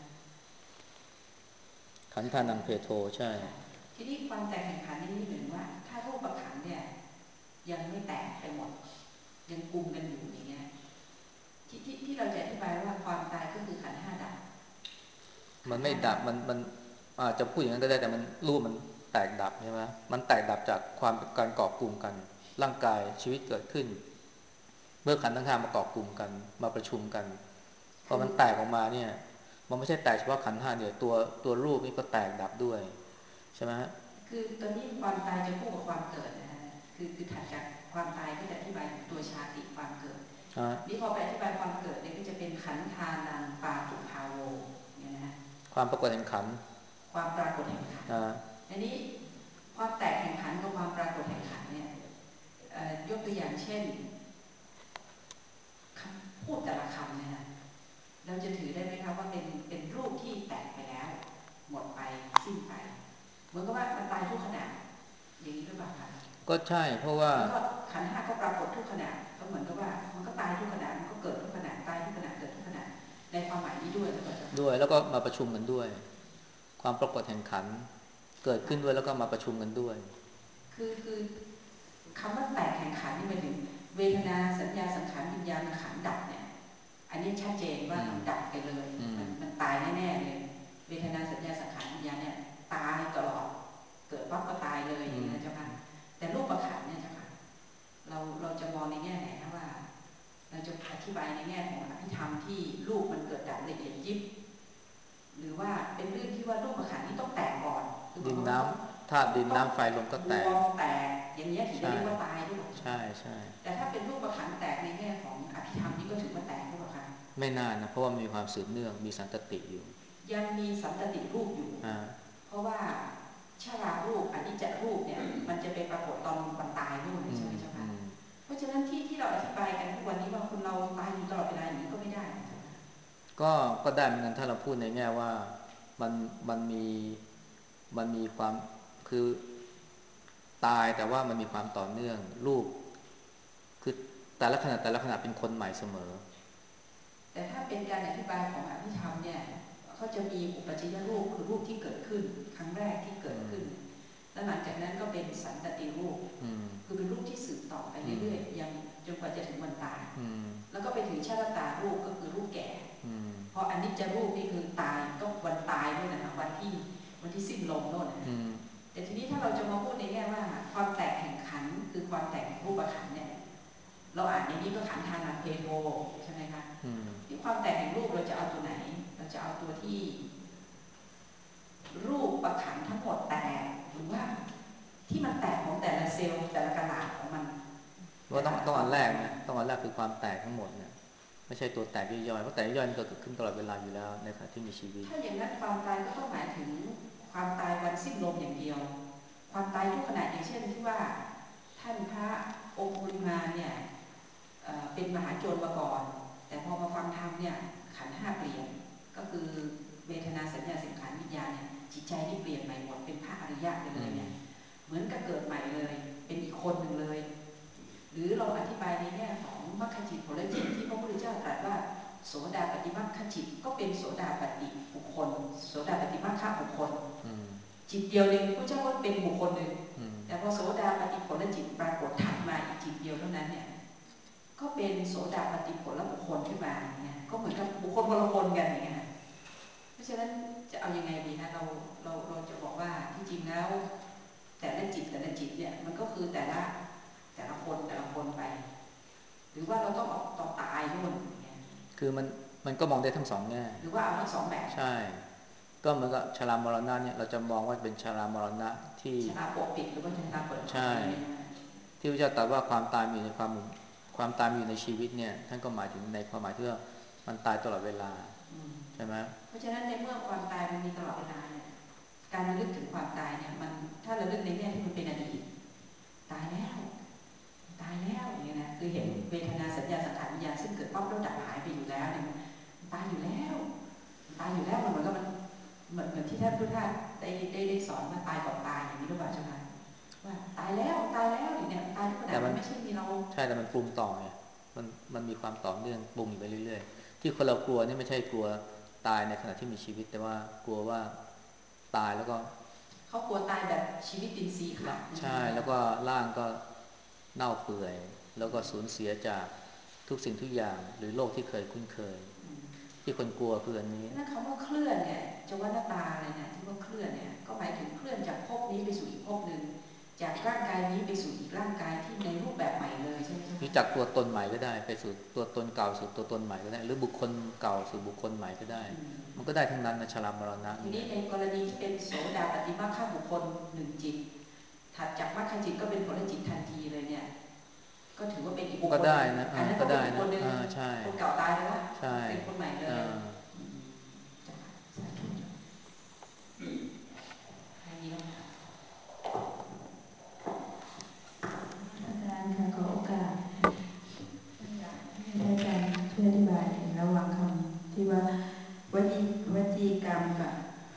ขันธานังเพโทใช่ทีนี้ความแตกแห่งขันนี่เหมือนว่าถ้ารูปขันเนี่ยยังไม่แตกไปหมดยังกุมกันอยู่อย่างเงี้ยที่ที่ที่เราจะอธิบายว่าความตายก็คือขันห้าดับมันไม่ดับมันมันอาจจะพูดอย่างนั้นก็ได้แต่มันรูปมันแตกดับใช่ไหมมันแตกดับจากความการเกาะกลุ่มกันร่างกายชีวิตเกิดขึ้นเมื่อขันธ์ทั้งห้ามาเกาะกลุ่มกันมาประชุมกันพอมันแตกออกมาเนี่ยมันไม่ใช่แตกเฉพาะขันธ์ห้าเดียวตัวตัวรูปนี่ก็แตกดับด้วยใช่ไหมฮะคือตอนนี้ความตายจะคู่กับความเกิดนะฮะคือคือถัดจากความตายก็จะอธิบายตัวชาติความเกิดนี่พอไปอธิบายความเกิดเนี่ยก็จะเป็นขันธานังปาตุภาโวเนี่ยนะฮะความปรากฏแห่งขันธ์ความปรากฏแห่งขันธ์อันนี้ความแตกแห่งขันธ์กับความปรากฏแห่งขันธ์เนี่ยยกตัวอย่างเช่นพูดแต่ละคำเนี่ยนะเราจะถือได้ไหมครับว่าเป็นเป็นรูปที่แตกไปแล้วหมดไปสิ้นไปเหมือนกับว่ามันตายทุกขณะอย่างนี้หรือเปล่าคะก็ใช่เพราะว่าแล้วก็ขันธ์ห้าก็ปรากฏทุกขณะก็เหมือนกับว่ามันก็ตายทุกขณะมันก็เกิดทุกขณะตายทุกขณะเกิดทุกขณะในความหมายนี้ด้วยหรือเปล่าด้วยแล้วก็มาประชุมกันด้วยความปรากฏแห่งขันธ์เกิดขึ้นด้วยแล้วก็มาประชุมกันด้วยคือคือคำว่าแตกแห่งขันธ์นี่หมายถึงเวทนาสัญญาสังขารวิญญาณขันธ์ดับเนี่ยอันนี้ชัดเจนว่ามันดับไปเลยมันมันตายแน่ๆเลยเวทนาสัญญาสังขารวิญญาณเนี่ยตายตลอดเกิดปั๊บก็ตายเลยอย่างนี้นะเจ้าค่ะแต่รูปขันธ์เนี่ยเจ้าค่ะเราเราจะมองในแง่ไหนนะว่าเราจะอธิบายในแง่ของอภิธรรมที่รูปมันเกิดดับละเอียดยิบหรือว่าเป็นเรื่องที่ว่ารูปขันธ์นี้ต้องแตกก่อนดินน้ำธาตุดินน้ำไฟลมก็แตกแตกอย่างนี้ถือได้เรียกว่าตายด้วยใช่ใช่แต่ถ้าเป็นรูปขันธ์แตกในแง่ของอภิธรรมนี่ก็ถือว่าแตกหรือเปล่าคะไม่นานนะเพราะว่ามีความสืบเนื่องมีสันตติอยู่ยังมีสันตติรูปอยู่เพราะว่าชารารูปอนิจจรูปเนี่ยมันจะเป็นปรากฏตอนวันตายด้วยใช่ไหมเจ้าค่ะเพราะฉะนั้นที่ที่เราอธิบายกันทุกวันนี้ว่าคุณเราตายอยู่ตลอดเวลาอย่างนี้ก็ไม่ได้ก็ก็ได้เหมือนกันถ้าเราพูดในแง่ว่ามันมันมีมันมีความคือตายแต่ว่ามันมีความต่อเนื่องรูปคือแต่ละขณะแต่ละขณะเป็นคนใหม่เสมอแต่ถ้าเป็นการอธิบายของอภิธรรมเนี่ยเขาจะมีอุปจิยรูปคือรูปที่เกิดขึ้นครั้งแรกที่เกิดขึ้นแล้วหลังจากนั้นก็เป็นสันตติรูปคือเป็นรูปที่สืบต่อไปเรื่อยๆยังจนกว่าจะถึงวันตายแล้วก็ไปถึงชาตตารูปก็คือรูปแก่เพราะอนิจจรูปนี่คือตายก็วันตายด้วยนะคะวันที่วันที่สิ้นลมโน่นนะแต่ทีนี้ถ้าเราจะมาพูดในแง่ว่าความแตกแห่งขันธ์คือความแตกแห่งรูปขันธ์เนี่ยเราอ่านในนี้ก็ขันธานาเพโทใช่ไหมคะที่ความแตกแห่งรูปเราจะเอาตัวไหนเราจะเอาตัวที่รูปประขันทั้งหมดแตกหรือว่าที่มันแตกของแต่ละเซลล์แต่ละกะลาของมันว่าต้องต้องอันแรกนะต้องอันแรกคือความแตกทั้งหมดเนี่ยไม่ใช่ตัวแตกย่อยๆเพราะแตกย่อยมันเกิดขึ้นตลอดเวลาอยู่แล้วในขณะที่มีชีวิตถ้าอย่างนั้นความตายก็ต้องหมายถึงความตายวันสิ้นลมอย่างเดียวความตายทุกขณะอย่างเช่นที่ว่าท่านพระองคุลิมานเนี่ยเป็นมหาโจรมาก่อนแต่พอมาฟังธรรมเนี่ยขันธ์ห้าเปลี่ยนก็คือเวทนาสัญญาสังขารวิญญาณเนี่ยจิตใจนี่เปลี่ยนใหม่หมดเป็นพระอริยะไปเลยเนี่ยเหมือนกับเกิดใหม่เลยเป็นอีกคนหนึ่งเลยหรือเราอธิบายในแง่ของมรรคจิตผลจิตที่พระพุทธเจ้าตรัสว่าโสดาปฏิมรรคจิตก็เป็นโสดาปฏิบุคคลโสดาปฏิมรรคบุคคลจิตเดียวหนึ่งพระเจ้าก็เป็นบุคคลหนึ่งแต่พอโสดาปฏิผลจิตปรากฏถัดมาอีกจิตเดียวเท่านั้นเนี่ยก็เป็นโสดาปฏิผลบุคคลขึ้นมาเนี่ยก็เหมือนกับบุคคลคนละคนกันอย่างเงี้ยเพราะฉะนั้นจะเอายังไงดีนะเราเราเราจะบอกว่าที่จริงแล้วแต่ละจิตแต่ละจิตเนี่ยมันก็คือแต่ละแต่ละคนแต่ละคนไปหรือว่าเราต้องออกต่อตายนู่นคือมันมันก็มองได้ทั้งสองแง่หรือว่าเอาทั้งสองแบบใช่ก็เหมือนกับชรามรณะเนี่ยเราจะมองว่าเป็นชรามรณะที่ชราปกปิดหรือว่าชราเปิดใช่ที่พระเจ้าตรัสว่าความตายมีในความความตายมีอยู่ในชีวิตเนี่ยท่านก็หมายถึงในความหมายที่ว่ามันตายตลอดเวลาใช่ไหมเพราะฉะนั้นในเมื่อความตายมันมีตลอดเวลาเนี่ยการระลึกถึงความตายเนี่ยมันถ้าระลึกในแง่ที่มันเป็นอดีตตายแล้วตายแล้วอย่างเงี้ยนะคือเห็นเวทนาสัญญาสังขารวิญญาณซึ่งเกิดปั๊บแล้วดับหายไปอยู่แล้วเนี่ยมันตายอยู่แล้วตายอยู่แล้วมันเหมือนกับมันเหมือนเหมือนที่ท่านพุทธทาสได้ได้ได้สอนว่าตายก่อนตายอย่างนี้หรือเปล่าใช่ไหมว่าตายแล้วตายแล้วอย่างเนี้ยตายทุกขณะมันไม่ใช่มีเราใช่แต่มันปรุงต่อไงมันมันมีความต่อเนื่องปรุงอยู่ไปเรื่อยๆที่คนเรากลัวนี่ไม่ใช่กลัวตายในขณะที่มีชีวิตแต่ว่ากลัวว่าตายแล้วก็เขากลัวตายแบบชีวิตดินซีค่ะใช่แล้วก็ร่างก็เน่าเปื่อยแล้วก็สูญเสียจากทุกสิ่งทุกอย่างหรือโลกที่เคยคุ้นเคยที่คนกลัวคืออันนี้นั่นคำว่าเคลื่อนเนี่ยจวัตตาเลยเนี่ยที่ว่าเคลื่อนเนี่ยก็หมายถึงเคลื่อนจากภพนี้ไปสู่อีกภพหนึ่งจากร่างกายนี้ไปสู่อีกร่างกายที่ในรูปแบบใหม่เลยใช่ไหมหรือจากตัวตนใหม่ก็ได้ไปสู่ตัวตนเก่าสู่ตัวตนใหม่ก็ได้หรือบุคคลเก่าสู่บุคคลใหม่ก็ได้มันก็ได้ทั้งนั้นนะชรามรณะทีนี้ในกรณีที่เป็นโสดาปฏิมาฆบุคคลหนึ่งจิตถัดจากมรรคจิตก็เป็นผลจิตทันทีเลยเนี่ยก็ถือว่าเป็นอีกบุคคลก็ได้นะอันนั้นก็เป็นอีกคนหนึ่งคนเก่าตายไปแล้วเป็นคนใหม่เลยจ้ะสาธุใครมีคำถามอาจารย์ค่ะขอโอกาสอยากให้อาจารย์ช่วยอธิบายถึงระหว่างคำที่ว่าวจีวจีกรรมกับ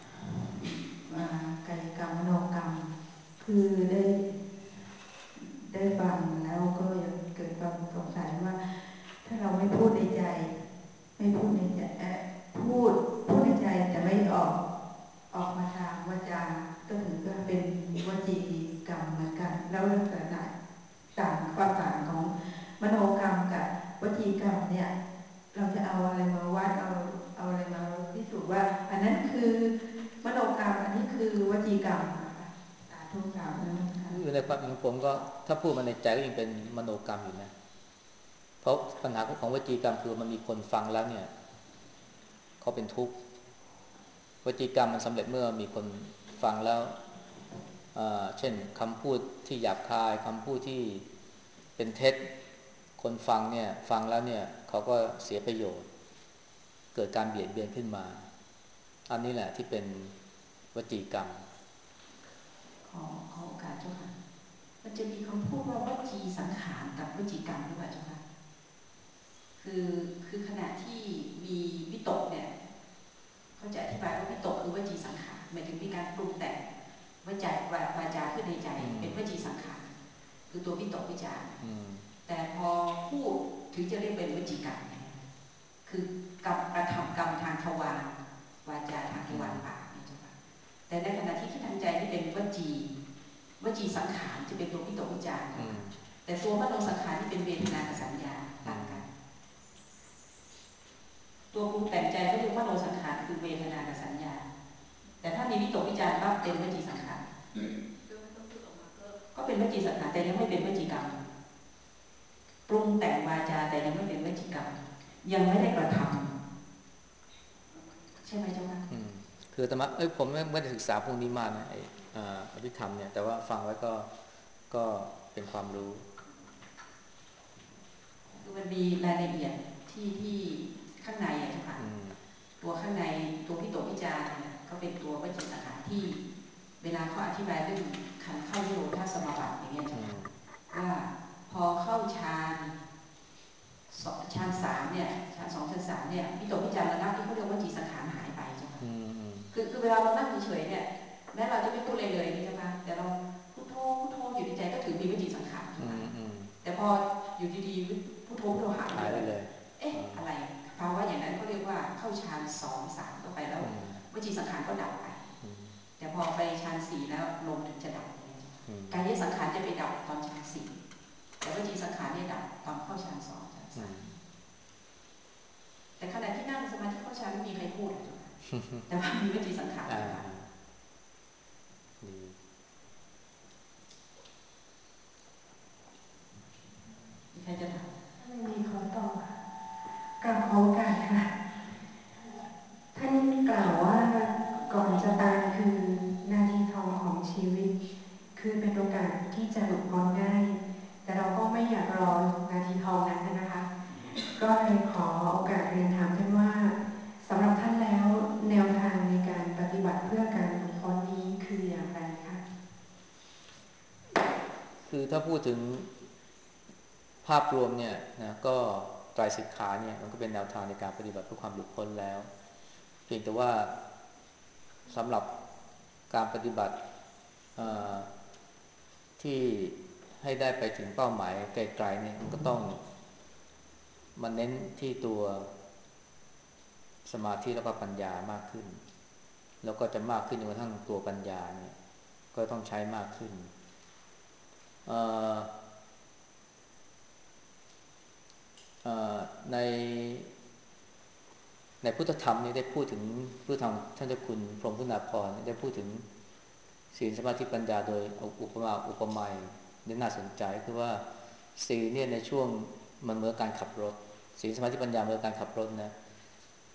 กายกรรมมโนกรรมคือได้ได้ฟังแล้วก็ยังเกิดความสงสัยว่าถ้าเราไม่พูดในใจไม่พูดในใจพูดพูดในใจแต่ไม่ออกออกมาทางวาจาก็ถือว่าเป็นวจีกรรมเหมือนกันแล้วลักษณะต่างความต่างของมโนกรรมกับวจีกรรมเนี่ยเราจะเอาอะไรมาวัดเอาเอาอะไรมาพิสูจน์ว่าอันนั้นคือมโนกรรมอันนี้คือวจีกรรมนะคะสาธุกรรมนะคะอยู่ในความของผมก็ถ้าพูดมาในใจก็ยังเป็นมโนกรรมอยู่นะเพราะปัญหาของวจีกรรมคือมันมีคนฟังแล้วเนี่ยเขาเป็นทุกข์วจีกรรมมันสำเร็จเมื่อมีคนฟังแล้วเช่นคำพูดที่หยาบคายคำพูดที่เป็นเท็จคนฟังเนี่ยฟังแล้วเนี่ยเขาก็เสียประโยชน์เกิดการเบียดเบียนขึ้นมาอันนี้แหละที่เป็นวจีกรรมขอขอโอกาสเจ้าค่ะมันจะมีคำพูดว่าวจีสังขารกับวจีกรรมหรือเปล่าเจ้าค่ะคือคือขณะที่มีวิตกเนี่ยเขาจะอธิบายว่าวิตกคือวจีสังขารหมายถึงมีการปรุงแต่งวาจาวาจาขึ้นในใจเป็นวจีสังขารคือตัววิตกวิจารแต่พอพูดถึงจะเรียกเป็นวจีกรรมคือกรรมกระทำกรรมทางทวารวาจาทางทวารปากนี่เจ้าค่ะแต่ในขณะที่ที่ทางใจนี่เป็นวจีวจีสังขารจะเป็นตัววิตกวิจารแต่ตัวมโนสังขารที่เป็นเวทนากับสัญญาต่างกันตัวปรุงแต่งใจก็คือมโนสังขารคือเวทนากับสัญญาแต่ถ้ามีวิตกวิจารปั๊บเป็นวจีสังขารก็เป็นวจีสังขารแต่ยังไม่เป็นวจีกรรมปรุงแต่งวาจาแต่ยังไม่เป็นวจีกรรมยังไม่ได้กระทำใช่ไหมเจ้าค่ะคือธรรมะเอ้ยผมไม่ได้ศึกษาพวกนี้มากนะไอ้อภิธรรมเนี่ยแต่ว่าฟังไว้ก็ก็เป็นความรู้คือมันมีรายละเอียดที่ที่ข้างในอะเจ้าค่ะตัวข้างในตัวพิโตพิจารเนี่ยก็เป็นตัววจีสังขารที่เวลาเขาอธิบายเรื่องขันเข้านิโรธาสมาบัติอย่างเงี้ยเจ้าค่ะว่าพอเข้าฌานฌานสามเนี่ยฌานสองฌานสามเนี่ยพิโตพิจารณะที่เขาเรียกว่าจีสังขารหายไปเจ้าค่ะคือคือเวลาเรานั่งเฉยๆเนี่ยแม้เราจะไม่พูดอะไรเลยนี่เจ้าค่ะแต่เราพุทโธพุทโธอยู่ในใจก็ถือมีวจีสังขารเจ้าค่ะแต่พออยู่ดีๆพุทโธพุทโธหายไปเลยเอ๊ะอะไรภาวะอย่างนั้นเขาเรียกว่าเข้าฌานสองสามก็ไปแล้ววจีสังขารก็ดับไปแต่พอไปฌานสี่แล้วลมถึงจะดับอย่างเงี้ยกายสังขารจะไปดับตอนฌานสี่แต่วจีสังขารเนี่ยดับตอนเข้าฌานสองฌานสามแต่ขณะที่นั่งสมาธิเข้าฌานไม่มีใครพูดเลยแต่ว่ามีวจีสังขารค่ะใครจะถามไม่มีขอตอบกับขอโอกาสค่ะท่านกล่าวว่าก่อนจะตายคือนาทีทองของชีวิตคือเป็นโอกาสที่จะหลุดพ้นง่ายแต่เราก็ไม่อยากรอนาทีทองนั้นนะคะก็เลยขอโอกาสเรียนถามท่านว่าสำหรับท่านแล้วแนวทางในการปฏิบัติเพื่อการหลุดพ้นนี้คืออย่างไรคะคือถ้าพูดถึงภาพรวมเนี่ยนะก็ไตรสิกขาเนี่ยมันก็เป็นแนวทางในการปฏิบัติเพื่อความหลุดพ้นแล้วเพียงแต่ว่าสำหรับการปฏิบัติที่ให้ได้ไปถึงเป้าหมายไกลๆเนี่ยมันก็ต้องมันเน้นที่ตัวสมาธิแล้วก็ปัญญามากขึ้นแล้วก็จะมากขึ้นจนกระทั่งตัวปัญญาเนี่ยก็ต้องใช้มากขึ้นในในพุทธธรรมนี่ได้พูดถึงพุทธธรรมท่านเจ้าคุณพรหมคุณาภรณ์ได้พูดถึงศีลสมาธิปัญญาโดยอุปมาอุปไมยนี่น่าสนใจคือว่าศีลเนี่ยในช่วงมันเหมือนการขับรถศีลสมาธิปัญญาเหมือนการขับรถนะ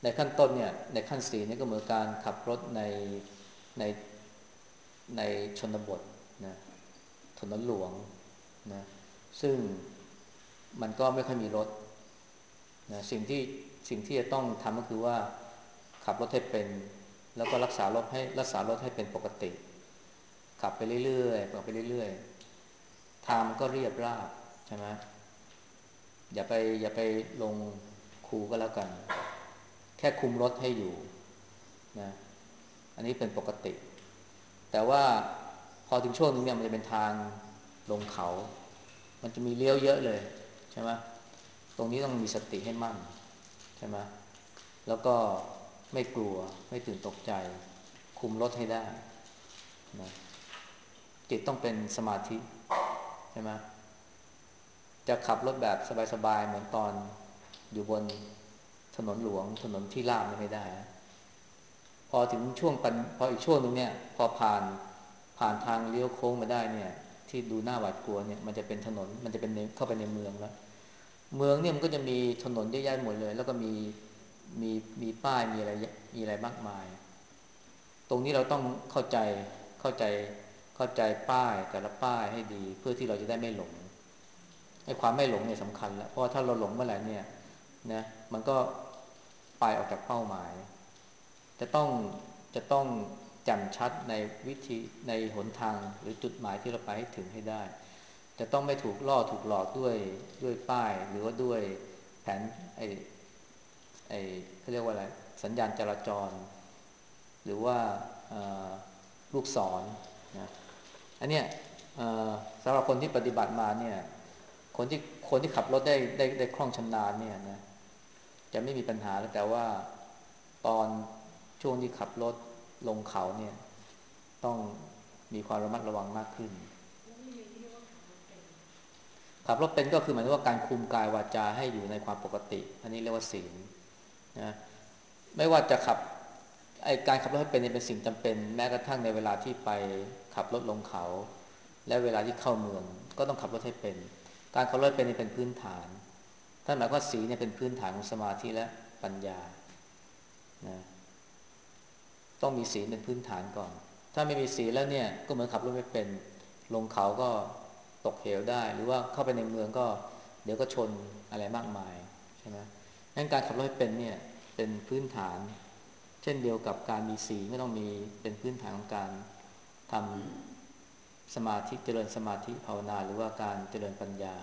ในขั้นต้นเนี่ยในขั้นสี่นี่ก็เหมือนการขับรถในในในชนบทนะถนนหลวงนะซึ่งมันก็ไม่ค่อยมีรถนะสิ่งที่สิ่งที่จะต้องทำก็คือว่าขับรถให้เป็นแล้วก็รักษารถให้รักษารถให้เป็นปกติขับไปเรื่อยๆขับไปเรื่อยๆทางมันก็เรียบราบใช่ไหมอย่าไปอย่าไปลงคูก็แล้วกันแค่คุมรถให้อยู่นะอันนี้เป็นปกติแต่ว่าพอถึงช่วงนึงเนี่ยมันจะเป็นทางลงเขามันจะมีเลี้ยวเยอะเลยใช่ไหมตรงนี้ต้องมีสติให้มั่นใช่ไหมแล้วก็ไม่กลัวไม่ตื่นตกใจคุมรถให้ได้นะจิตต้องเป็นสมาธิใช่ไหมจะขับรถแบบสบายๆเหมือนตอนอยู่บนถนนหลวงถนนที่ราบไม่ได้พอถึงช่วงปันพออีกช่วงนึงเนี่ยพอผ่านผ่านทางเลี้ยวโค้งมาได้เนี่ยที่ดูหน้าหวาดกลัวเนี่ยมันจะเป็นถนนมันจะเป็นเข้าไปในเมืองแล้วเมืองเนี่ยมันก็จะมีถนนเยอะแยะหมดเลยแล้วก็มีมีมีป้ายมีอะไรมีอะไรมากมายตรงนี้เราต้องเข้าใจเข้าใจเข้าใจป้ายแต่ละป้ายให้ดีเพื่อที่เราจะได้ไม่หลงไอ้ความไม่หลงเนี่ยสำคัญแล้วเพราะถ้าเราหลงเมื่อไหร่เนี่ยนะมันก็ไปออกจากเป้าหมายจะต้องจะต้องแจ่มชัดในวิธีในหนทางหรือจุดหมายที่เราไปให้ถึงให้ได้จะต้องไม่ถูกล่อถูกหลอกด้วยด้วยป้ายหรือว่าด้วยแผนไอ้ไอ้เขาเรียกว่าอะไรสัญญาณจราจรหรือว่าลูกศรนะอันเนี้ยสำหรับคนที่ปฏิบัติมาเนี่ยคนที่คนที่ขับรถได้ได้ได้คล่องชำนาญเนี่ยนะจะไม่มีปัญหาแต่ว่าตอนช่วงที่ขับรถลงเขาเนี่ยต้องมีความระมัดระวังมากขึ้นขับรถเป็นก็คือหมายถึงว่าการคุมกายวาจาให้อยู่ในความปกติอันนี้เรียกว่าศีลนะไม่ว่าจะขับไอ้การขับรถให้เป็นเป็นสิ่งจำเป็นแม้กระทั่งในเวลาที่ไปขับรถลงเขาและเวลาที่เข้าเมืองก็ต้องขับรถให้เป็นการขับรถเป็นเป็นพื้นฐานท่านหมายว่าศีลเนี่ยเป็นพื้นฐานของสมาธิและปัญญานะต้องมีศีลเป็นพื้นฐานก่อนถ้าไม่มีศีลแล้วเนี่ยก็เหมือนขับรถไม่เป็นลงเขาก็ตกเหวได้หรือว่าเข้าไปในเมืองก็เดี๋ยวก็ชนอะไรมากมายใช่ไหมงั้นการขับรถให้เป็นเนี่ยเป็นพื้นฐานเช่นเดียวกับการมีศีลก็ต้องมีเป็นพื้นฐานของการทำสมาธิเจริญสมาธิภาวนาหรือว่าการเจริญปัญญา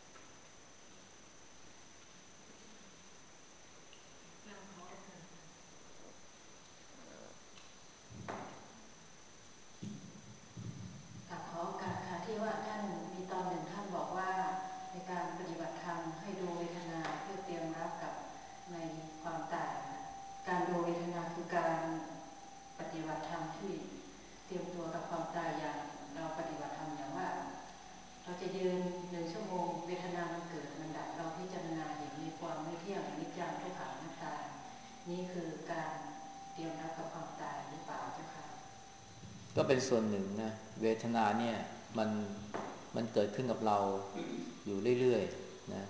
ค่ะขอโอกาสค่ะที่ว่าท่านมีตอนหนึ่งท่านบอกว่าในการปฏิบัติธรรมให้ดูเวทนาเพื่อเตรียมรับกับในความตายการดูเวทนาคือการปฏิบัติธรรมที่เตรียมตัวกับความตายอย่างเราปฏิบัติธรรมอย่างว่าเราจะยืนหนึ่งชั่วโมงเวทนามันเกิดมันดับเราพิจารณาเห็นในความไม่เที่ยงอนิจจังทุกขังอนัตตานี่คือการเตรียมรับกับความตายหรือเปล่าเจ้าค่ะก็เป็นส่วนหนึ่งนะเวทนาเนี่ยมันมันเกิดขึ้นกับเราอยู่เรื่อยๆนะ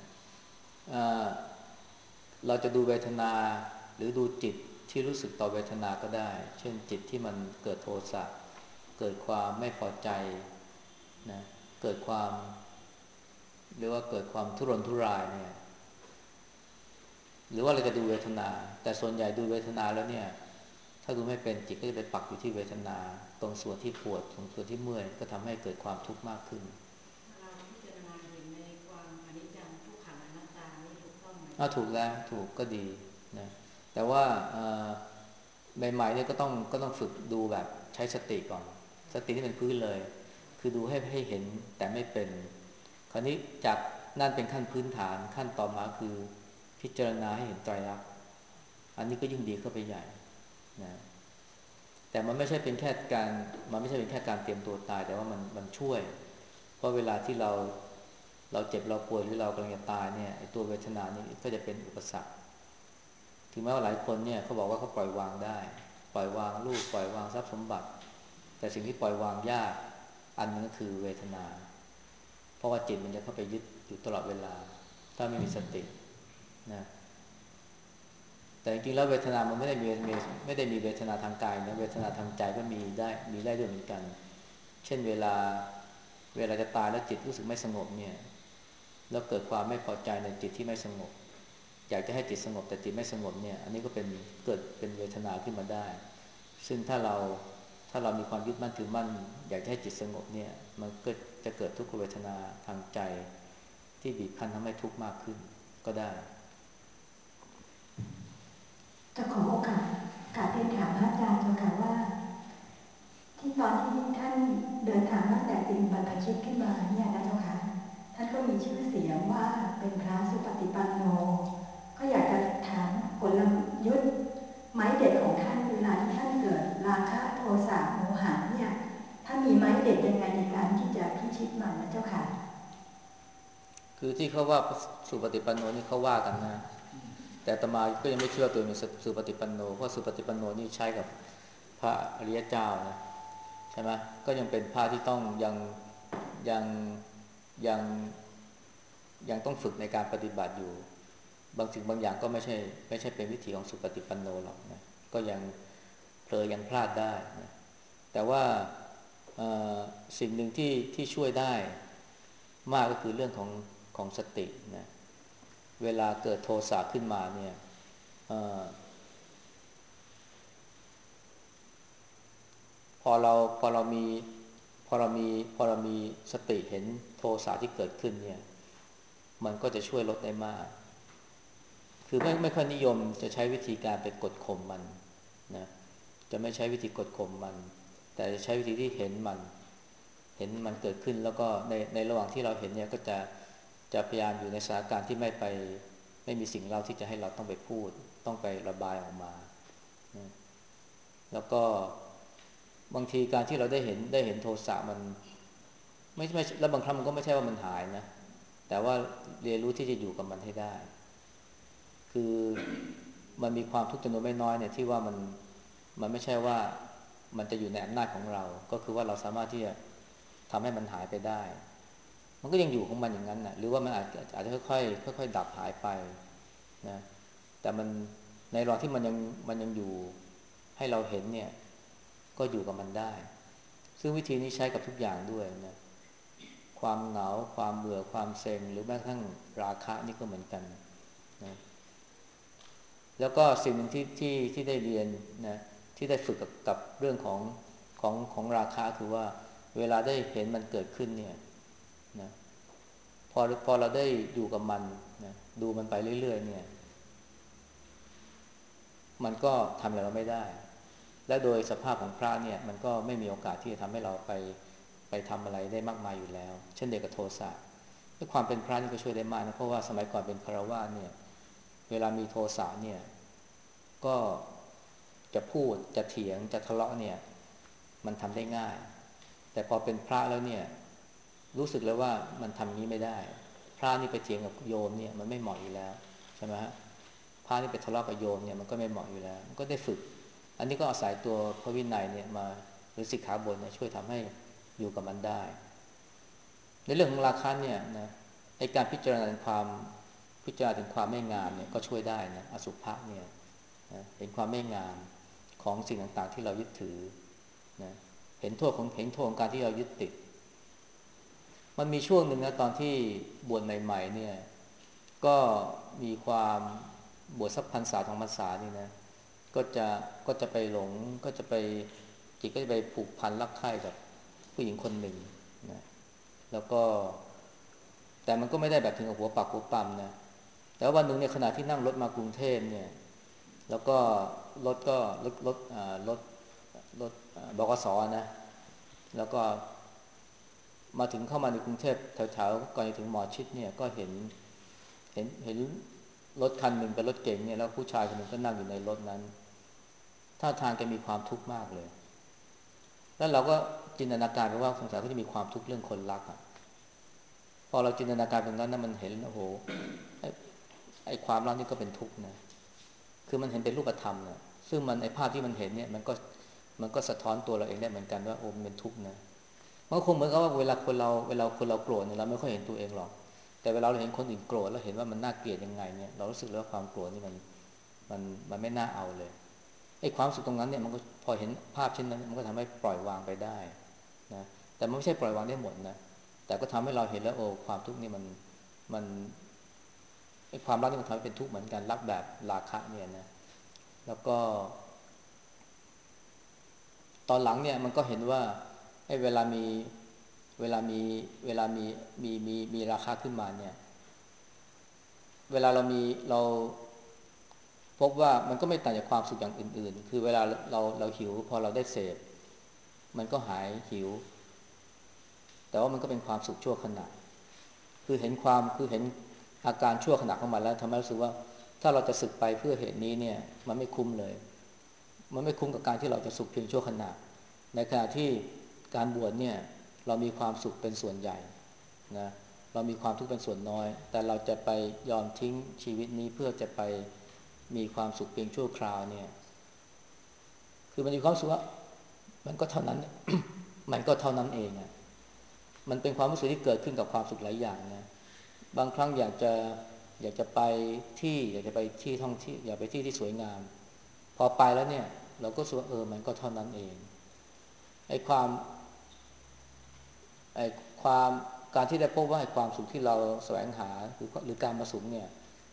เราจะดูเวทนาหรือดูจิตที่รู้สึกต่อเวทนาก็ได้เช่นจิตที่มันเกิดโทสะเกิดความไม่พอใจนะเกิดความหรือว่าเกิดความทุรนทุรายเนี่ยหรือว่าเราจะดูเวทนาแต่ส่วนใหญ่ดูเวทนาแล้วเนี่ยถ้าดูไม่เป็นจิตก็จะไปปักอยู่ที่เวทนาตรงส่วนที่ปวดตรงส่วนที่เมื่อยก็ทำให้เกิดความทุกข์มากขึ้นเราพิจารณาเห็นในความอนิจจังทุกขังอนัตตานี่ถูกต้องไหมอ้าวถูกแล้วถูกก็ดีนะแต่ว่าใหม่ๆเนี่ยก็ต้องก็ต้องฝึกดูแบบใช้สติก่อนสติที่เป็นพื้นเลยคือดูให้ให้เห็นแต่ไม่เป็นคราวนี้จากนั่นเป็นขั้นพื้นฐานขั้นต่อมาคือพิจารณาให้เห็นไตรลักษณ์อันนี้ก็ยิ่งดีเข้าไปใหญ่นะแต่มันไม่ใช่เป็นแค่การมันไม่ใช่เป็นแค่การเตรียมตัวตายแต่ว่ามันมันช่วยเพราะเวลาที่เราเราเจ็บเราป่วยหรือเรากำลังจะตายเนี่ยไอ้ตัวเวทนานี้ก็จะเป็นอุปสรรคถึงแม้ว่าหลายคนเนี่ยเขาบอกว่าเขาปล่อยวางได้ปล่อยวางลูกปล่อยวางทรัพย์สมบัติแต่สิ่งที่ปล่อยวางยากอันนึงก็คือเวทนาเพราะว่าจิตมันจะเข้าไปยึดอยู่ตลอดเวลาถ้าไม่มีสตินะแแต่จริงๆแล้วเวทนามันไม่ได้มีไม่ได้มีเวทนาทางกายนะเวทนาทางใจก็มีได้มีได้ด้วยเหมือนกันเช่นเวลาเวลาจะตายแล้วจิตรู้สึกไม่สงบเนี่ยแล้วเกิดความไม่พอใจในจิตที่ไม่สงบอยากจะให้จิตสงบแต่จิตไม่สงบเนี่ยอันนี้ก็เป็นเกิดเป็นเวทนาขึ้นมาได้ซึ่งถ้าเราถ้าเรามีความยึดมั่นถือมั่นอยากจะให้จิตสงบเนี่ยมันก็จะเกิดทุกขเวทนาทางใจที่บีบคั้นทำให้ทุกข์มากขึ้นก็ได้จะขอโอกาสกราบเรียนถามพระอาจารย์เจ้าค่ะว่าที่ตอนที่ท่านเดินทางตั้งแต่ปีบรรพชิตขึ้นมาเนี่ยนะเจ้าค่ะท่านก็มีชื่อเสียงว่าเป็นพระสุปฏิปันโนก็อยากจะถามกลยุทธ์ไม้เด็ดของท่านเวลาที่ท่านเกิดราคะโทสะโมหะเนี่ยท่านมีไม้เด็ดยังไงในการที่จะพิชิตมันนะเจ้าค่ะคือที่เขาว่าสุปฏิปันโนนี่เขาว่ากันนะแต่อาตมาก็ยังไม่เชื่อตัวเป็นสุปฏิปันโนเพราะสุปฏิปันโนนี่ใช้กับพระอริยเจ้านะใช่ไหมก็ยังเป็นพระที่ต้องยังยังยังยังต้องฝึกในการปฏิบัติอยู่บางสิ่งบางอย่างก็ไม่ใช่ไม่ใช่เป็นวิถีของสุปฏิปันโนหรอกนะก็ยังเผลอยังพลาดได้นะแต่ว่าสิ่งหนึ่งที่ที่ช่วยได้มากก็คือเรื่องของของสตินะเวลาเกิดโทสะขึ้นมาเนี่ยพอเราพอเรามีพอเรามีพอเรามีสติเห็นโทสะที่เกิดขึ้นเนี่ยมันก็จะช่วยลดได้มากคือไม่ไม่ค่อยนิยมจะใช้วิธีการไปกดข่มมันนะจะไม่ใช้วิธีกดข่มมันแต่จะใช้วิธีที่เห็นมันเห็นมันเกิดขึ้นแล้วก็ในในระหว่างที่เราเห็นเนี่ยก็จะจะพยายามอยู่ในสถานการณ์ที่ไม่ไปไม่มีสิ่งเล่าที่จะให้เราต้องไปพูดต้องไประบายออกมานะแล้วก็บางทีการที่เราได้เห็นได้เห็นโทสะมันไม่ไม่แล้วบางครั้งมันก็ไม่ใช่ว่ามันหายนะแต่ว่าเรียนรู้ที่จะอยู่กับมันให้ได้คือมันมีความทุกข์จำนวนไม่น้อยเนี่ยที่ว่ามันมันไม่ใช่ว่ามันจะอยู่ในอำนาจของเราก็คือว่าเราสามารถที่จะทำให้มันหายไปได้มันก็ยังอยู่ของมันอย่างนั้นนะหรือว่ามันอาจอาจจะค่อยๆค่อยๆดับหายไปนะแต่มันในรอบที่มันยังมันยังอยู่ให้เราเห็นเนี่ยก็อยู่กับมันได้ซึ่งวิธีนี้ใช้กับทุกอย่างด้วยนะความเหงาความเบื่อความเซ็งหรือแม้กระทั่งราคะนี่ก็เหมือนกันนะแล้วก็สิ่งหนึ่งที่ที่ที่ได้เรียนนะที่ได้ฝึกกับกับเรื่องของของของราคะคือว่าเวลาได้เห็นมันเกิดขึ้นเนี่ยนะพอพอเราได้อยู่กับมันนะดูมันไปเรื่อยๆเนี่ยมันก็ทำอะไรเราไม่ได้และโดยสภาพของพระเนี่ยมันก็ไม่มีโอกาสที่จะทำให้เราไปไปทำอะไรได้มากมายอยู่แล้วเช่นเดียวกับโทสะด้วยความเป็นพระนี่ก็ช่วยได้มากนะเพราะว่าสมัยก่อนเป็นฆราวาสเนี่ยเวลามีโทสะเนี่ยก็จะพูดจะเถียงจะทะเลาะเนี่ยมันทำได้ง่ายแต่พอเป็นพระแล้วเนี่ยรู้สึกเลยว่ามันทำนี้ไม่ได้พระนี่ไปเถียงกับโยมเนี่ยมันไม่เหมาะอยู่แล้วใช่ไหมฮะพระนี่ไปทะเลาะกับโยมเนี่ยมันก็ไม่เหมาะอยู่แล้วมันก็ได้ฝึกอันนี้ก็อาศัยตัวพระวินัยเนี่ยมาหรือสิกขาบทเนี่ยช่วยทำให้อยู่กับมันได้ในเรื่องของราคะเนี่ยนะไอการพิจารณาถึงความพิจารณาถึงความไม่งามเนี่ยก็ช่วยได้นะอสุภะเนี่ยนะเห็นความไม่งามของสิ่งต่างๆที่เรายึดถือนะเห็นโทษของเห็นโทษของการที่เรายึดติดมันมีช่วงหนึ่งนะตอนที่บวชใหม่ๆเนี่ยก็มีความบวชสักพรรษาสองพรรษานี่นะก็จะก็จะไปหลงก็จะไปจิตก็จะไปผูกพันรักใคร่กับผู้หญิงคนหนึ่งนะแล้วก็แต่มันก็ไม่ได้แบบถึงกับหัวปักหัวปั๊มนะแต่วันหนึ่งเนี่ยขณะที่นั่งรถมากรุงเทพเนี่ยแล้วก็รถก็รถรถอ่ารถรถบขสนะแล้วก็มาถึงเข้ามาในกรุงเทพแถวๆก่อนจะถึงหมอชิดเนี่ยก็เห็นเห็นเห็นรถคันหนึ่งเป็นรถเก๋งเนี่ยแล้วผู้ชายคนหนึ่งก็นั่งอยู่ในรถนั้นท่าทางแกมีความทุกข์มากเลยแล้วเราก็จินตนาการไปว่าสงสัยเขาจะมีความทุกข์เรื่องคนรักอ่ะพอเราจินตนาการตรงนั้นนะมันเห็นโอ้โหไอ้ไอ้ความรักนี่ก็เป็นทุกข์นะคือมันเห็นเป็นรูปธรรมนะซึ่งมันไอ้ภาพที่มันเห็นเนี่ยมันก็มันก็สะท้อนตัวเราเองได้เหมือนกันว่าโอ้มันเป็นทุกข์นะมันคงเหมือนกับว่าเวลาคนเราเวลาคนเราโกรธเนี่ยเราไม่ค่อยเห็นตัวเองหรอกแต่เวลาเราเห็นคนอื่นโกรธแล้วเห็นว่ามันน่าเกลียดยังไงเนี่ยเรารู้สึกเลยว่าความโกรธนี่มันมันมันไม่น่าเอาเลยไอ้ความสุขตรงนั้นเนี่ยมันก็พอเห็นภาพเช่นนั้นมันก็ทำให้ปล่อยวางไปได้นะแต่มันไม่ใช่ปล่อยวางได้หมดนะแต่ก็ทำให้เราเห็นแล้วโอ้ความทุกข์นี่มันมันไอ้ความรักนี่มันทำให้เป็นทุกข์เหมือนกันรักแบบราคะเนี่ยนะแล้วก็ตอนหลังเนี่ยมันก็เห็นว่าไอ้เวลามีเวลามีเวลามีมีมีมีราคาขึ้นมาเนี่ยเวลาเรามีเราพบว่ามันก็ไม่ต่างจากความสุขอย่างอื่นๆคือเวลาเราเราหิวพอเราได้เสพมันก็หายหิวแต่ว่ามันก็เป็นความสุขชั่วขณะคือเห็นความคือเห็นอาการชั่วขณะของมันแล้วทำให้รู้สึกว่าถ้าเราจะสึกไปเพื่อเหตุนี้เนี่ยมันไม่คุ้มเลยมันไม่คุ้มกับการที่เราจะสุขเพียงชั่วขณะในขณะที่การบวชเนี่ยเรามีความสุขเป็นส่วนใหญ่นะเรามีความทุกข์เป็นส่วนน้อยแต่เราจะไปยอมทิ้งชีวิตนี้เพื่อจะไปมีความสุขเพียงชั่วคราวเนี่ยคือมันมีความรู้สึกว่ามันก็เท่านั้น มันก็เท่านั้นเองอะมันเป็นความรู้สึกที่เกิดขึ้นกับความสุขหลายอย่างนะบางครั้งอยากจะอยากจะไปที่อยากจะไปที่ท่องเที่ยวอยากไปที่ที่สวยงามพอไปแล้วเนี่ยเราก็รู้สึกว่าเออมันก็เท่านั้นเองไอ้ความไอ้ความการที่ได้พบว่าไอ้ความสุขที่เราแสวงหาหรือหรือการมาสุขเนี่ย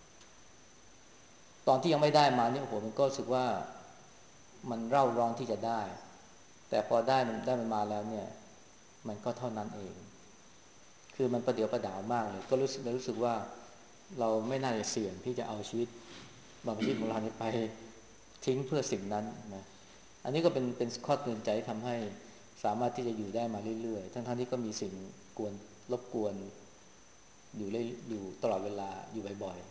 ตอนที่ยังไม่ได้มาเนี่ยโอ้โหมันก็รู้สึกว่ามันเร่าร้อนที่จะได้แต่พอได้มันได้มันมาแล้วเนี่ยมันก็เท่านั้นเองคือมันประเดี๋ยวประดาวมากเลยก็รู้สึกรู้สึกว่าเราไม่น่าจะเสี่ยงที่จะเอาชีวิตบางชีวิตของเราไปทิ้งเพื่อสิ่งนั้นนะอันนี้ก็เป็นเป็นข้อเตือนใจที่ทำให้สามารถที่จะอยู่ได้มาเรื่อยๆทั้งๆที่ก็มีสิ่งกวนรบกวนอยู่เรื่อยอยู่ตลอดเวลาอยู่บ่อย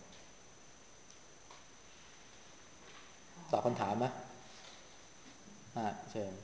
ๆตอบคำถามไหมอ่าเชิญ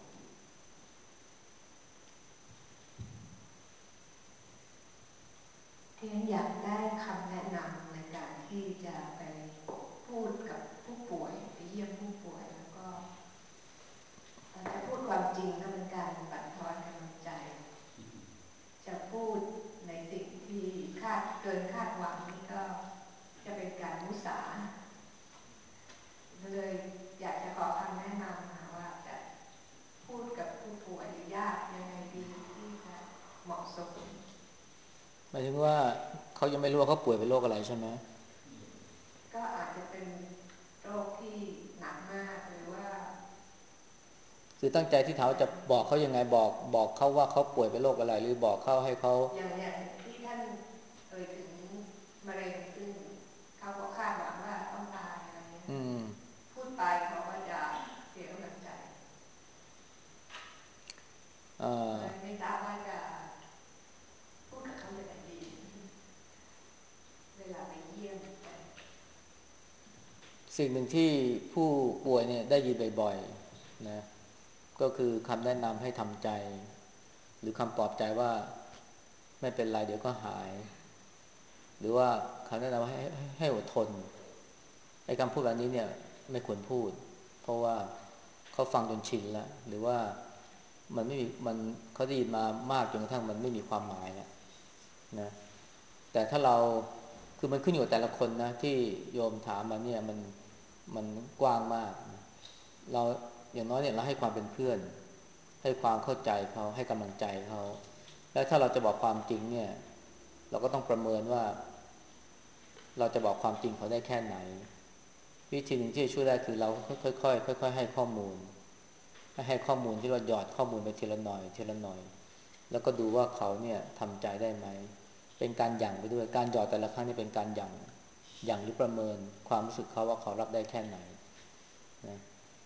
ที่ฉันอยากได้คำแนะนำในการที่จะไปพูดกับผู้ป่วยไปเยี่ยมผู้ป่วยแล้วก็จะพูดความจริงก็เป็นการบั่นทอนกำลังใจจะพูดในสิ่งที่คาดเกินคาดหวังนี่ก็จะเป็นการมุสาเลยอยากจะขอคำแนะนำนะว่าจะพูดกับผู้ป่วยหรือญาติยังไงดีที่จะเหมาะสมหมายถึงว่าเขายังไม่รู้ว่าเขาป่วยเป็นโรคอะไรใช่ไหมก็อาจจะเป็นโรคที่หนักมากหรือว่าคือตั้งใจที่ถามว่าจะบอกเขายังไงบอกบอกเขาว่าเขาป่วยเป็นโรคอะไรหรือบอกเขาให้เขาอย่างอย่างที่ท่านเอ่ยถึงมะเร็งซึ่งเขาก็คาดหวังว่าต้องตายอะไรเงี้ยอืมพูดไปเขาก็จะเสียกำลังใจเอ่อเลยไม่ทราบว่าจะพูดกับเขาอย่างไรดีเวลาไปเยี่ยมไปสิ่งหนึ่งที่ผู้ป่วยเนี่ยได้ยินบ่อยๆนะก็คือคำแนะนำให้ทำใจหรือคำปลอบใจว่าไม่เป็นไรเดี๋ยวก็หายหรือว่าคำแนะนำให้ให้ให้อดทนไอ้คำพูดแบบนี้เนี่ยไม่ควรพูดเพราะว่าเขาฟังจนชินแล้วหรือว่ามันไม่มีมันเขาได้ยินมามากจนกระทั่งมันไม่มีความหมายแล้วนะแต่ถ้าเราคือมันขึ้นอยู่กับแต่ละคนนะที่โยมถามมาเนี่ยมันมันกว้างมากนะเราอย่างน้อยเนี่ยเราให้ความเป็นเพื่อนให้ความเข้าใจเขาให้กำลังใจเขาแล้วถ้าเราจะบอกความจริงเนี่ยเราก็ต้องประเมินว่าเราจะบอกความจริงเขาได้แค่ไหนวิธีหนึ่งที่จะช่วยได้คือเราค่อยๆค่อยๆให้ข้อมูลให้ให้ข้อมูลที่เราหยอดข้อมูลไปทีละหน่อยทีละหน่อยแล้วก็ดูว่าเขาเนี่ยทำใจได้ไหมเป็นการหยั่งไปด้วยการหยอดแต่ละครั้งนี่เป็นการหยั่งหยั่งหรือประเมินความรู้สึกเขาว่าเขารับได้แค่ไหนนะ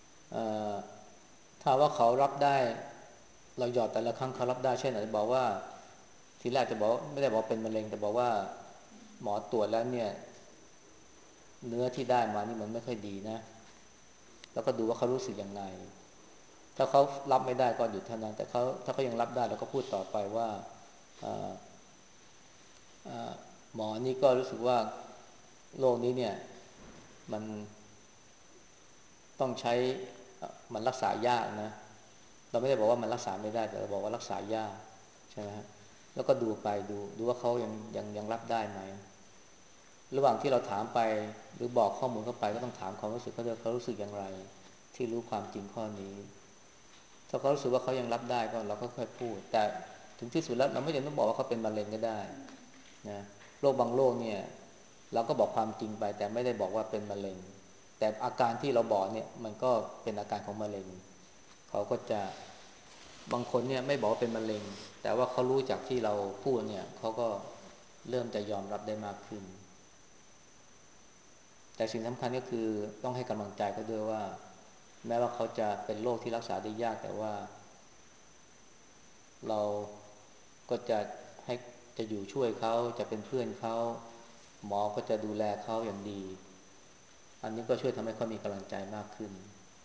ถ้าว่าเขารับได้เราหยอดแต่ละครั้งเขารับได้เช่นอาจจะบอกว่าทีแรกจะบอกไม่ได้บอกเป็นมะเร็งแต่บอกว่าหมอตรวจแล้วเนี่ยเนื้อที่ได้มานี่มันไม่ค่อยดีนะแล้วก็ดูว่าเขารู้สึกยังไงถ้าเขารับไม่ได้ก็หยุดเท่านั้นแต่เขาถ้าเขายังรับได้เราก็พูดต่อไปว่าหมอนี่ก็รู้สึกว่าโรคนี้เนี่ยมันต้องใช้มันรักษายากนะเราไม่ได้บอกว่ามันรักษาไม่ได้แต่เราบอกว่ารักษายากใช่ไหมฮะแล้วก็ดูไปดูดูว่าเขายังยังยังรับได้ไหมระหว่างที่เราถามไปหรือบอกข้อมูลเข้าไปก็ต้องถามความรู้สึกเขาด้วยเขารู้สึกอย่างไรที่รู้ความจริงข้อนี้ถ้าเขารู้สึกว่าเขายังรับได้ก็เราก็ค่อยพูดแต่ถึงที่สุดแล้วเราไม่จำเป็นต้องบอกว่าเขาเป็นมะเร็งก็ได้นะโรคบางโรคเนี่ยเราก็บอกความจริงไปแต่ไม่ได้บอกว่าเป็นมะเร็งแต่อาการที่เราบอกเนี่ยมันก็เป็นอาการของมะเร็งเขาก็จะบางคนเนี่ยไม่บอกว่าเป็นมะเร็งแต่ว่าเขารู้จากที่เราพูดเนี่ยเขาก็เริ่มจะยอมรับได้มากขึ้นแต่สิ่งสำคัญก็คือต้องให้กำลังใจเขาด้วยว่าแม้ว่าเขาจะเป็นโรคที่รักษาได้ยากแต่ว่าเราก็จะให้จะอยู่ช่วยเขาจะเป็นเพื่อนเขาหมอก็จะดูแลเขาอย่างดีอันนี้ก็ช่วยทำให้เขามีกำลังใจมากขึ้น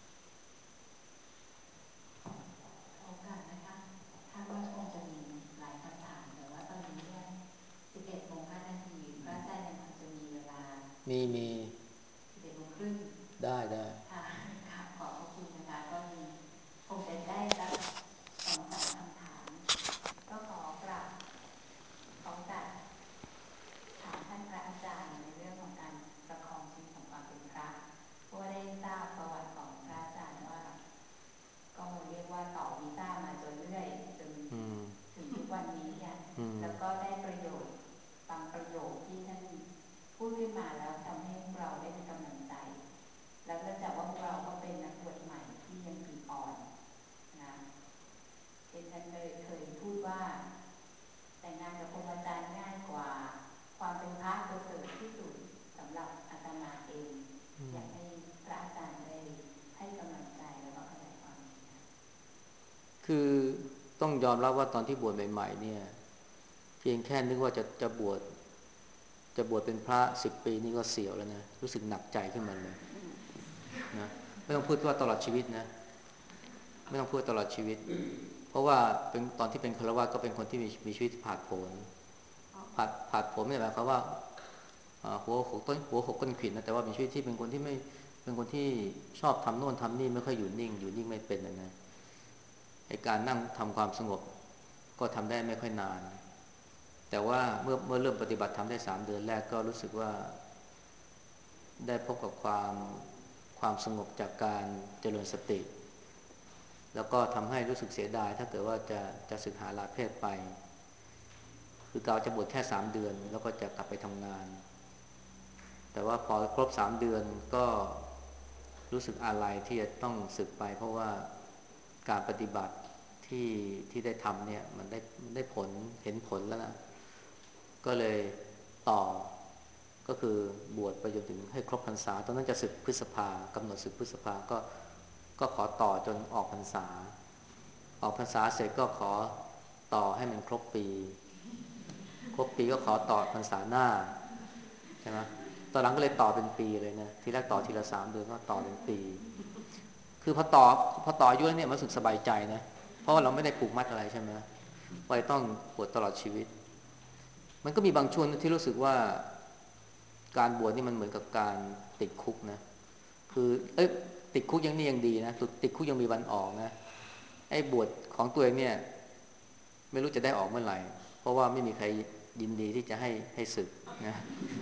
โอกาสนะคะคาดว่าคงจะมีหลายคำถามแต่ว่าตอนนี้เนี่ยสิบเอ็ดโมงห้านาทีพระอาจารย์ยังพอจะมีเวลามีมีสิบเอ็ดโมงครึ่งได้ได้ค่ะค่ะขอบพระคุณนะคะก็มีคงจะได้สักสองสามคำถามก็ขอกราบขอการถามท่านพระอาจารย์ในเรื่องของการประคองชีวิตของความเป็นพระเพราะว่าได้ทราบประวัติของพระอาจารย์ว่าก็เรียกว่าต่อวีซ่ามาจนเรื่อยจนถึงทุกวันนี้เนี่ยแล้วก็ได้ประโยชน์บางประโยคที่ท่านพูดขึ้นมาแล้วทำให้เราได้มีกำลังใจแล้วเนื่องจากว่าพวกเราก็เป็นนักบวชใหม่ที่ยังปีอ่อนนะเป็นท่านเคยพูดว่าแต่งงานกับพรหมอาจารย์ง่ายกว่าความเป็นพระประเสริฐที่สุดสำหรับอาตมาเองอยากให้พระอาจารย์ได้ให้กำลังใจแล้วก็ขยายความคือต้องยอมรับว่าตอนที่บวชใหม่ๆเนี่ยเพียงแค่นึกว่าจะจะบวชจะบวชเป็นพระสิบปีนี่ก็เสียวแล้วนะรู้สึกหนักใจขึ้นมาเลยนะไม่ต้องพูดว่าตลอดชีวิตนะไม่ต้องพูดตลอดชีวิตเพราะว่าเป็นตอนที่เป็นฆราวาสก็เป็นคนที่มีมีชีวิตผาดโผนผาดผาดโผนไม่หมายความว่าหัวหกต้นหัวหกก้นขิดนะแต่ว่าเป็นชีวิตที่เป็นคนที่ไม่เป็นคนที่ชอบทำโน่นทำนี่ไม่ค่อยอยู่นิ่งอยู่นิ่งไม่เป็นนะไอ้การนั่งทำความสงบก็ทำได้ไม่ค่อยนานแต่ว่าเมื่อเมื่อเริ่มปฏิบัติทำได้สามเดือนแรกก็รู้สึกว่าได้พบกับความความสงบจากการเจริญสติแล้วก็ทำให้รู้สึกเสียดายถ้าเกิดว่าจะจะศึกหาลาเพศไปคือกาวจะบวชแค่สามเดือนแล้วก็จะกลับไปทำงานแต่ว่าพอครบสามเดือนก็รู้สึกอาลัยที่จะต้องศึกไปเพราะว่าการปฏิบัติที่ที่ได้ทำเนี่ยมันได้มันได้ผลเห็นผลแล้วนะก็เลยต่อก็คือบวชไปจนถึงให้ครบพรรษาตอนนั้นจะศึกพฤษภากำหนดศึกพฤษภาก็ก็ขอต่อจนออกพรรษาออกพรรษาเสร็จก็ขอต่อให้มันครบปีครบปีก็ขอต่อพรรษาหน้าใช่ไหมตอนหลังก็เลยต่อเป็นปีเลยนะทีแรกต่อทีละสามเดือนก็ต่อเป็นปีคือพอต่อพอต่ออายุแล้วเนี่ยมันรู้สึกสบายใจนะเพราะว่าเราไม่ได้ผูกมัดอะไรใช่ไหมว่าต้องบวชตลอดชีวิตมันก็มีบางช่วงที่รู้สึกว่าการบวชนี่มันเหมือนกับการติดคุกนะคือเอ้ยติดคุกยังนี่ยังดีนะติดคุกยังมีวันออกนะไอ้บวชของตัวเองเนี่ยไม่รู้จะได้ออกเมื่อไหร่เพราะว่าไม่มีใครยินดีที่จะให้ให้ศึกนะ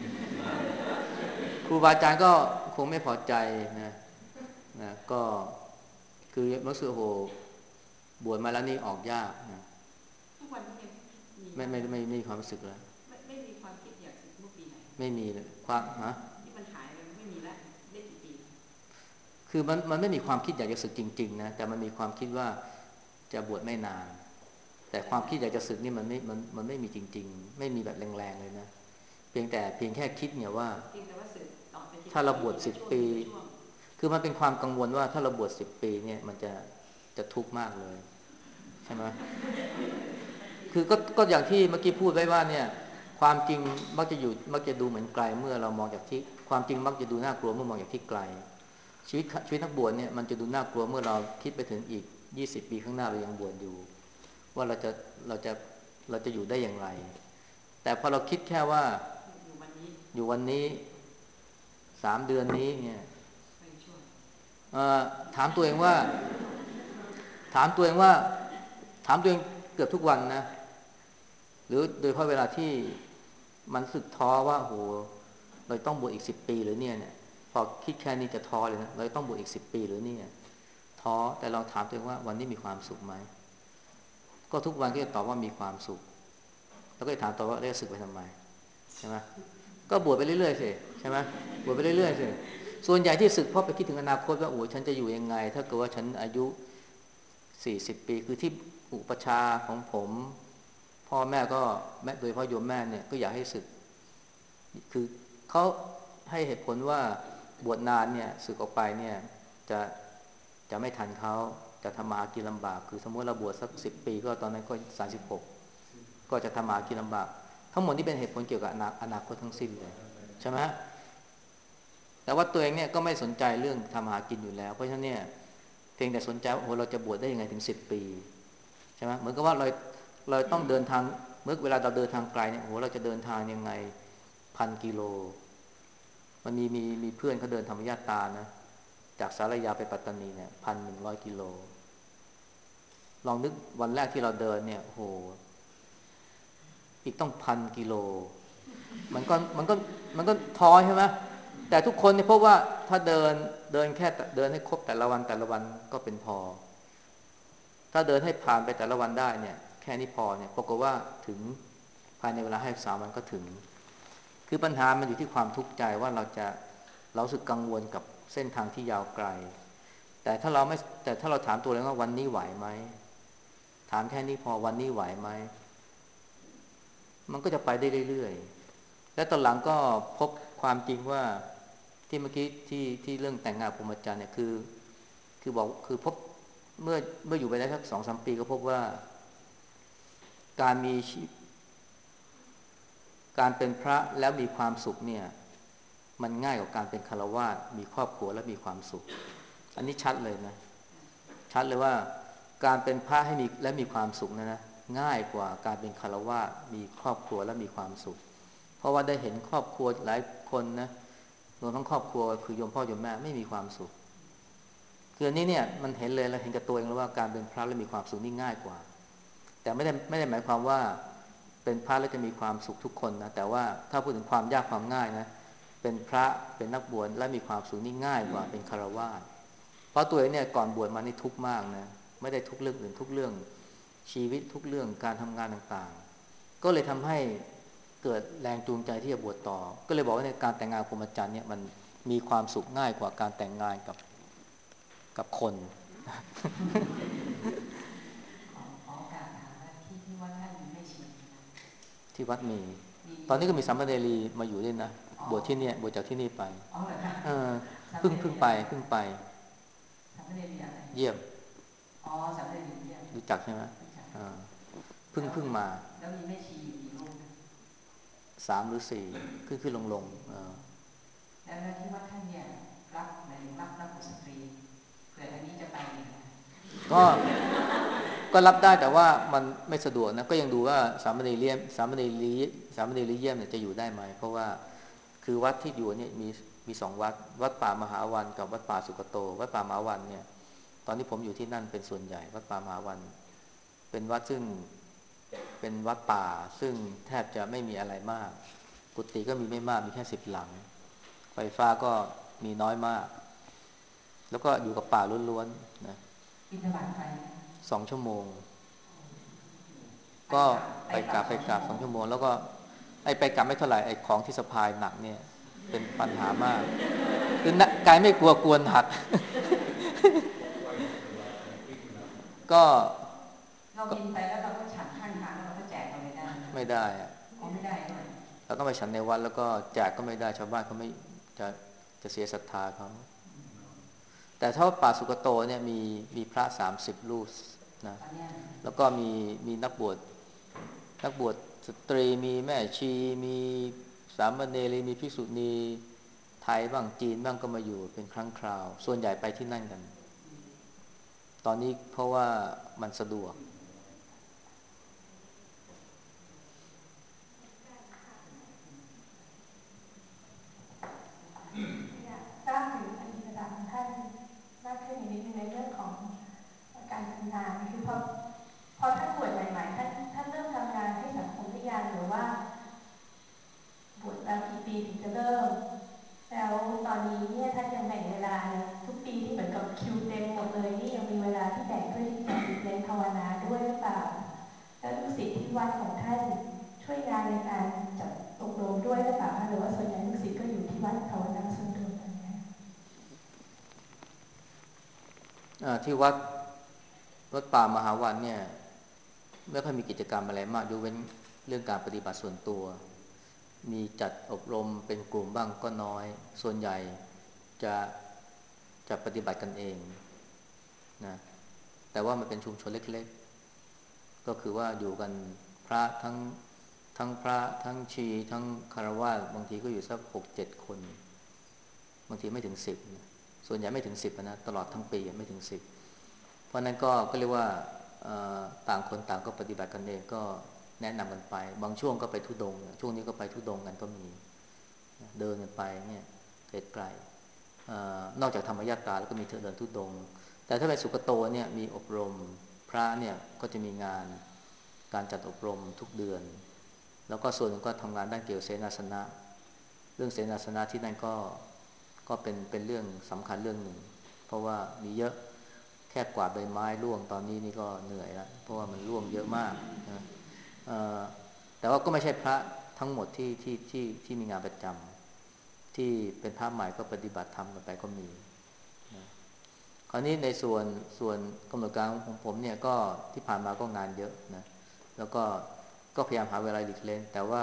ครูบาอาจารย์ก็คงไม่พอใจนะนะก็คือรู้สึกโหบวชมาแล้วนี่ออกยากนะทุกวันนี้ยังไม่ไม่ไม่ไม่มีความรู้สึกแล้วไม่ไม่มีความคิดอยากศึกเมื่อปีไหนไม่มีเลยความฮะที่มันหายไปไม่มีแล้วได้กี่ปีคือมันมันไม่มีความคิดอยากจะศึกจริงๆนะแต่มันมีความคิดว่าจะบวชไม่นานแต่ความคิดอยากจะศึกนี่มันไม่มันมันไม่มีจริงๆไม่มีแบบแรงๆเลยนะเพียงแต่เพียงแค่คิดเนี่ยว่าถ้าเราบวชสิบปีคือมันเป็นความกังวลว่าถ้าเราบวชสิบปีเนี่ยมันจะจะทุกข์มากเลยใช่ไหมคือก็ก็อย่างที่เมื่อกี้พูดไว้ว่าเนี่ยความจริงมักจะอยู่มักจะดูเหมือนไกลเมื่อเรามองจากที่ความจริงมักจะดูน่ากลัวเมื่อมองจากที่ไกลชีวิตชีวิตนักบวชเนี่ยมันจะดูน่ากลัวเมื่อเราคิดไปถึงอีกยี่สิบปีข้างหน้าเรายังบวชอยู่ว่าเราจะเราจะเราจะอยู่ได้อย่างไรแต่พอเราคิดแค่ว่าอยู่วันนี้อยู่วันนี้สามเดือนนี้เนี่ยถามตัวเองว่าถามตัวเองว่าถามตัวเองเกือบทุกวันนะหรือโดยเฉพาะเวลาที่มันสึกท้อว่าโหเราต้องบวชอีกสิบปีหรือเนี่ยเนี่ยพอคิดแค่นี้จะท้อเลยนะเราต้องบวชอีกสิบปีหรือเนี่ยท้อแต่เราถามตัวเองว่าวันนี้มีความสุขไหมก็ทุกวันก็จะตอบว่ามีความสุขแล้วก็จะถามต่อว่าเรียกสึกไปทำไมใช่ไหมก็บวชไปเรื่อยๆสิใช่ไหมบวชไปเรื่อยๆสิส่วนใหญ่ที่สึกเพราะไปคิดถึงอนาคตว่าโอ้ฉันจะอยู่ยังไงถ้าเกิดว่าฉันอายุสี่สิบปีคือที่อุปชาของผมพ่อแม่ก็แม่โดยพ่อโยมแม่เนี่ยก็อยากให้สึกคือเขาให้เหตุผลว่าบวชนานเนี่ยสึกออกไปเนี่ยจะจะไม่ทันเขาจะทำมาหากินลำบากคือสมมติเราบวชสักสิบปีก็ตอนนั้นก็สามสิบหกก็จะทำมาหากินลำบากทั้งหมดนี้เป็นเหตุผลเกี่ยวกับอนาคตทั้งสิ้นเลยใช่ไหมแต่ว่าตัวเองเนี่ยก็ไม่สนใจเรื่องทำมาหากินอยู่แล้วเพราะฉะนั้นเนี่ยเพียงแต่สนใจว่าโอ้เราจะบวชได้ยังไงถึงสิบปีใช่ไหมเหมือนกับว่าเราเราต้องเดินทางเมื่อเวลาเราเดินทางไกลเนี่ยโอ้เราจะเดินทางยังไงพันกิโลมันมีมีมีเพื่อนเขาเดินธรรมญาตานะจากสารยาไปปัตตานีเนี่ยพันหนึ่งร้อยกิโลลองนึกวันแรกที่เราเดินเนี่ยโหอีกต้องพันกิโลมันก็มันก็มันก็ท้อใช่ไหมแต่ทุกคนเนี่ยพบว่าถ้าเดินเดินแค่เดินให้ครบแต่ละวันแต่ละวันก็เป็นพอถ้าเดินให้ผ่านไปแต่ละวันได้เนี่ยแค่นี้พอเนี่ยปรากฏว่าถึงภายในเวลาให้สามวันก็ถึงคือปัญหามันอยู่ที่ความทุกข์ใจว่าเราจะเราสึกกังวลกับเส้นทางที่ยาวไกลแต่ถ้าเราไม่แต่ถ้าเราถามตัวเองว่าวันนี้ไหวไหมถามแค่นี้พอวันนี้ไหวไหมมันก็จะไปได้เรื่อยๆและตอนหลังก็พบความจริงว่าที่เมื่อกี้ที่ที่เรื่องแต่งงานพรหมจรรย์เนี่ยคือคือบอกคือพบเมื่อเมื่ออยู่ไปได้สักสองสามปีก็พบว่าการมีการเป็นพระแล้วมีความสุขเนี่ยมันง่ายกว่าการเป็นฆราวาสมีครอบครัวและมีความสุขอันนี้ชัดเลยนะชัดเลยว่าการเป็นพระให้มีและมีความสุขนะนะง่ายกว่าการเป็นฆราวาสมีครอบครัวและมีความสุขเพราะว่าได้เห็นครอบครัวหลายคนนะรวมทั้งครอบครัวคือโยมพ่อโยมแม่ไม่มีความสุขคืออันนี้เนี่ยมันเห็นเลยเราเห็นกับตัวเองแล้วว่าการเป็นพระและมีความสุขนี่ง่ายกว่าแต่ไม่ได้ไม่ได้หมายความว่าเป็นพระแล้วจะมีความสุขทุกคนนะแต่ว่าถ้าพูดถึงความยากความง่ายนะเป็นพระเป็นนักบวชและมีความสุขนี่ง่ายกว่าเป็นฆราวาสเพราะตัวเองเนี่ยก่อนบวชมานี่ทุกข์มากนะไม่ได้ทุกเรื่องอื่นทุกเรื่องชีวิตทุกเรื่องการทำงานต่างๆก็เลยทำให้เกิดแรงจูงใจที่จะบวชต่อก็เลยบอกว่าในการแต่งงานพรหมจรรย์เนี่ยมันมีความสุขง่ายกว่าการแต่งงานกับกับคนขอขอโอกาสถามว่าที่ที่วัดท่านมีแม่ชีไหมที่วัดมีตอนนี้ก็มีสามเณรีมาอยู่ด้วยนะบวชที่เนี่ยบวชจากที่นี่ไปอ๋อเหรอคะเออเพิ่งเพิ่งไปเพิ่งไปสามเณรีอะไรเยี่ยมอ๋อสามเณรีเยี่ยมรู้จักใช่ไหมอ่าเพิ่งเพิ่งมาแล้วมีแม่ชีอยู่กี่รูปนะสามหรือสี่ขึ้นขึ้นลงลงเออแล้วที่วัดท่านเนี่ยรับหมายถึงรับรับบุตรสตรีเกิดอันนี้จะไปเนี่ยก็ก็รับได้แต่ว่ามันไม่สะดวกนะก็ยังดูว่าสามเณรเลี่ยมสามเณรีสามเณรีเยี่ยมเนี่ยจะอยู่ได้ไหมเพราะว่าคือวัดที่อยู่เนี่ยมีมีสองวัดวัดป่ามหาวันกับวัดป่าสุกโตวัดป่ามหาวันเนี่ยตอนนี้ผมอยู่ที่นั่นเป็นส่วนใหญ่วัดป่ามหาวันเป็นวัดซึ่งเป็นวัดป่าซึ่งแทบจะไม่มีอะไรมากกุฏิก็มีไม่มากมีแค่สิบหลังไฟฟ้าก็มีน้อยมากแล้วก็อยู่กับป่าล้วนๆนะบิณฑบาตไปสองชั่วโมงก็ไปกลับไปกลับสองชั่วโมงแล้วก็ไอ้ไปกลับไม่เท่าไหร่ไอ้ของที่สะพายหนักเนี่ยเป็นปัญหามากคือกายไม่กลัวกวนหักก็เราบินไปแล้วเราก็ฉันข้างทางแล้วเราก็แจกเราไม่ได้ไม่ได้อะอ๋อไม่ได้ด้วยเราต้องไปฉันในวัดแล้วก็แจกก็ไม่ได้ชาวบ้านเขาไม่จะจะเสียศรัทธาเขาแต่ถ้าป่าสุกโตเนี่ยมีมีพระสามสิบรูปนะแล้วก็มีมีนักบวชนักบวชสตรีมีแม่ชีมีสามเณรีมีภิกษุณีไทยบ้างจีนบ้างก็มาอยู่เป็นครั้งคราวส่วนใหญ่ไปที่นั่นกันตอนนี้เพราะว่ามันสะดวกทราบถึงอดีตประของท่านมากขึ้นอีกนิดนึงในเรื่องของการทำงานคือพอพอท่านบวชใหม่ๆท่านท่านเริ่มทำงานให้สังคมหรือยังหรือว่าบวชแล้วกี่ปีถึงจะเริ่มช่วยงานในการจัดอบรมด้วยหรือเปล่าคะหรือว่าส่วนใหญ่ลูกศิษย์ก็อยู่ที่วัดภาวนาส่วนตัวกันเนี่ยที่วัดวัดป่ามหาวันเนี่ยไม่ค่อยมีกิจกรรมอะไรมากยกเว้นเรื่องการปฏิบัติส่วนตัวมีจัดอบรมเป็นกลุ่มบ้างก็น้อยส่วนใหญ่จะจะปฏิบัติกันเองนะแต่ว่ามันเป็นชุมชนเล็กๆก็คือว่าอยู่กันพระทั้งทั้งพระทั้งชีทั้งคฤหัสถ์บางทีก็อยู่สักหกเจ็ดคนบางทีไม่ถึงสิบนะส่วนใหญ่ไม่ถึงสิบนะตลอดทั้งปีไม่ถึงสิบเพราะนั้นก็ก็เรียกว่าต่างคนต่างก็ปฏิบัติกันเองก็แนะนำกันไปบางช่วงก็ไปธุดงค์ช่วงนี้ก็ไปธุดงค์กันก็มีเดินกันไปเนี่ยไกลๆนอกจากธรรมยาตราแล้วก็มีเดินธุดงค์แต่ถ้าไปสุกโตเนี่ยมีอบรมพระเนี่ยก็จะมีงานการจัดอบรมทุกเดือนแล้วก็ส่วนหนึ่งก็ทำงานด้านเกี่ยวเสนาสนะเรื่องเสนาสนะที่นั่นก็ก็เป็นเป็นเรื่องสำคัญเรื่องหนึ่งเพราะว่ามีเยอะแค่กวาดใบไม้ร่วงตอนนี้นี่ก็เหนื่อยแล้วเพราะว่ามันร่วงเยอะมากนะแต่ว่าก็ไม่ใช่พระทั้งหมดที่ที่ที่ที่มีงานประจำที่เป็นพระใหม่ก็ปฏิบัติธรรมกันไปก็มีนะคราวนี้ในส่วนส่วนกำหนดการของผมเนี่ยก็ที่ผ่านมาก็งานเยอะนะแล้วก็ก็พยายามหาเวลาหลีกเล่นแต่ว่า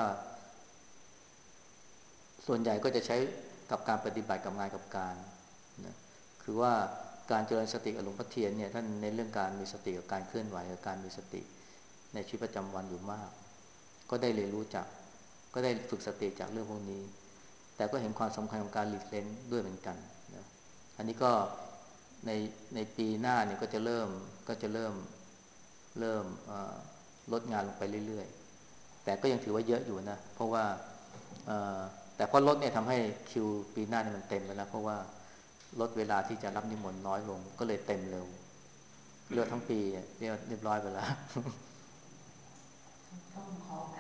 ส่วนใหญ่ก็จะใช้กับการปฏิบัติกับงานกับการนะคือว่าการเจริญสติกับหลวงพ่อเทียนเนี่ยท่านในเรื่องการมีสติกับการเคลื่อนไหวกับการมีสติในชีวิตประจำวันอยู่มากก็ได้เรียนรู้จากก็ได้ฝึกสติจากเรื่องพวกนี้แต่ก็เห็นความสำคัญของการหลีกเล่นด้วยเหมือนกันนะอันนี้ก็ในในปีหน้าเนี่ยก็จะเริ่มก็จะเริ่มเริ่มลดงานลงไปเรื่อยๆแต่ก็ยังถือว่าเยอะอยู่นะเพราะว่าแต่พอลดเนี่ยทำให้คิวปีหน้าเนี่ยมันเต็มไปแล้วเพราะว่าลดเวลาที่จะรับนิมนต์น้อยลงก็เลยเต็มเร็วเลือกทั้งปีเรียบเรียบร้อยไปแล้วต้องขอโอ